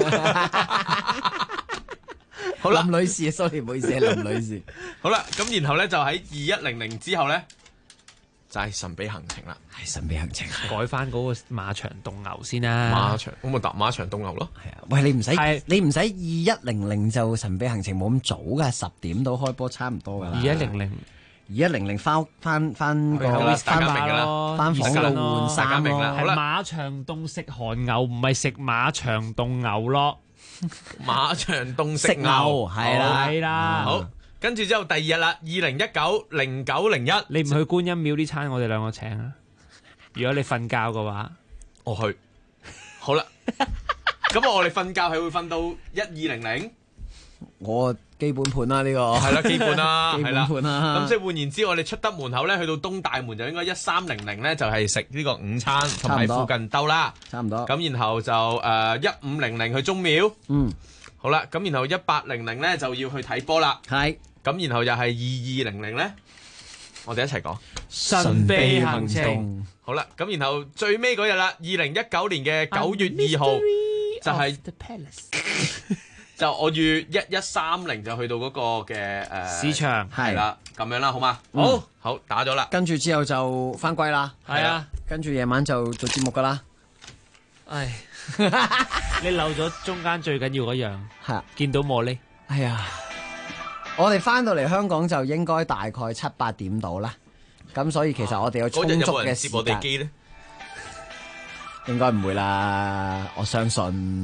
好啦， 林女士 ，sorry 唔好意思，林女士。 好啦，咁然後咧就喺2100之後咧就係神秘行程啦， 係神秘行程， 改翻嗰個馬場凍牛先啦。 馬場咁咪搭馬場凍牛咯。 係啊，喂，你唔使2100就神秘行程冇咁早噶，10點到開波差唔多噶啦。2100翻個翻房度換衫咯。 係馬場凍食韓牛，唔係食馬場凍牛咯。 馬場凍食牛係啦。 好，跟住之後第2日啦，2019-09-01， 你唔去觀音廟呢餐，我哋2個請啊。如果你瞓覺嘅話， 我去。好啦，咁我哋瞓覺係會瞓到1200。 我基本盤啦呢個係啦，基本啦， 基本盤啦。 咁即係換言之，我哋出得門口咧，去到東大門就應該1300咧，就係食呢個午餐同埋附近兜啦， 差唔多。 咁然後就1500去鐘廟，好啦，咁然後1800咧就要去睇波啦，係。咁然後又係2200咧，我哋一齊講神秘行程。 好啦，咁然後最尾嗰日啦，2019年嘅9月2號就係。就我預1130就去到嗰個嘅市場係啦，咁樣啦，好嘛？好打咗啦， 跟住之後就翻歸啦， 係啊， 跟住夜晚就做節目噶啦。 唉，你漏咗中間最緊要嗰樣， 係見到茉莉。 哎呀，我哋翻到嚟香港就應該大概7-8點到啦，咁所以其實我哋有充足嘅時間。 接我哋機咧？ 應該唔會啦，我相信。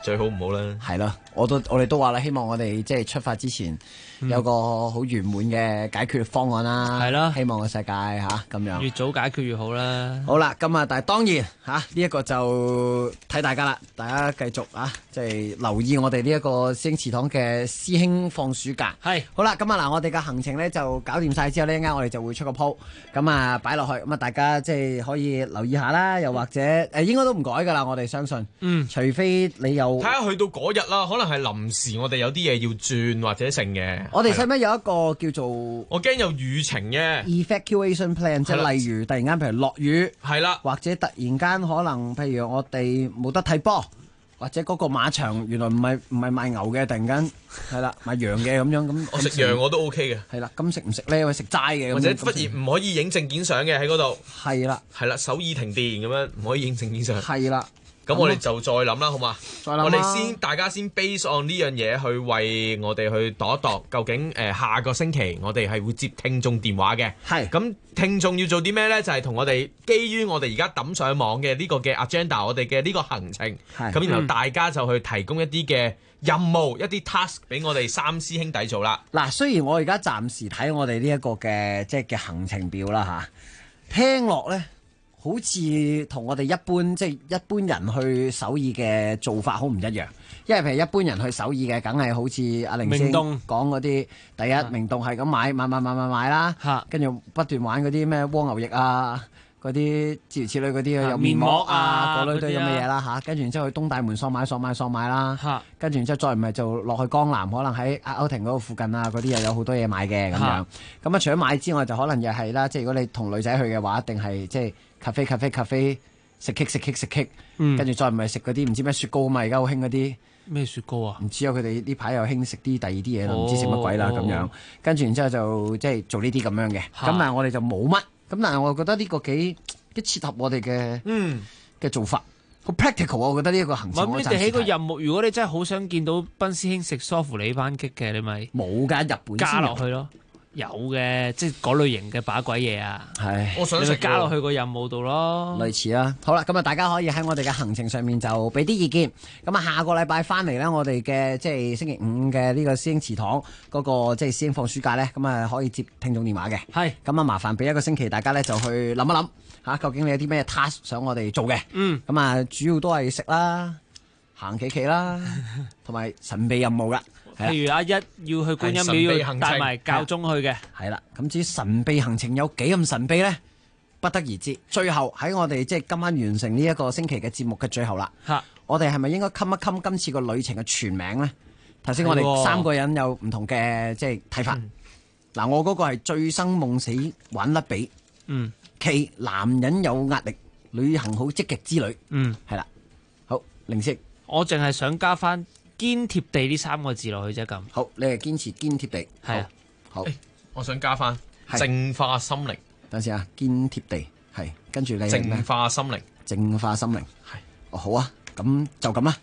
最好唔好啦。 係咯，我哋都話啦，希望我哋即係出發之前有個好圓滿嘅解決方案啦。 係啦， 希望個世界咁樣越早解決越好啦。 好啦，咁啊，但係當然呢一個就睇大家啦，大家繼續即係留意我哋呢一個師兄祠堂嘅師兄放暑假。 係好啦，咁啊嗱，我哋嘅行程咧就搞掂晒之後呢，一陣間我哋就會出個 po， 咁啊擺落去，咁啊大家即係可以留意下啦，又或者應該都唔改噶啦，我哋相信。除非你有睇下去到嗰日啦，可能係臨時，我哋有啲嘢要轉或者成嘅。 我哋使唔使有一個叫做？ 我驚有雨情嘅 evacuation plan， 即係例如突然間譬如落雨， 係啦， 或者突然間可能譬如我哋冇得睇波，或者嗰個馬場原來唔係賣牛嘅，突然間係啦賣羊嘅咁。 我食羊我都 OK 嘅。 係啦，咁食唔食咧？或者食齋嘅， 或者忽然唔可以影證件相嘅喺嗰度。 係啦， 首爾停電咁樣，唔可以影證件相。 係啦。 咁我哋就再諗啦，好嘛？ 再諗啦。 我哋大家先 base on 呢樣嘢去為我哋去度一度，究竟下個星期我哋係會接聽眾電話嘅。 係。咁聽眾要做啲咩呢？就係同我哋基於我哋而家抌上網嘅呢個嘅 agenda， 我哋嘅呢個行程。係。咁然後大家就去提供一啲嘅任務，一啲 task 俾我哋三師兄弟做啦。 嗱，雖然我而家暫時睇我哋呢一個嘅即係嘅行程表啦聽落呢，好似同我哋一般人去首爾嘅做法好唔一樣，因為譬如一般人去首爾嘅，梗係好似阿凌先講嗰啲，第一明洞係咁買啦，跟住不斷玩嗰啲咩蝸牛翼啊，嗰啲諸如此類嗰啲有面膜啊，嗰類堆咁嘅嘢啦跟住然之後去東大門喪買啦，跟住然之後再唔係就落去江南，可能喺歐亭嗰度附近啊，嗰啲又有好多嘢買嘅咁樣。咁除咗買之外，就可能又係啦，即係如果你同女仔去嘅話，一定係即係咖啡食 cake，跟住再唔係食嗰啲唔知咩雪糕啊嘛，而家好興嗰啲咩雪糕啊？ 唔知啊，佢哋呢排又興食啲第二啲嘢啦，唔知食乜鬼啦咁樣。跟住然之後就即係做呢啲咁樣嘅，咁但係我哋就冇乜。咁但係我覺得呢個幾切合我哋嘅做法，好 practical 啊！我覺得呢一個行程。 你哋起個任務，如果你真係好想見到賓師兄食梳芙梨班戟嘅，你咪冇㗎，日本加落去咯。有嘅，即係嗰類型嘅把鬼嘢啊！ 係， 我想食加落去個任務度咯， 類似啦。好啦，咁啊，大家可以喺我哋嘅行程上面就俾啲意見。咁啊，下個禮拜翻嚟咧，我哋嘅即係星期五嘅呢個師兄祠堂嗰個即係師兄放暑假咧，咁啊可以接聽眾電話嘅。係，咁啊麻煩俾一個星期，大家咧就去諗一諗嚇，究竟你有啲咩 task 想我哋做嘅？咁啊，主要都係食啦、行企啦，同埋神秘任務噶。 譬如阿一要去觀音廟，要帶埋教宗去嘅， 係啦。咁至於神秘行程有幾咁神秘咧，不得而知。最後喺我哋即係今晚完成呢一個星期嘅節目嘅最後啦，我哋係咪應該冚一冚今次個旅程嘅全名咧？頭先我哋三個人有唔同嘅即係睇法。嗱，我嗰個係醉生夢死玩甩比，其男人有壓力，旅行好積極之旅，係啦。好，零息， 我淨係想加翻堅貼地呢3個字落去啫咁。 好，你係堅持堅貼地。 係啊， 好。 我想加翻淨化心靈。 等陣先啊，堅貼地係，跟住你淨化心靈。 淨化心靈係。哦，好啊，咁就咁啦。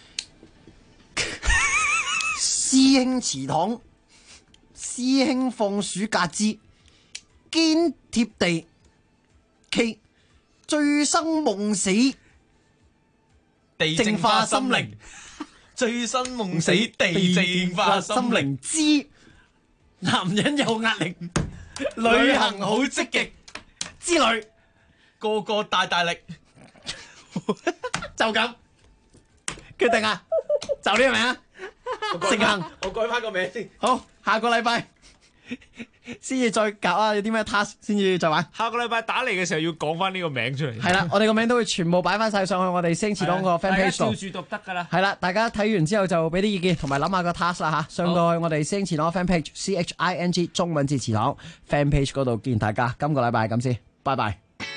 師兄祠堂，師兄放暑假之堅貼地，其醉生夢死， 地淨化心靈。醉生夢死，地淨化心靈之男人有壓力，旅行好積極之類， 個個大力， 就咁決定啊！就呢個名啊！成行， 我改翻個名先。 好，下個禮拜先至再搞啊！有啲咩 task 先至再玩。 下個禮拜打嚟嘅時候要講翻呢個名出嚟。 係啦，我哋個名都會全部擺翻晒上去我哋師兄祠堂個 fan page 度。 照住讀得噶啦。 係啦，大家睇完之後就俾啲意見，同埋諗下個 task 啦吓。上到去我哋師兄祠堂 fan page CHING 中文字祠堂 fan page 嗰度見大家。今個禮拜係咁先，拜拜。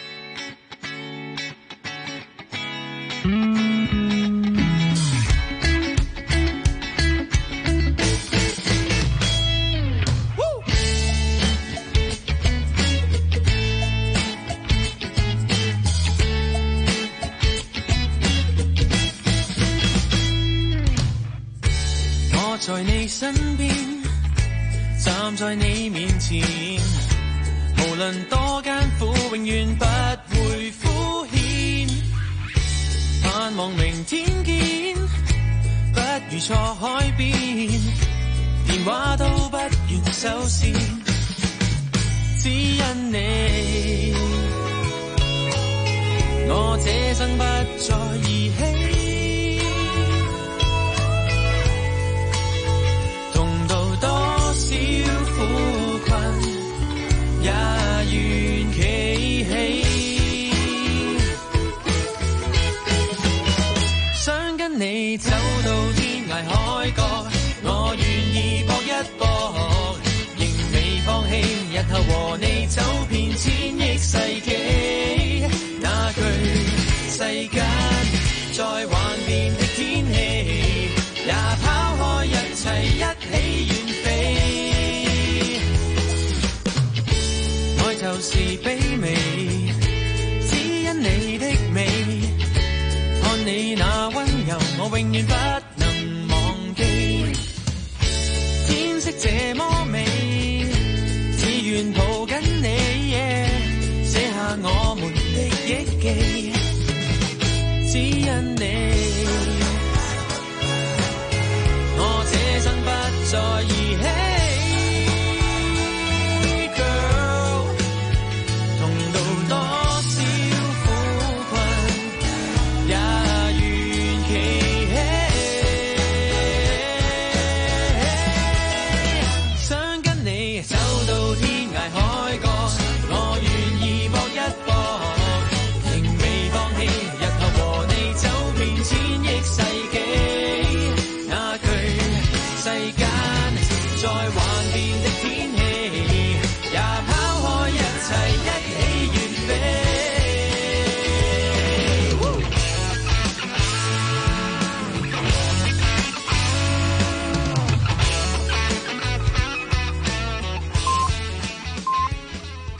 在你身邊，站在你面前，無論多艱苦，永遠不會敷衍。盼望明天見， 如錯海邊，電話都不願收線，只因你，我這生不再兒戲，同渡多少苦困，也願企起。想跟你走到天涯海角，我願意搏一搏，仍未放棄，日後和你走遍千億世紀，那句世間再幻變的天氣，也拋開一切一起遠飛。愛就是卑微，只因你的美，看你那溫柔，我永遠不能忘記。天色這麼美，只願抱